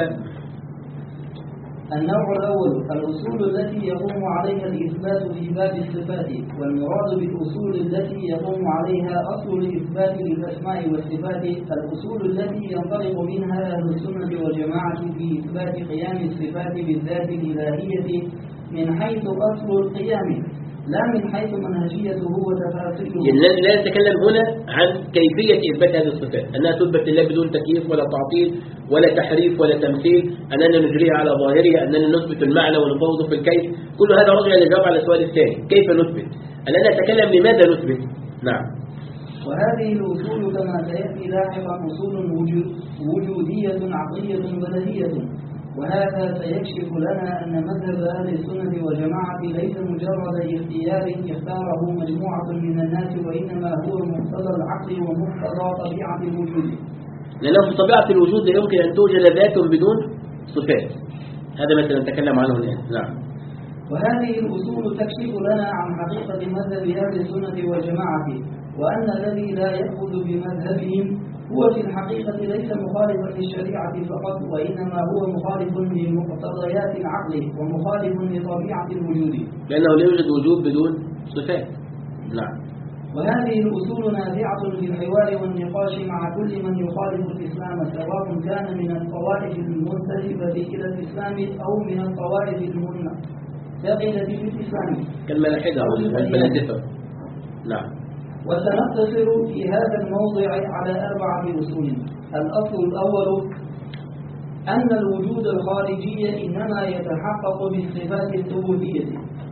النوع الأول الأصول التي يقوم عليها الإثبات في باب الصفات، والمراد بالأصول التي يقوم عليها أصل الإثبات للأسماء والصفات الأصول التي ينطلق منها أهل السنة والجماعة في إثبات قيام الصفات بالذات الإلهية من حيث أصل القيام، لا من حيث منهجيته وتفاصيله. يعني لا نتكلم هنا عن كيفية إثبات هذه الصفات، أنها تثبت لله بدون تكييف ولا تعطيل ولا تحريف ولا تمثيل، أننا نجريها على ظاهرها، أننا نثبت المعنى ونفوض في الكيف. كل هذا رجع للجواب على السؤال الثاني، كيف نثبت؟ أننا نتكلم لماذا نثبت. نعم. وهذه الأصول كما سيأتي لاحقا أصول وجودية عقلية بديهية، وهذا سيكشف لنا أن مذهب أهل السنة والجماعة ليس مجرد اختيار يختاره مجموعة من الناس، وإنما هو مقتضى العقل ومقتضى طبيعة الوجود. لأنه في طبيعة الوجود لا يمكن أن توجد ذات بدون صفات، هذا مثلا نتكلم عنه الآن. نعم. وهذه الأصول تكشف لنا عن حقيقة مذهب أهل السنة والجماعة، وأن الذي لا يأخذ بمذهبهم هو في الحقيقة ليس مخالفا للشريعة فقط، وإنما هو مخالف لمقتضيات العقل ومخالف لطبيعة الوجود، لأنه لا يوجد وجود بدون صفات. نعم. وهذه الأصول نافعة في الحوار والنقاش مع كل من يخالف الإسلام، سواء كان من الطوائف المنتسبة إلى الإسلام أو من الطوائف المنتقدة في الإسلام كالملاحدة والفلاسفة. نعم. وسنقتصر في هذا الموضع على أربعة أصول. الأصل الأول أن الوجود الخارجي إنما يتحقق بالصفات الثبوتية.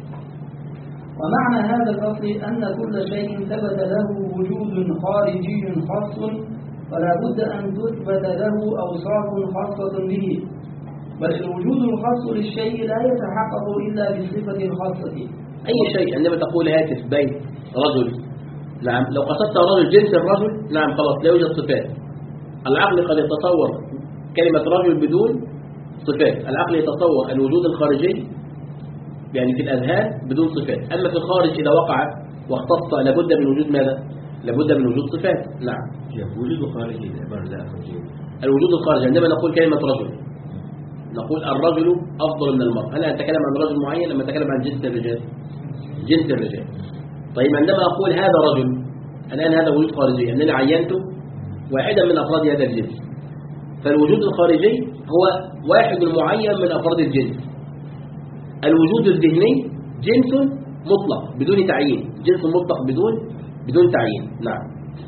ومعنى هذا الأصل أن كل شيء ثبت له وجود خارجي خاص فلا بد أن تثبت له أوصاف خاصة به، بل الوجود الخاص للشيء لا يتحقق إلا بالصفة الخاصة. أي شيء عندما تقول هاتف بيت رجل، نعم، لو قصدت رجل جنس الرجل، نعم خلاص لا يوجد صفات. العقل قد يتصور كلمة رجل بدون صفات، العقل يتصور الوجود الخارجي يعني في الأذهان بدون صفات، أما في الخارج إذا وقع واختص لابد من وجود ماذا؟ لابد من وجود صفات. نعم. وجود خارجي عبارة لا خارجي. الوجود الخارجي عندما نقول كلمة رجل نقول الرجل أفضل من المرأة، هل أتكلم عن رجل معين لما أتكلم عن جنس الرجال؟ جنس الرجال. طيب عندما أقول هذا رجل الآن هذا وجود خارجي، أنني عينته واحدا من أفراد هذا الجنس، فالوجود الخارجي هو واحد معين من أفراد الجنس. الوجود الذهني جنس مطلق بدون تعيين، جنس مطلق بدون بدون تعيين. نعم.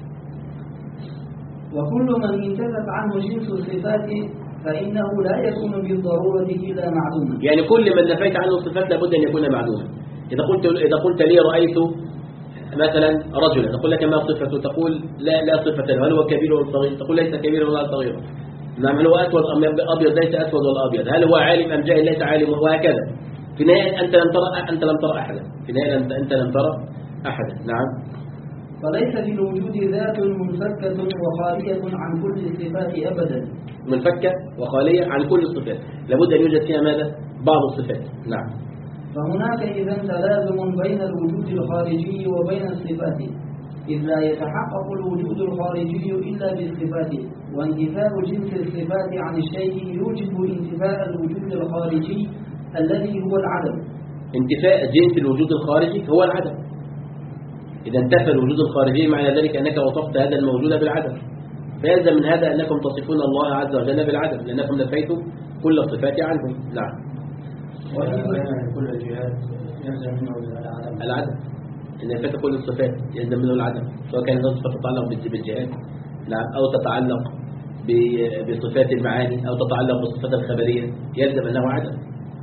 وكل من انتفت عنه جنس الصفات فإنه لا يكون بالضرورة إلا معدوما. يعني كل من نفيت عنه الصفات لابد أن يكون معدوما. إذا قلت إذا قلت لي رأيت مثلا رجلا، نقول لك ما صفته؟ تقول لا لا صفة له. هل هو كبير ولا صغير؟ تقول ليس كبيرا ولا صغيرا. نعم. هل هو أسود أم أبيض؟ ليس أسود ولا أبيض. هل هو عالم أم جاهل؟ ليس عالم، وهكذا. في النهاية أنت لم ترى أنت لم ترى أحدا. في النهاية أنت أنت لم ترى أحدا. نعم. فليس في الوجود ذات منفكة وخالية عن كل الصفات أبدا. منفكة وخالية عن كل الصفات، لابد أن يوجد فيها ماذا؟ بعض الصفات. نعم. فهناك إذن تلازم بين الوجود الخارجي وبين الصفات، إذ لا يتحقق الوجود الخارجي إلا بالصفات، وانتفاء جنس الصفات عن الشيء يوجب انتفاء الوجود الخارجي الذي هو العدم. انتفاء جنس الوجود الخارجي هو العدم. إذا انتفى الوجود الخارجي معنى ذلك أنك وصفت هذا الموجود بالعدم، فيلزم من هذا أنكم تصفون الله عز وجل بالعدم لأنكم نفيتم كل الصفات عنه. نعم. كل الجهات يلزم منه العدم. العدم إن نفيت كل الصفات يلزم منه العدم، سواء كانت الصفة تتعلق بالجهات نعم أو تتعلق بصفات المعاني أو تتعلق بالصفات الخبرية يلزم أنه عدم.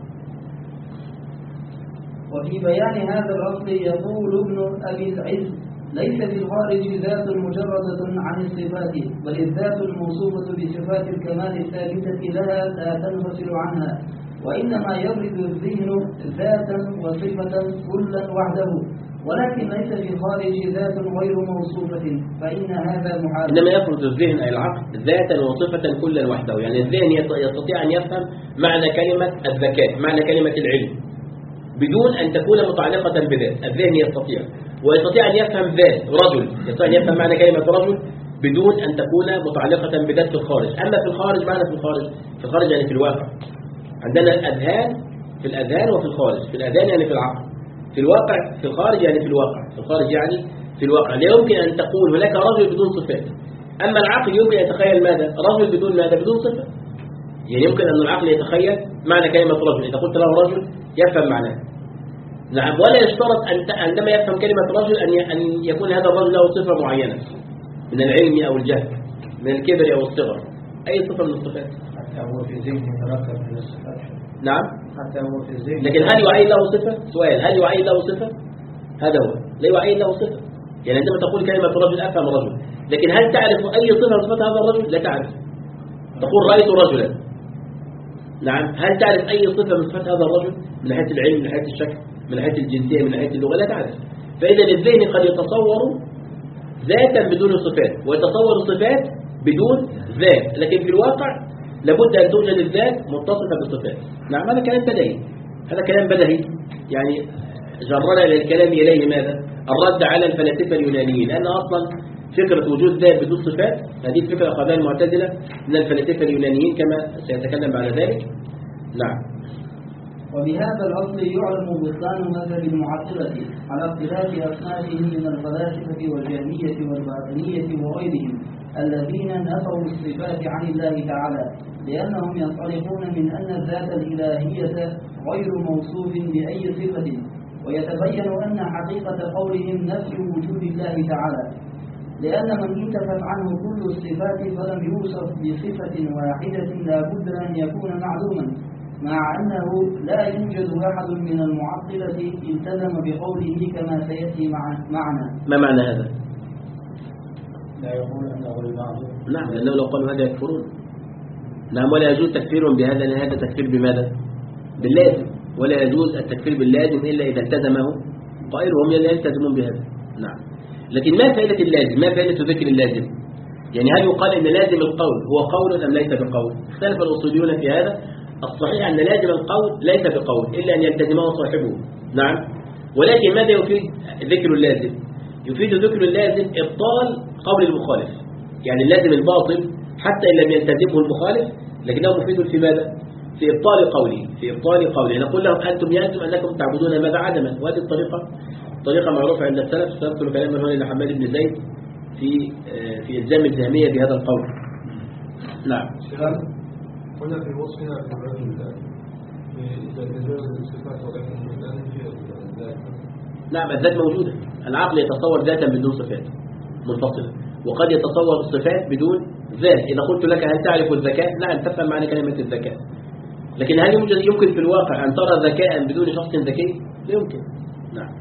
وفي بيان هذا الأصل يقول ابن أبي العز: ليس في الخارج ذات مجردة عن الصفات، بل الذات الموصوفة بصفات الكمال الثابتة لها لا تنفصل عنها، وإنما يفرد الذهن ذاتا وصفة كلا وحده، ولكن ليس في الخارج ذات غير موصوفة، فإن هذا محال. إنما يفرد الذهن أي العقل ذاتا وصفة كلا وحده، يعني الذهن يستطيع أن يفهم معنى كلمة الذكاء، معنى كلمة العلم، بدون أن تكون متعلقة بذات. الذهن يستطيع ويستطيع أن يفهم ذات رجل، يستطيع أن يفهم معنى كلمة رجل بدون أن تكون متعلقة بذات في الخارج. أما في الخارج معنى في الخارج في الخارج يعني في الواقع. عندنا الأذهان في الأذهان وفي الخارج، في الأذهان يعني في العقل، في الواقع في الخارج يعني في الواقع، في الخارج يعني في الواقع. لا يمكن أن تقول هناك رجل بدون صفات. أما العقل يمكن أن يتخيل ماذا؟ رجل بدون ماذا؟ بدون صفة. يعني يمكن أن العقل يتخيل معنى كلمة رجل، إذا قلت له رجل يفهم معناه. نعم. ولا يشترط أن عندما يفهم كلمة رجل أن يكون هذا الرجل له صفة معينة من العلم أو الجهل، من الكبر أو الصغر، أي صفة من الصفات. حتى هو في ذهنه يتركب من الصفات. نعم. حتى هو في ذهنه. لكن هل يعين له صفة؟ سؤال: هل يعين له صفة؟ هذا هو، لا يعين له صفة. يعني عندما تقول كلمة رجل أفهم رجل، لكن هل تعرف أي صفة من صفات هذا الرجل؟ لا تعرف. تقول رأيت رجلا، نعم، هل تعرف أي صفة من صفات هذا الرجل من ناحية العلم، من ناحية الشكل، من ناحية الجنسية، من ناحية اللغة؟ لا تعرف. فإذا الذهن قد يتصور ذاتا بدون صفات ويتصور صفات بدون ذات، لكن في الواقع لابد أن توجد الذات متصفة بالصفات. نعم. هذا كلام بديهي، هذا كلام بديهي يعني جرنا للكلام إليه ماذا؟ الرد على الفلاسفة اليونانيين، لأن أصلا فكرة وجود ذات بدون صفات هذه الفكرة أخذها المعتزلة من الفلاسفة اليونانيين كما سيتكلم بعد ذلك. نعم. وبهذا الأصل يعلم بطلان مذهب المعطلة على اختلاف أصنافهم من الفلاسفة والجهمية والباطنية وغيرهم الذين نفوا الصفات عن الله تعالى، لأنهم ينطلقون من أن الذات الإلهية غير موصوف بأي صفة، ويتبين أن حقيقة قولهم نفي وجود الله تعالى، لأن من انتفت عنه كل الصفات فلم يوصف بصفة واحدة لا بد أن يكون معلوما، مع أنه لا يوجد أحد من المعطلة التزم بقوله كما سيأتي معنا. ما معنى هذا؟ لا يقول أنه المعلوم. نعم، لأنه لو قالوا هذا يكفرون. نعم. ولا يجوز تكفيرهم بهذا، لأن هذا تكفير بماذا؟ باللازم، ولا يجوز التكفير باللازم إلا إذا التزمه غيرهم لا يلتزمون بهذا. نعم. لكن ما فائدة اللازم؟ ما فائدة ذكر اللازم؟ يعني هل يقال أن لازم القول هو قول أم ليس بقول؟ اختلف الأصوليون في هذا. الصحيح أن لازم القول ليس بقول إلا أن يلتزمه صاحبه. نعم. ولكن ماذا يفيد ذكر اللازم؟ يفيد ذكر اللازم إبطال قول المخالف، يعني اللازم الباطل حتى إن لم يلتزمه المخالف لكنه مفيد في ماذا؟ في إبطال قوله، في إبطال قوله. نقول لهم أنتم يلزم أنكم تعبدون ماذا؟ عدما. وهذه الطريقة طريقة معروفة عند السلف. سنذكر كلام هنا لحماد بن زيد في في إلزام الجهمية بهذا القول. نعم. قلنا في وصفنا في الرجل إذا تجاوز الصفات ولكن لا ننفي الذات. نعم. الذات موجودة. العقل يتصور ذاتا بدون صفات منفصلة، وقد يتصور الصفات بدون ذات. إذا قلت لك هل تعرف الذكاء؟ نعم، تفهم معنى كلمة الذكاء. لكن هل يوجد يمكن في الواقع أن ترى ذكاء بدون شخص ذكي؟ لا يمكن. نعم.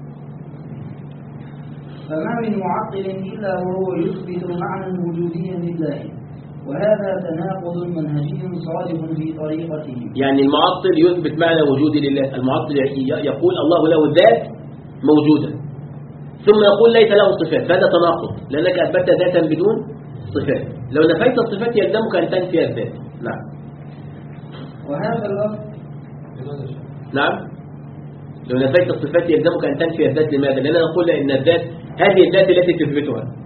فما من معطل إلا وهو يثبت معنى وجوديا لله، وهذا تناقض منهجي صالح في طريقته. يعني المعطل يثبت معنى وجود لله، المعطل يقول الله له ذات موجودة ثم يقول ليس له صفات، فهذا تناقض لأنك أثبت ذاتا بدون صفات. لو نفيت الصفات يلزمك أن تنفي الذات. نعم. وهذا اللفظ نعم. لو نفيت الصفات يلزمك أن تنفي الذات. لماذا؟ لأننا نقول إن الذات هذه الذات التي تثبتها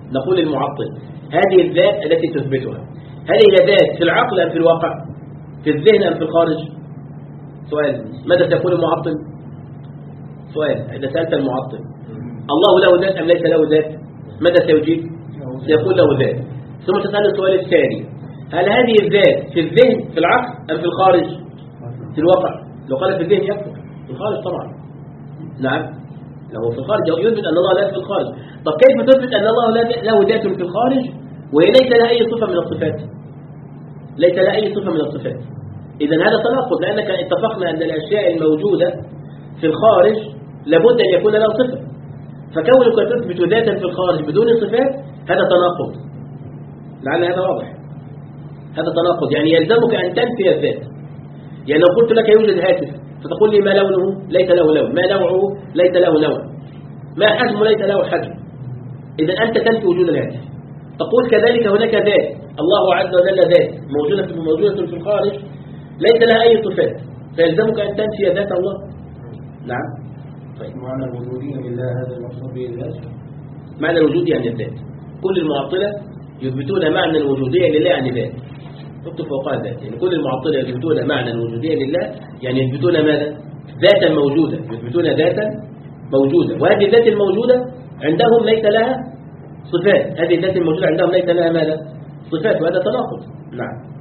نقول المعطل هذه الذات التي تثبتها هل هي ذات في العقل أم في الواقع؟ في الذهن أم في الخارج؟ سؤال. ماذا تقول المعطل؟ سؤال. إذا سألت المعطل الله له ذات أم ليس له ذات؟ ماذا سيجيب؟ سيقول له ذات. ثم تسأل السؤال الثاني هل هذه الذات في الذهن في العقل أم في الخارج؟ في الواقع. لو قال في الذهن يكفر. في الخارج طبعا. نعم لو في الخارج يثبت أن الله لا في الخارج. طب كيف تثبت أن الله له ذات في الخارج وهي ليس لها أي صفة من الصفات؟ ليس لها أي صفة من الصفات. إذا هذا تناقض لأنك اتفقنا أن الأشياء الموجودة في الخارج لابد أن يكون لها صفة. فكونك تثبت ذاتا في الخارج بدون صفات هذا تناقض. لعل هذا واضح. هذا تناقض يعني يلزمك أن تنفي الذات. يعني لو قلت لك يوجد هاتف فتقول لي ما لونه؟ ليس له لون. ما نوعه؟ ليس له نوع. ما حجمه؟ ليس له حجم. إذا أنت تنفي وجود الهاتف. تقول كذلك هناك ذات الله عز وجل ذات موجودة موجودة في الخارج ليس لها أي صفات فيلزمك أن تنفي ذات الله. نعم. طيب معنى الوجودية لله هذا المقصود به الذات؟ معنى الوجود يعني الذات. كل المعطلة يثبتون معنى الوجودية لله يعني ذات. اكتب فوقها ذات. يعني كل المعطلة يثبتون معنى الوجودية لله يعني يثبتون ماذا؟ ذاتا موجودة. يثبتون ذاتا موجودة وهذه الذات الموجودة عندهم ليس لها صفات. هذه الذات الموجودة عندهم ليس لها ماذا؟ صفات. وهذا تناقض. نعم.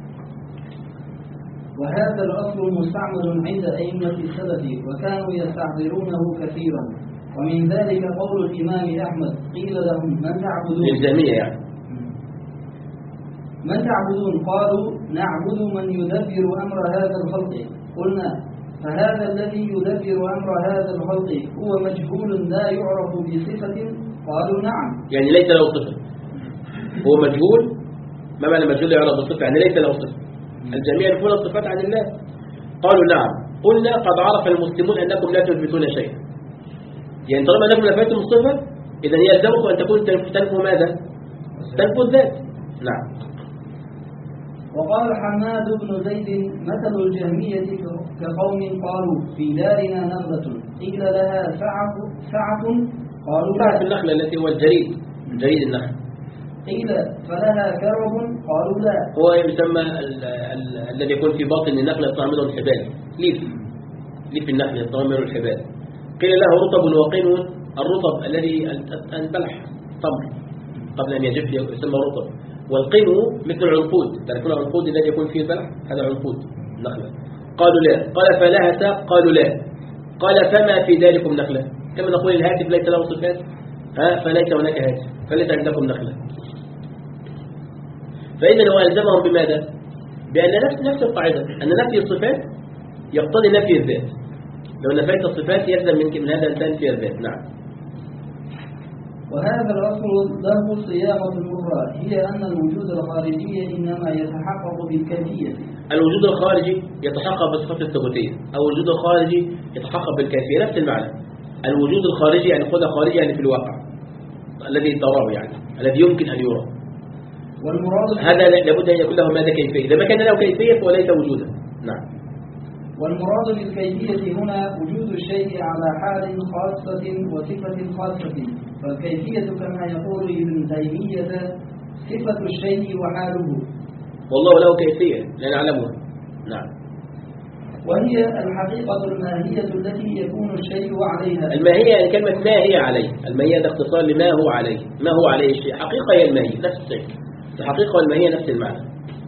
وهذا الأصل مستعمل عند أئمة السلف وكانوا يستعذرونه كثيرا ومن ذلك قول الإمام أحمد قيل لهم من تعبدون الإلزامية يعني من تعبدون قالوا نعبد من يدبر أمر هذا الخلق قلنا فهذا الذي يدبر أمر هذا الخلق هو مجهول لا يعرف بصفة قالوا نعم يعني ليس له صفة. هو مجهول. ما معنى مجهول يعرف بصفة؟ يعني ليس له صفة. الجميع يقول الصفات عن الله. قالوا نعم. قلنا قد عرف المسلمون أنكم لا تثبتون شيئا. يعني طالما أنكم نفيتم الصفة إذا يلزمكم أن تكون تنفوا ماذا؟ تنفوا الذات. نعم. وقال حماد بن زيد مثل الجهمية كقوم قالوا في دارنا نخلة قيل لها سعة سعة قالوا سعة لا النخلة التي هو الجريد جريد النخل. قيل فلها كرب قالوا لا. هو يسمى ال ال الذي يكون في باطن النخلة يطلع منه الحبال. ليف ليف النخل يطلع منه الحبال. قيل له رطب وقنو. الرطب الذي البلح تمر قبل أن يجف يسمى رطب. والقنو مثل العنقود. تعرفون العنقود الذي يكون فيه البلح هذا عنقود نخلة. قالوا لا. قال فلها ساق قالوا لا. قال فما في ذلكم نخلة. كما نقول الهاتف ليس له صفات ها فليس هناك هاتف فليس عندكم نخلة. فإذا هو ألزمهم بماذا؟ بأن نفس نفس القاعدة أن نفي الصفات يقتضي نفي الذات. لو نفيت الصفات يلزم من من هذا أن تنفي الذات. نعم. وهذا الأصل له صياغة أخرى هي أن الوجود الخارجي إنما يتحقق بالكيفية. الوجود الخارجي يتحقق بالصفة الثبوتية أو الوجود الخارجي يتحقق بالكيفية نفس المعنى. الوجود الخارجي يعني خذ خارجي يعني في الواقع الذي تراه يعني الذي يمكن أن يرى. والمراد هذا لابد أن يكون له ماذا كيفية. إذا ما كان له كيفية فليس وجودا. نعم. والمراد بالكيفية هنا وجود الشيء على حال خاصة وصفة خاصة فالكيفية كما يقول ابن تيمية صفة الشيء وحاله والله له كيفية لا نعلمها. نعم. وهي الحقيقة الماهية التي يكون الشيء عليها. الماهية يعني كلمة ما هي عليه. الماهية ده اختصار لما هو عليه. ما هو عليه الشيء. حقيقة هي الماهية نفس الشيء. الحقيقة والماهية نفس المعنى.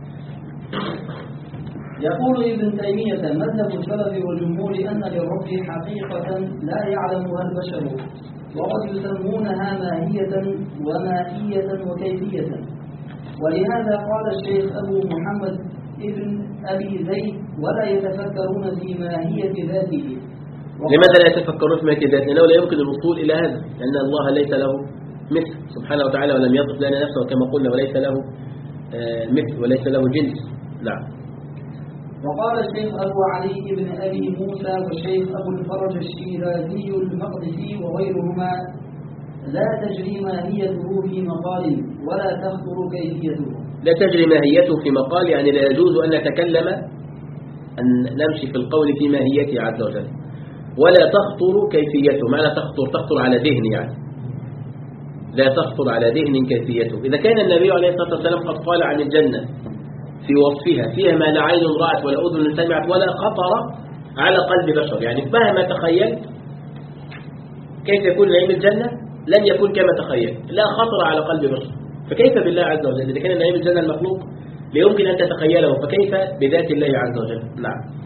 يقول ابن تيمية مذهب السلف والجمهور أن للرب حقيقة لا يعلمها البشر وقد يسمونها ماهية ومائية وكيفية. ولهذا قال الشيخ أبو محمد ابن أبي زيد ولا يتفكرون في ماهية ذاته. لماذا لا يتفكرون في ماهية ذاته؟ لأنه لا يمكن الوصول إلى هذا لأن الله ليس له مثل سبحانه وتعالى ولم يصف لنا نفسه كما قلنا وليس له مثل وليس له جنس. نعم. وقال الشيخ أبو علي بن أبي موسى والشيخ أبو الفرج الشيرازي المقدسي وغيرهما لا تجري ماهيته في مقال ولا تخطر كيفيته. لا تجري ماهيته في مقال يعني لا يجوز أن نتكلم أن نمشي في القول في ماهيته عز وجل ولا تخطر كيفيته. ما لا تخطر تخطر على ذهن يعني لا تخطر على ذهن كيفيته. إذا كان النبي عليه الصلاة والسلام قد قال عن الجنة في وصفها فيها ما لا عين رأت ولا أذن سمعت ولا خطر على قلب بشر، يعني مهما تخيلت كيف يكون نعيم الجنة لن يكون كما تخيلت، لا خطر على قلب بشر، فكيف بالله عز وجل؟ إذا كان نعيم الجنة المخلوق لا يمكن أن تتخيله، فكيف بذات الله عز وجل؟ نعم.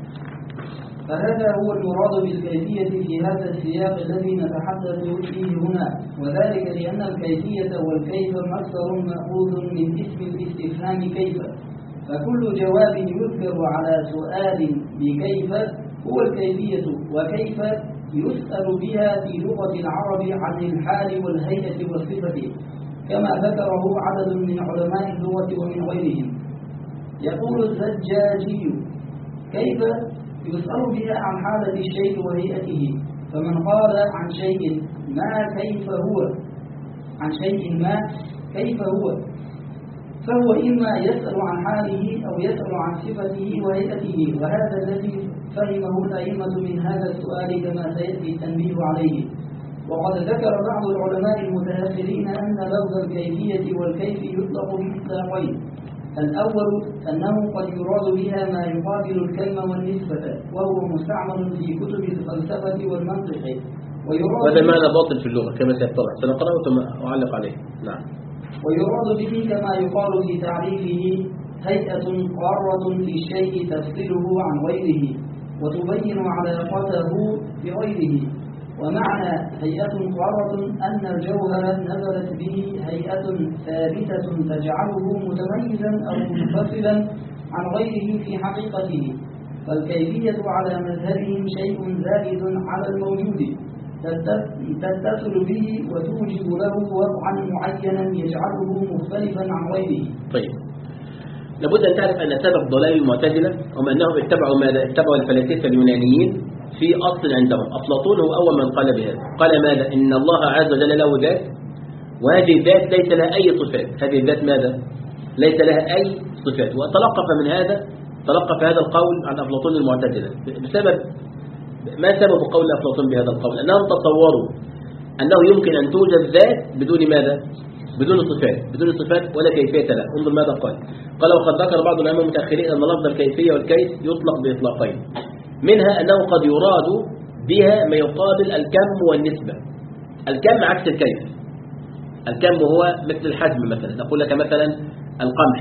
فهذا هو المراد بالكيفية في هذا السياق الذي نتحدث فيه هنا، وذلك لأن الكيفية والكيف مصدر مأخوذ من اسم الاستفهام كيف، فكل جواب يذكر على سؤال بكيف هو الكيفية، وكيف يسأل بها في لغة العرب عن الحال والهيئة والصفة، كما ذكره عدد من علماء اللغة ومن غيرهم. يقول الزجاجي: كيف يسأل بها عن حالة الشيء وهيئته، فمن قال عن شيء ما كيف هو عن شيء ما كيف هو فهو إما يسأل عن حاله أو يسأل عن صفته وهيئته، وهذا الذي فهمه الأئمة من هذا السؤال كما سيأتي التنبيه عليه. وقد ذكر بعض العلماء المتأخرين أن لفظ الكيفية والكيف يطلق بمعنيين: الأول أنه قد يراد بها ما يقابل الكلمة والنسبة، وهو مستعمل في كتب الفلسفة والمنطق، وهذا معنى باطل في اللغة كما سيتضح، سنقرأه ثم أعلق عليه. نعم. ويراد به كما يقال في تعريفه: هيئة قارة في الشيء تفصله عن غيره وتبين علاقته بغيره. ومعنى هيئة قارة أن الجوهر نزلت به هيئة ثابتة تجعله متميزا أو منفصلا عن غيره في حقيقته. فالكيفية على مذهبهم شيء زائد على الموجود تتصل به وتوجب له وضعا معينا يجعله مختلفا عن غيره. طيب، لابد أن تعرف أن سبب ضلال المعتزلة هم أنهم اتبعوا ماذا؟ اتبعوا الفلاسفة اليونانيين في أصل عندهم. أفلاطون هو أول من قال بهذا، قال ماذا؟ إن الله عز وجل له ذات، وهذه الذات ليس لها أي صفات. هذه الذات ماذا؟ ليس لها أي صفات. وتلقف من هذا تلقف هذا القول عن أفلاطون المعتزلة. بسبب ما سبب قول أفلاطون بهذا القول؟ أنهم تصوروا أنه يمكن أن توجد ذات بدون ماذا؟ بدون صفات، بدون صفات ولا كيفية لها. انظر ماذا قال. قال: وقد ذكر بعض العلماء المتأخرين أن لفظ الكيفية والكيف يطلق بإطلاقين، منها أنه قد يراد بها ما يقابل الكم والنسبة. الكم عكس الكيف. الكم هو مثل الحجم، مثلا نقول لك مثلا القمح،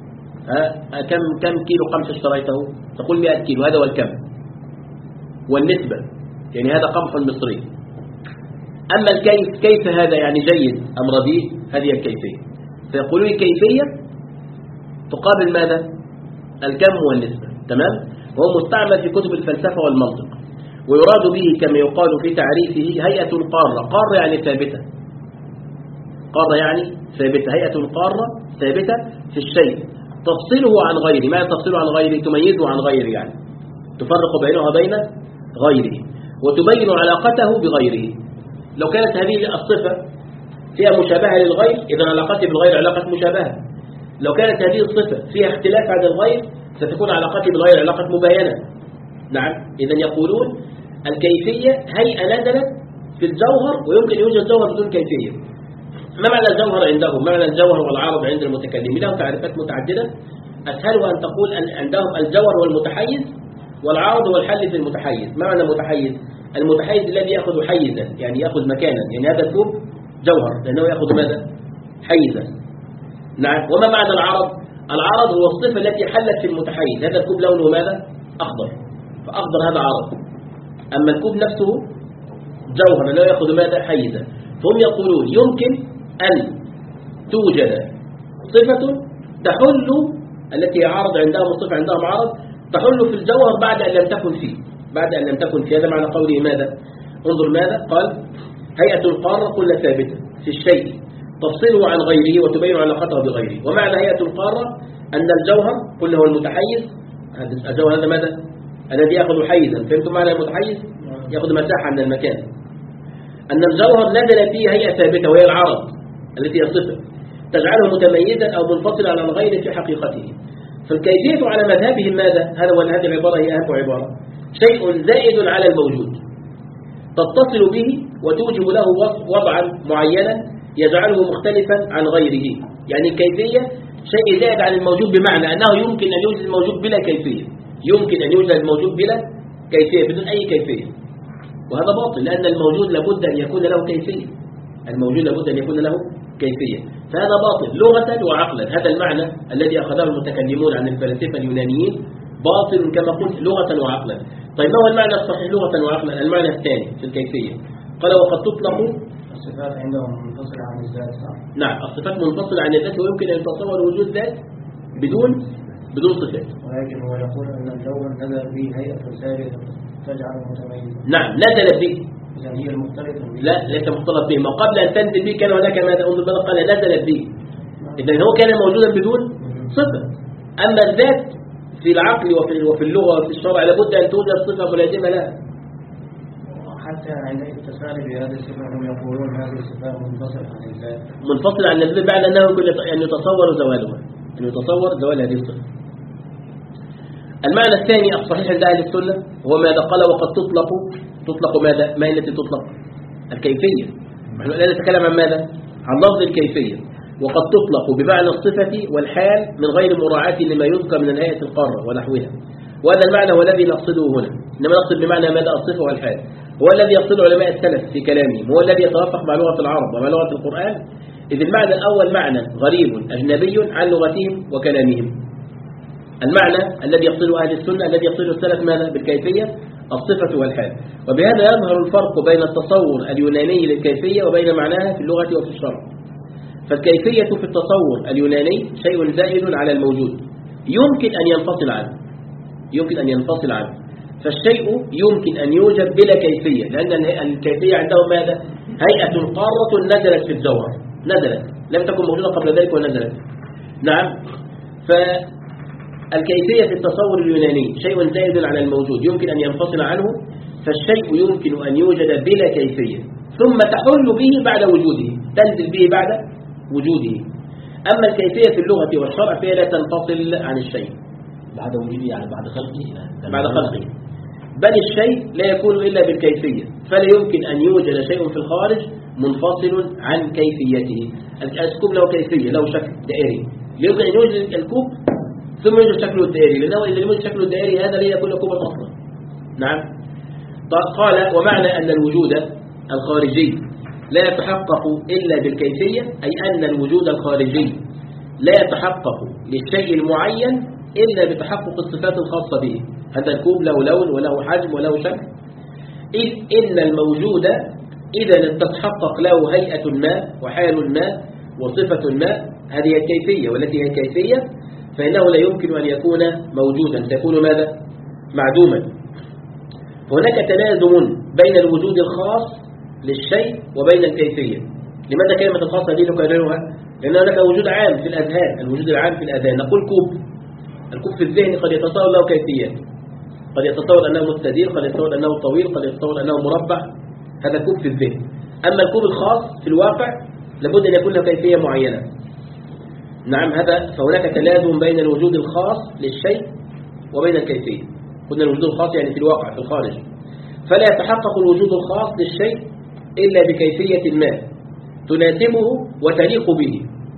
ها كم كم كيلو قمح اشتريته؟ تقول مئة كيلو، هذا هو الكم. والنسبة يعني هذا قمح مصري. أما الكيف، كيف هذا يعني جيد أم رديء؟ هذه الكيفية. فيقولون الكيفية تقابل ماذا؟ الكم والنسبة. تمام؟ وهو مستعمل في كتب الفلسفة والمنطق، ويراد به كما يقال في تعريفه هيئة قارة. قارة يعني ثابتة، قارة يعني ثابتة، هيئة قارة ثابتة في الشيء تفصله عن غيره. ما تفصله عن غيره؟ تميزه عن غيره، يعني تفرق بينه وبين غيره وتبين علاقته بغيره. لو كانت هذه الصفة فيها مشابهة للغير، إذا علاقتي بالغير علاقة مشابهة. لو كانت هذه الصفة فيها اختلاف عن الغير، ستكون علاقتي بالغير علاقة مباينة. نعم. إذا يقولون الكيفية هيئة نزلت في الجوهر، ويمكن يوجد جوهر بدون كيفية. ما معنى الجوهر عندهم؟ معنى الجوهر والعرض عند المتكلمين لهم تعريفات متعددة. أسهلها أن تقول أن عندهم الجوهر هو المتحيز، والعرض هو الحل في المتحيز. ما معنى متحيز؟ المتحيز الذي يأخذ حيزا، يعني يأخذ مكانا، يعني هذا الكوب جوهر لأنه يأخذ ماذا؟ حيزا. نعم. وما معنى العرض؟ العرض هو الصفة التي حلت في المتحيز. هذا الكوب لونه ماذا؟ أخضر، فأخضر هذا عرض. أما الكوب نفسه جوهر لأنه يأخذ ماذا؟ حيزا. فهم يقولون يمكن أن توجد صفة تحل، التي عرض عندهم الصفة عندهم عرض، تحل في الجوهر بعد أن لم تكن فيه، بعد أن لم تكن فيه. هذا معنى قوله ماذا؟ انظر ماذا قال: هيئة القارة كل ثابتة في الشيء تفصله عن غيره وتبين علاقته بغيره. ومعنى هيئة القارة أن الجوهر كله هو المتحيز. الجوهر هذا ماذا؟ الذي يأخذ حيزا. فهمتم معنى المتحيز؟ يأخذ مساحة من المكان. أن الجوهر نزل فيه هيئة ثابتة وهي العرض التي هي الصفة تجعله متميزا أو منفصلا عن الغير في حقيقته. فالكيفية على مذهبهم ماذا؟ هذا ولا هذه العبارة هي أهم عبارة: شيء زائد على الموجود تتصل به وتوجب له وضعا معينا يجعله مختلفا عن غيره. يعني الكيفية شيء زائد عن الموجود، بمعنى أنه يمكن أن يوجد الموجود بلا كيفية، يمكن أن يوجد الموجود بلا كيفية بدون أي كيفية، وهذا باطل، لأن الموجود لابد أن يكون له كيفية، الموجود لابد أن يكون له كيفية، فهذا باطل لغة وعقلا. هذا المعنى الذي أخذه المتكلمون عن الفلاسفة اليونانيين باطل كما قلت لغة وعقلا. طيب ما هو المعنى الصحيح لغة وعقلا؟ المعنى الثاني في الكيفية قال وقد تطلق الصفات عندهم منفصلة عن الذات. نعم، الصفات منفصلة عن الذات، ويمكن أن يتصور وجود ذات بدون بدون صفات. ولكن هو يقول أن الجوهر نزل به هيئة ثابتة تجعله متميزا. نعم نزل به، إذا هي المختلطة به. لا ليس مختلط به، ما قبل أن تنزل به كان هناك ماذا؟ انظر ماذا قال نزلت به، إذا هو كان موجودا بدون صفة. أما الذات في العقل وفي وفي اللغة وفي الشرع لابد أن توجد صفة ملازمة لها. حتى عند التساؤل بهذه الصفة هم يقولون هذه الصفات منفصلة عن الذات. منفصل عن الذات بعد أنه يمكن أن يتصور زوالها، أن يتصور زوال هذه الصفة. المعنى الثاني الصحيح عند أهل السنة هو ماذا قال وقد تطلق تطلق ماذا؟ ما هي التي تطلق؟ الكيفية. نحن الآن نتكلم عن ماذا؟ عن لفظ الكيفية. وقد تطلق بمعنى الصفة والحال من غير مراعاة لما يذكر من الهيئة القارة ونحوها، وهذا المعنى هو الذي نقصده هنا. إنما نقصد بمعنى ماذا؟ الصفة والحال هو الذي يقصده علماء السلف في كلامهم، هو الذي يتوافق مع لغة العرب ومع لغة القرآن، إذ المعنى الأول معنى غريب أجنبي عن لغتهم وكلامهم. المعنى الذي يقصده أهل السنة الذي يقصده السلف ماذا؟ بالكيفية الصفة والحال. وبهذا يظهر الفرق بين التصور اليوناني للكيفية وبين معناها في اللغة وفي الشرع. فالكيفية في التصور اليوناني شيء زائد على الموجود يمكن أن ينفصل عنه، يمكن أن ينفصل عنه فالشيء يمكن أن يوجد بلا كيفية، لأن الكيفية عندهم ماذا؟ هيئة قارة نزلت في الجوهر، نزلت لم تكن موجودة قبل ذلك ونزلت. نعم، فالكيفية في التصور اليوناني شيء زائد على الموجود يمكن أن ينفصل عنه، فالشيء يمكن أن يوجد بلا كيفية ثم تحل به بعد وجوده، تنزل به بعد وجوده. أما الكيفية في اللغة والشرع فهي لا تنفصل عن الشيء بعد وجوده، يعني بعد خلقه بعد خلقه، بل الشيء لا يكون إلا بالكيفية، فلا يمكن أن يوجد شيء في الخارج منفصل عن كيفيته. الكوب له كيفية، له شكل دائري، لا يمكن أن يوجد الكوب ثم يوجد شكله الدائري، لأنه إذا يوجد شكله الدائري هذا لا يكون كوبا أصلا. نعم. قال ومعنى أن الوجود الخارجي لا يتحقق إلا بالكيفية، أي أن الوجود الخارجي لا يتحقق للشيء المعين إلا بتحقق الصفات الخاصة به. هذا الكوب له لون وله حجم وله شكل، إذ إن الموجود إذا لم تتحقق له هيئة ما وحال ما وصفة ما، هذه الكيفية، والتي هي الكيفية فإنه لا يمكن أن يكون موجودا، سيكون ماذا؟ معدوما. هناك تلازم بين الوجود الخاص للشيء وبين الكيفية. لماذا كلمة الخاصة دي نكررها؟ لأن هناك وجود عام في الأذهان، الوجود العام في الأذهان. نقول كوب، الكوب في الذهن قد يتصور له كيفيات، قد يتصور أنه مستدير، قد يتصور أنه طويل، قد يتصور أنه مربع، هذا كوب في الذهن. أما الكوب الخاص في الواقع لابد أن يكون له كيفية معينة. نعم، هذا فهناك تلازم بين الوجود الخاص للشيء وبين الكيفية. قلنا الوجود الخاص يعني في الواقع في الخارج، فلا يتحقق الوجود الخاص للشيء إلا بكيفية ما تناسبه وتليق به.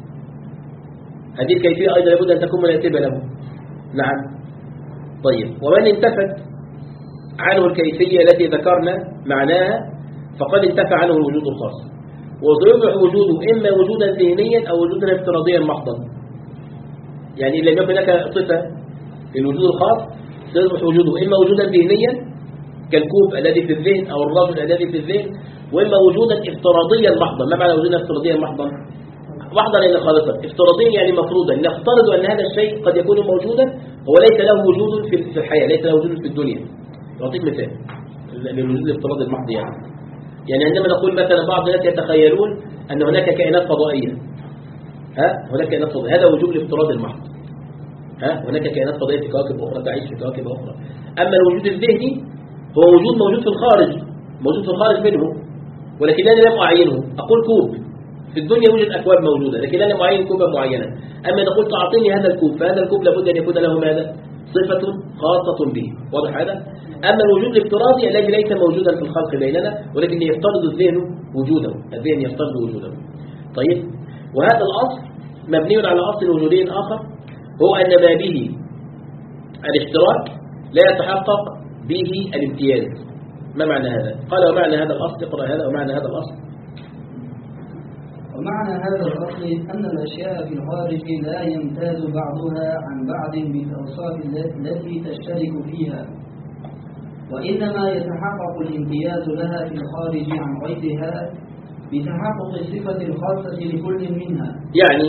هذه الكيفية أيضا لابد أن تكون مناسبة له. نعم. طيب، ومن انتفت عنه الكيفية التي ذكرنا معناها فقد انتفى عنه الوجود الخاص، ويصبح وجوده إما وجودا ذهنيا أو وجودا افتراضيا محضا. يعني إذا لم يكن لك صفة للوجود الخاص سيصبح وجوده إما وجودا ذهنيا كالكوب الذي في الذهن أو الرجل الذي في الذهن، وإما وجودا افتراضيا محضا. ما معنى وجودا افتراضيا محضا؟ محضا إلى خالصا، افتراضيا يعني مفروضا، نفترض أن هذا الشيء قد يكون موجودا هو ليس له وجود في الحياة، ليس له وجود في الدنيا. أعطيك مثال للوجود الافتراضي المحض. يعني يعني عندما نقول مثلا بعض الناس يتخيلون أن هناك كائنات فضائية، ها هناك كائنات فضائية، هذا وجود الافتراض المحض. ها هناك كائنات فضائية في كواكب أخرى تعيش في كواكب أخرى. أما الوجود الذهني هو وجود موجود في الخارج، موجود في الخارج منه، ولكن أنا لم أعينه. أقول كوب، في الدنيا يوجد أكواب موجودة لكن أنا معين كوبا معينة. أما إذا قلت أعطيني هذا الكوب، فهذا الكوب لابد أن يكون له ماذا؟ صفة خاصة به. واضح هذا؟ أما الوجود الافتراضي الذي ليس موجودا في الخلق بيننا ولكن يفترض الذهن وجوده، الذهن يفترض وجوده. طيب، وهذا الأصل مبني على أصل وجودي آخر، هو أن ما به الاشتراك لا يتحقق به الامتياز. ما معنى هذا؟ قال ومعنى هذا الأصل، اقرأ هذا ومعنى هذا الأصل. ومعنى هذا الأصل أن الأشياء في الخارج لا يمتاز بعضها عن بعض بالأوصاف التي تشترك فيها، وإنما يتحقق الامتياز لها في الخارج عن غيرها بتحقق الصفة الخاصة لكل منها. يعني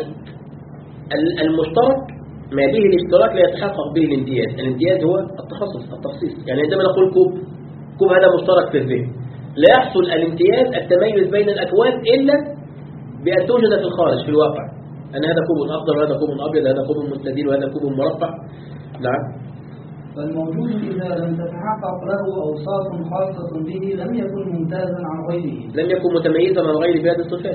المشترك ما به الاشتراك لا يتحقق به الامتياز. الامتياز هو التخصص، التخصيص. يعني عندما نقول كوب، كوب هذا مشترك في الذهن، لا يحصل الامتياز التميز بين الأكواب إلا بأن توجد في الخارج في الواقع، أن هذا كوب أخضر وهذا كوب أبيض، هذا كوب مستدير وهذا كوب مربع. نعم. فالموجود إذا لم تتحقق له أوصاف خاصة به لم يكن ممتازا عن غيره، لم يكن متميزا عن غيره بهذه الصفات.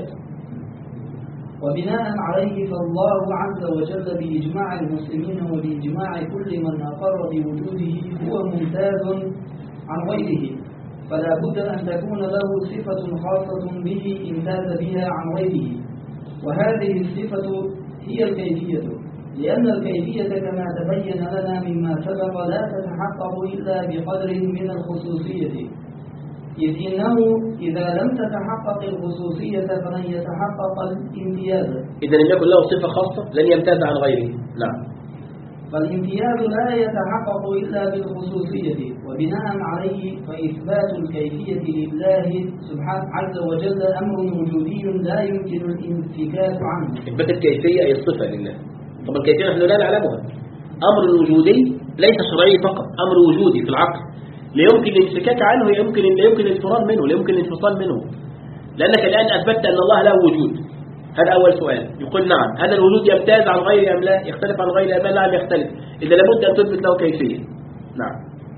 وبناء عليه فالله عز وجل بإجماع المسلمين وبإجماع كل من أقر بوجوده هو ممتاز عن غيره، فلا بد أن تكون له صفة خاصة به امتاز بها عن غيره، وهذه الصفة هي الكيفية، لأن الكيفية كما تبين لنا مما سبق لا تتحقق إلا بقدر من الخصوصية، إذ إنه إذا لم تتحقق الخصوصية فلن يتحقق الامتياز. إذا لم يكن له صفة خاصة لن يمتاز عن غيره. نعم. فالامتياز لا يتحقق إلا بالخصوصية، وبناء عليه فإثبات الكيفية لله سبحانه عز وجل أمر وجودي لا يمكن الانفكاك عنه. إثبات الكيفية أي الصفة لله. طب الكيفية نحن لا نعلمها. أمر وجودي ليس شرعي فقط، أمر وجودي في العقل لا يمكن الانفكاك عنه، يمكن لا يمكن الفرار منه، لا يمكن الانفصال منه، لأنك الآن أثبتت أن الله له وجود. هذا أول سؤال. يقول نعم، هذا الوجود يمتاز عن غيره أم لا؟ يختلف عن غيره أم لا؟ نعم يختلف. إذا لابد أن تثبت له كيفية. نعم.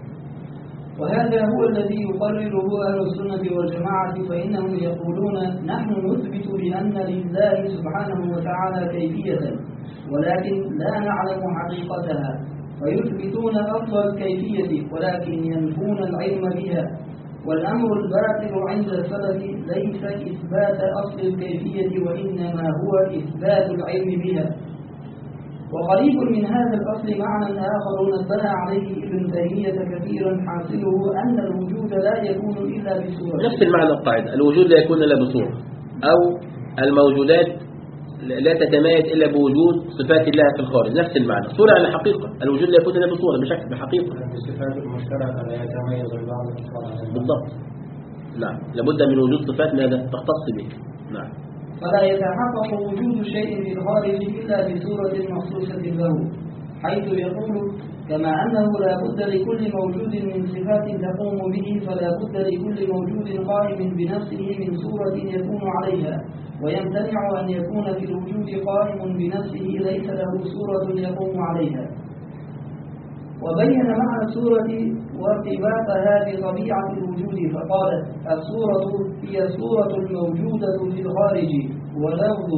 وهذا هو الذي يقرره أهل السنة والجماعة، فإنهم يقولون نحن نثبت بأن لله سبحانه وتعالى كيفية ولكن لا نعلم حقيقتها، فيثبتون أصل الكيفية ولكن ينفون العلم بها. والأمر الباطل عند السلف ليس إثبات أصل الكيفية وإنما هو إثبات العلم بها. وقريب من هذا الأصل معنى آخر نبه عليه ابن تيمية كثيرا، حاصله أن الوجود لا يكون إلا بصورة. نفس المعنى القاعدة، الوجود لا يكون إلا بصورة، أو الموجودات لا تتميز إلا بوجود صفات الله في الخارج. نفس المعنى، صورة على حقيقة. الوجود لا يكون إلا بصورة، بشكل بحقيقة. الصفات المشتركة لا يتميز البعض الآخر. بالضبط. نعم، لابد من وجود صفات ماذا تختص به. نعم. فلا يتحقق وجود شيء في الخارج إلا بصورة مخصوصة له، حيث يقول كما أنه لا بد لكل موجود من صفات تقوم به فلا بد لكل موجود قائم بنفسه من صورة يكون عليها، ويمتنع أن يكون في الوجود قائم بنفسه ليس له صورة يقوم عليها. وبين معنى الصورة وارتباطها بطبيعة الوجود فقال الصورة هي الصورة الموجودة في الخارج، ولفظ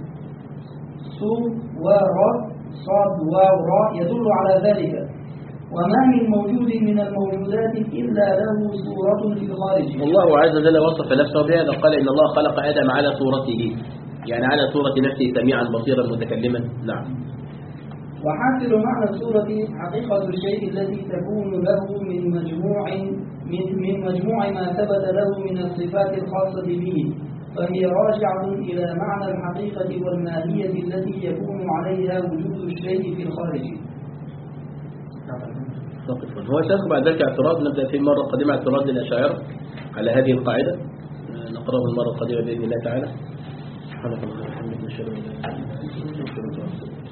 صو ورا صاد وراء يدل على ذلك. وما من موجود من الموجودات إلا له صورة في الخارج. والله عز وجل وصف نفسه بهذا، قال إن الله خلق آدم على صورته، يعني على صورة نفسه سميعا بصيرا متكلما. نعم. وحاصل معنى الصورة حقيقة الشيء التي تكون له من مجموع من, من مجموع ما ثبت له من الصفات الخاصة به، فهي راجعة إلى معنى الحقيقة والماهية التي يكون عليها وجود الشيء في الخارج. هو سيدخل بعد ذلك اعتراض، نبدأ في المرة القادمة اعتراض للأشاعرة على هذه القاعدة، نقرأه المرة القادمة بإذن الله تعالى. سبحانك اللهم وبحمدك نشهد أن لا إله إلا أنت نستغفرك ونتوب إليك.